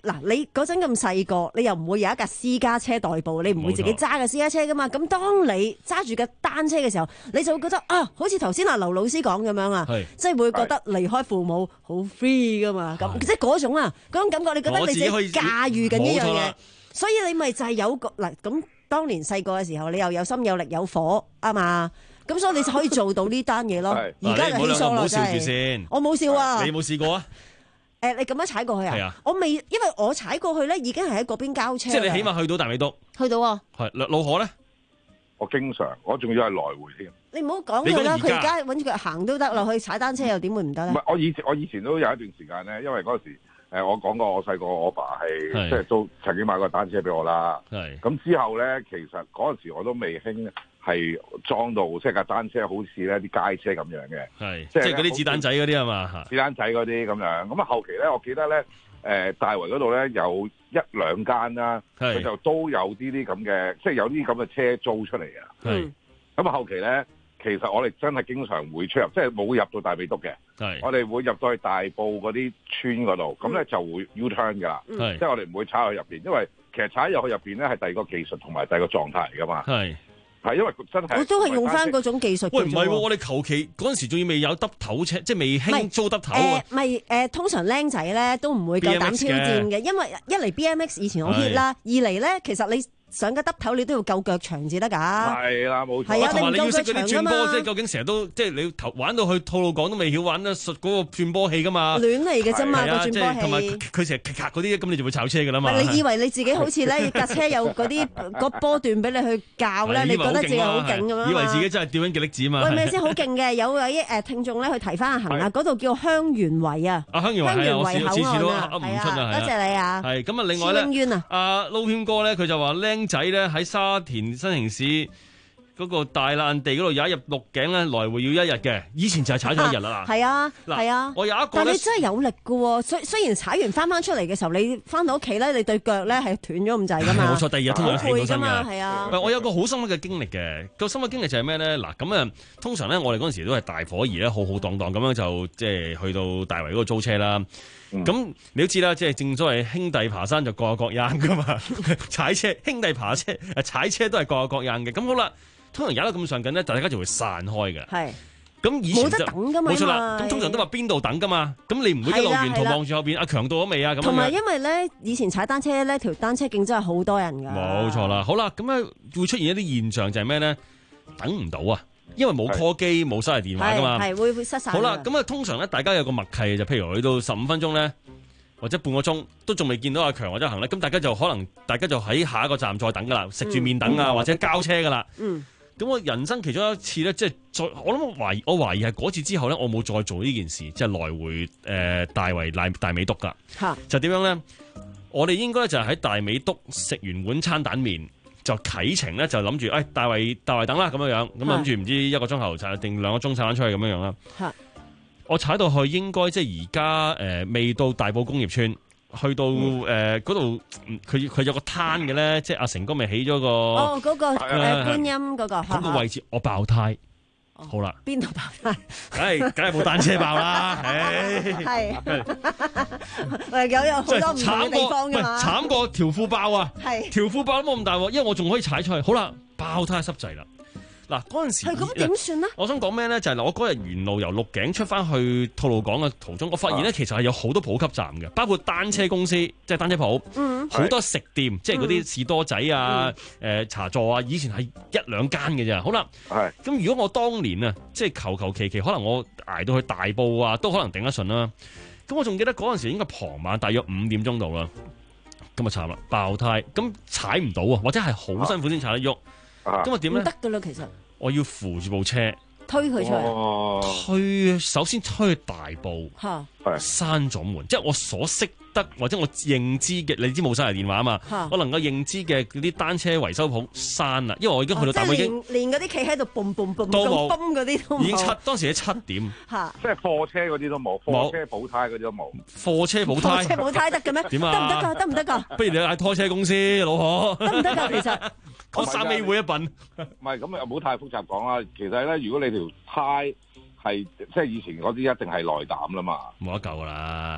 嗱，你嗰陣咁細個，你又唔會有一架私家車代步，你唔會自己揸架私家車噶嘛。咁當你揸住架單車嘅時候，你就會覺得啊，好似頭先阿劉老師講咁樣啊，即係會覺得離開父母好 free 噶嘛。咁即係嗰種啊，嗰種感覺，你覺得你自己駕馭緊呢樣嘢，所以你咪就係有個嗱咁。當年細個嘅時候，你又有心有力有火啊嘛，咁所以你就可以做到呢單嘢咯。而家就起訴啦，真係。我冇笑啊！ 你有冇試過啊？ 誒，你咁樣踩過去啊？ 係啊。 我未，因為我踩過去咧，已經係喺嗰邊交車。 即係你起碼去到大美督。 去到啊。 係老河咧？ 我經常，我仲要係來回添。 你唔好講佢啦，佢而家揾住佢行都得落去踩單車又點會唔得咧？ 唔係，我以前我以前都有一段時間咧，因為嗰時。誒，我講過我細個，我爸係即係都曾經買過單車俾我啦。係咁之後咧，其實嗰陣時我都未興係裝到即係架單車好似咧啲街車咁樣嘅。係即係嗰啲子彈仔嗰啲係嘛？ 子彈仔嗰啲咁樣。咁啊後期咧，我記得咧，誒大圍嗰度咧有一兩間啦，佢就都有啲啲咁嘅，即係有啲咁嘅車租出嚟啊。係咁啊後期咧。其實我哋真係經常會出入，即係冇入到大美督嘅。係，我哋會入到去大埔嗰啲村嗰度，咁咧就會 U turn 㗎啦。即係我哋唔會踩去入邊，因為其實踩入去入邊咧係第二個技術同埋第二個狀態嚟㗎嘛。係，係因為真係我都係用翻嗰種技術。 喂，唔係喎，我哋求其嗰陣時仲要未有揼頭車，即係未興租揼頭啊。 誒，咪誒，通常僆仔咧都唔會夠膽挑戰嘅，因為一嚟 B M X 以前好 hit 啦，二嚟咧其實你。上個揼頭你都要夠腳長至得㗎，係啦冇錯。 係啊， 同埋你要識嗰啲轉波，即係係究竟成日都即係你頭玩到去吐露港都未曉玩得熟嗰個轉波器㗎嘛？ 亂嚟嘅啫嘛個轉波器。 同埋佢成日咔嗰啲，咁你就會炒車㗎啦嘛。 你以為你自己好似咧架車有嗰啲個波段俾你去教咧？你覺得自己好勁咁樣？ 以為自己真係吊緊極力子嘛？ 喂，咪先好勁嘅，有有啲誒聽眾咧去提翻阿恒啊，嗰度叫香園圍啊。 啊香園圍係啊，我次次都噏唔出啊。 多謝你啊。 係咁啊，另外咧，阿撈謙哥咧，佢就話僆仔咧喺沙田新城市嗰個大爛地嗰度有一日鹿頸咧，來回要一日嘅。以前就係踩咗一日啦。 係啊，係啊。 我有一個， 但你真係有力㗎喎。雖雖然踩完翻翻出嚟嘅時候，你翻到屋企咧，你對腳咧係斷咗咁滯㗎嘛。 冇錯，第二日通常起到身㗎。 係啊。 我有個好深刻嘅經歷嘅，個深刻經歷就係咩咧？嗱，咁啊，通常咧，我哋嗰陣時都係大伙兒咧，浩浩蕩蕩咁樣就即係去到大圍嗰度租車啦。咁、嗯、你都知啦，即係正所謂兄弟爬山就各有各樣噶嘛，踩車兄弟爬車誒踩車都係各有各樣嘅。咁好啦，通常踩得咁上緊咧，大家就會散開嘅。係，咁以前就冇得等噶嘛，冇錯啦。咁通常都話邊度等噶嘛，咁你唔會一路沿途望住後邊阿強到咗未啊？咁同埋因為咧，以前踩單車咧，條單車徑真係好多人噶。 冇錯啦，好啦，咁咧會出現一啲現象就係咩咧？等唔到啊！因為冇 call 機冇手提電話噶嘛， 係會會失晒。 好啦，咁啊通常咧，大家有個默契就譬如去到十五分鐘咧，或者半個鐘都仲未見到阿強或者行咧，咁大家就可能大家就喺下一個站再等噶啦，食住麵等啊，嗯、或者交車噶啦。嗯，咁我人生其中一次咧，即係再我諗懷疑，我懷疑係嗰次之後咧，我冇再做呢件事，即係來回誒、呃、大圍大大美督噶。吓就點樣咧？我哋應該就係喺大美督食完碗餐蛋麵。就啟程咧，就諗住，誒、哎、大圍大圍等啦，咁樣樣，咁諗住唔知一個鐘頭踩定兩個鐘踩翻出去咁樣樣啦。我踩到去應該即係而家誒未到大埔工業村，去到誒嗰度，佢、呃、佢有個攤嘅咧，即係阿成哥咪起咗個哦嗰、那個誒、呃、觀音嗰、那個嗰個位置，我爆胎。哦、好啦， 邊度爆胎？ 梗係梗係冇單車爆啦， 係喂有有好多唔同嘅地方㗎嘛， 慘過條褲爆啊！ 係條褲爆都冇咁大鑊，因為我仲可以踩出去。好啦，爆胎濕滯啦。嗱嗰陣時係咁點算呢？ 我想講咩咧？就係、是、嗱，我嗰日沿路由鹿頸出翻去吐露港嘅途中，我發現咧、啊、其實係有好多補給站嘅，包括單車公司，即係單車鋪，好、嗯、多食店，即係嗰啲士多仔啊、誒、嗯呃、茶座啊，以前係一兩間嘅啫。好啦，咁如果我當年啊，即係求求其其，可能我捱到去大埔啊，都可能頂得順啦。咁我仲記得嗰陣時應該傍晚大約五點鐘度啦，咁啊慘啦，爆胎，咁踩唔到啊，或者係好辛苦先踩得喐。咁啊點咧？ 唔得噶啦，其實我要扶住部車推佢出去、 哦，推首先推去大埔，係閂咗門，即係我所識得或者我認知嘅，你知冇手提電話啊嘛，我能夠認知嘅嗰啲單車維修鋪閂啦，因為我已經去到大埔、哦、已經連嗰啲企喺度嘣嘣嘣都冇， 嗰啲都冇， 已經七當時喺七點， 即係貨車嗰啲都冇，貨車補胎嗰啲都冇， 貨車補胎， 貨車補胎得嘅咩？ 點啊？ 得唔得㗎？得唔得㗎？ 不如你嗌拖車公司老婆， 得唔得㗎？其實。 我三尾會一品， 唔係咁又唔好太複雜講啦。其實咧，如果你條胎係即係以前嗰啲一定係內膽啦嘛， 冇得救噶啦。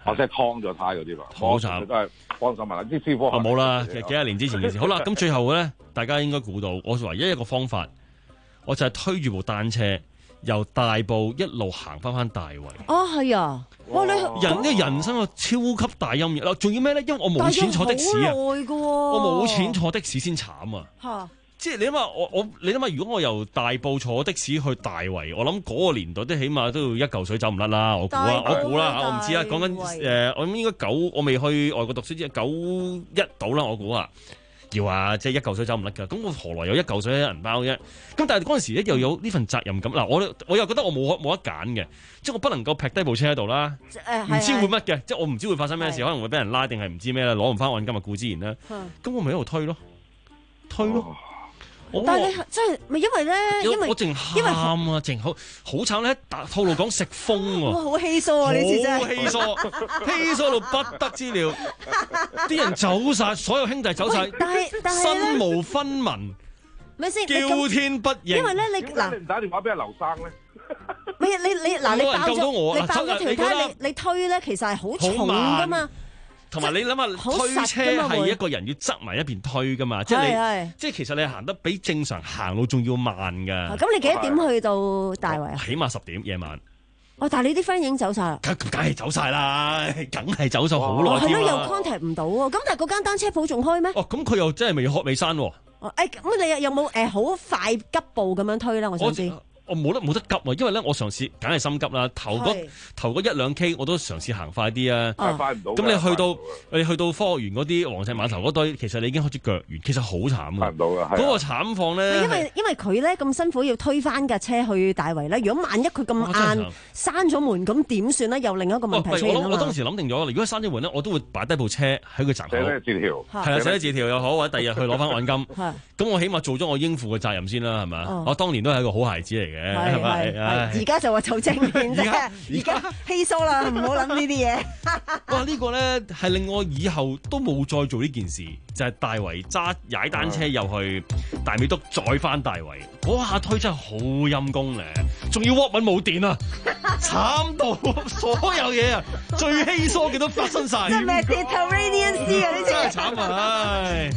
或者係燙咗胎嗰啲嘛， 好慘， 都係幫手問下啲師傅。 啊冇啦，其實幾廿年之前嘅事。好啦，咁最後咧，大家應該估到，我唯一一個方法，我就係推住部單車由大埔一路行翻翻大圍。 哦，係啊，哇！你人呢個人生個超級大陰影。仲要咩咧？因為我冇錢坐的士啊，我冇錢坐的士先慘啊。嚇！即係你諗下，我我你諗下，如果我由大埔坐的士去大圍，我諗嗰個年代都起碼都要一嚿水走唔甩啦。我估啊，我估啦嚇，我唔知啊。講緊誒，我諗應該九，我未去外國讀書之前九一到啦，我估啊。要啊，即係一嚿水走唔甩㗎。咁我何來有一嚿水喺銀包啫？咁但係嗰陣時咧又有呢份責任感。嗱，我我又覺得我冇冇得揀嘅，即係我不能夠劈低部車喺度啦。唔知會乜嘅，即係我唔知會發生咩事，可能會俾人拉定係唔知咩啦，攞唔翻按金啊，固之然啦。咁我咪喺度推咯，推咯。 但係你真係咪因為咧？因為我淨喊啊，淨好好慘咧！套路講食風喎， 哇！好稀疏啊！呢次真係好稀疏，稀疏到不得之了。啲人走晒，所有兄弟走晒， 但係但係身無分文， 咪先叫天不應。 因為咧，你嗱， 你唔打電話俾阿劉生咧？ 唔係你你嗱，你爆咗你爆咗條胎，你你推咧，其實係好重噶嘛。 同埋你諗下，推車係一個人要側埋一邊推噶嘛，即係你，即係其實你行得比正常行路仲要慢㗎。 咁你幾多點去到大圍啊？ 起碼十點夜晚。 哦，但係你啲 friend 已經走晒啦。 梗梗係走晒啦，梗係走咗好耐。 係咯，又 contact 唔到喎。咁但係嗰間單車鋪仲開咩？ 哦，咁佢又真係未開未閂喎。 哦，誒，咁你有冇誒好快急步咁樣推咧？我想知。 我冇得冇得急啊，因為咧我嘗試梗係心急啦。頭嗰頭嗰一兩 K 我都嘗試行快啲啊。 快唔到。 咁你去到你去到科學園嗰啲黃石碼頭嗰堆，其實你已經開始腳軟，其實好慘啊。 快唔到㗎。 嗰個慘況咧， 因為因為佢咧咁辛苦要推翻架車去大圍咧，如果萬一佢咁晏閂咗門，咁點算咧？又另一個問題出現啊嘛。 我當時諗定咗，如果閂咗門咧，我都會擺低部車喺個閘口。 寫字條。 係啊，寫字條又好，或者第二日去攞翻按金。咁我起碼做咗我應付嘅責任先啦，係咪？我當年都係一個好孩子嚟嘅，係咪？ 而家就話做正面啫，而家稀疏啦，唔好諗呢啲嘢。 哇！呢個咧係令我以後都冇再做呢件事，就係大圍揸踩單車又去大美督，再翻大圍嗰下推真係好陰功咧，仲要 Walkman 冇電啊，慘到所有嘢啊，最稀疏嘅都發生晒。 即係咩 Mediterranean Sea 啊？呢啲真係慘啊！唉。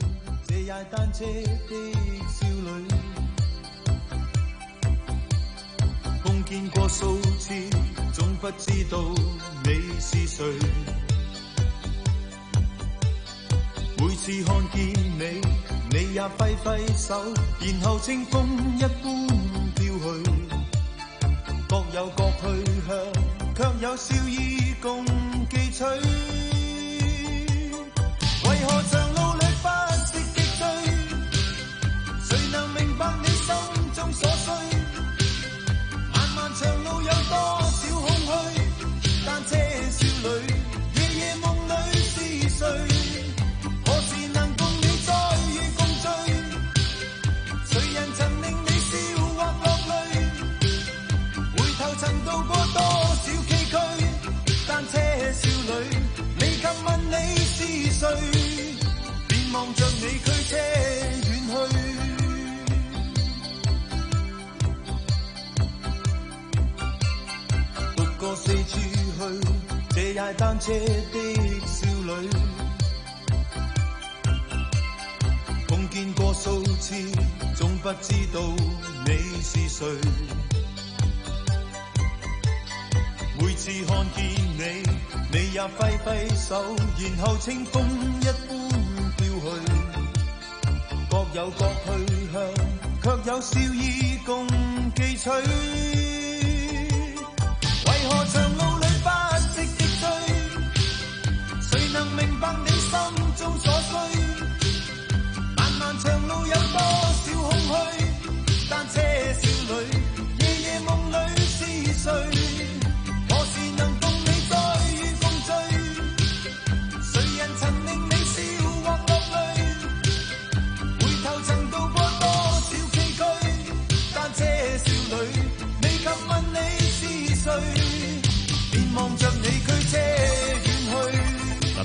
碰見過數次，總不知道你是誰。每次看見你，你也揮揮手，然後清風一般飄去。各有各去向，卻有笑意共記取。為何長路裏不識擊退？誰能明白你心中所需？長路有多少空虛？單車少女，夜夜夢裏是誰？何時能共你再遇共聚？誰人曾令你笑或落淚？回頭曾渡過多少崎嶇？單車少女，你及問你是誰？便望着你驅車遠去。過四處去，這踩單車的少女，碰見過數次，總不知道你是誰。每次看見你，你也揮揮手，然後清風一般飄去。各有各去向，卻有笑意共記取。為何長路裏不識擊退？誰能明白你心中所需？漫漫長路有多少空虛？單車少女，夜夜夢裏是誰？何時能共你再遇共聚？誰人曾令你笑或落淚？回頭曾渡過多少崎嶇？單車少女，你及問你是誰？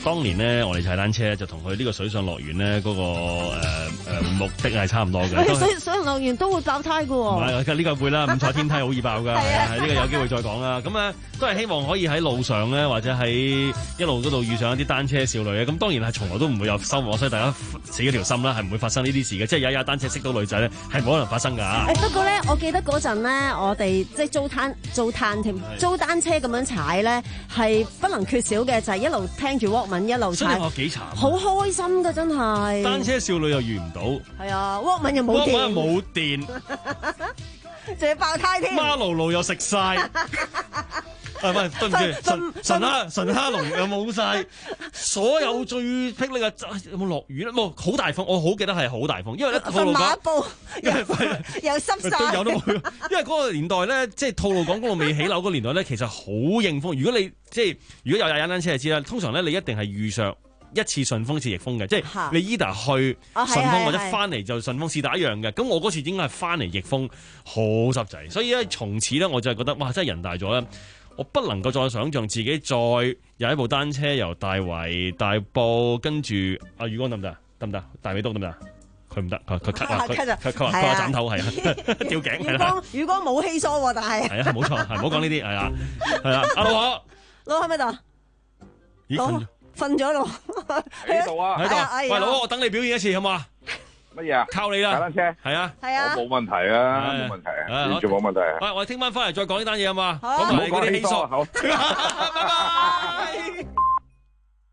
當年咧，我哋踩單車就同佢呢個水上樂園咧嗰個誒誒、呃、目的係差唔多嘅。 水水上樂園都會爆胎㗎喎。 唔係，呢個會啦，五彩天梯好易爆㗎。係啊，呢、呢個有機會再講啦。咁咧都係希望可以喺路上咧，或者喺一路嗰度遇上一啲單車少女嘅。咁當然係從來都唔會有收穫，所以大家死咗條心啦，係唔會發生呢啲事嘅。即係有一架單車識到女仔咧，係冇可能發生㗎。誒不過咧，我記得嗰陣咧，我哋即係租攤租攤添，租單車咁樣踩咧，係不能缺少嘅，就係、是、一路聽住 Walkman 一路踩。 我幾慘， 好開心㗎，真係。 單車少女又遇唔到。 係啊 ，Walkman 又冇電。 Walkman 又冇電， 仲要爆胎添。 馬路路又食晒。啊，唔係，對唔住，神神蝦神蝦龍又冇晒，所有最霹靂嘅有冇落雨咧？冇，好大風，我好記得係好大風，因為咧吐露港又濕晒， 有都冇，因為嗰個年代咧，即係吐露港嗰度未起樓嗰個年代咧，其實好應風。如果你即係如果有踩單車就知啦，通常咧你一定係遇上一次順風，一次逆風嘅，即係你 either 去順風或者翻嚟就順風，是但一樣嘅。咁我嗰次應該係翻嚟逆風，好濕滯，所以咧從此咧我就係覺得哇，真係人大咗咧。我不能夠再想像自己再有一部單車由大圍大埔跟住阿宇哥得唔得？得唔得？大尾督得唔得？佢唔得，佢佢咳啊！佢佢佢話佢話斬頭係啊，吊頸係啦。 宇哥冇稀疏喎，但係係啊，冇錯，係唔好講呢啲係啊，係啊，阿老何， 老何喺咪度？ 咦，瞓瞓咗咯， 喺度啊， 喺度。喂，老何，我等你表演一次好嘛？ 乜嘢啊？ 靠你啦！ 踩單車係啊， 係啊， 我冇問題啊，冇問題啊，完全冇問題啊。 喂，我哋聽晚翻嚟再講呢單嘢啊嘛， 講埋嗰啲稀疏。好， 拜拜。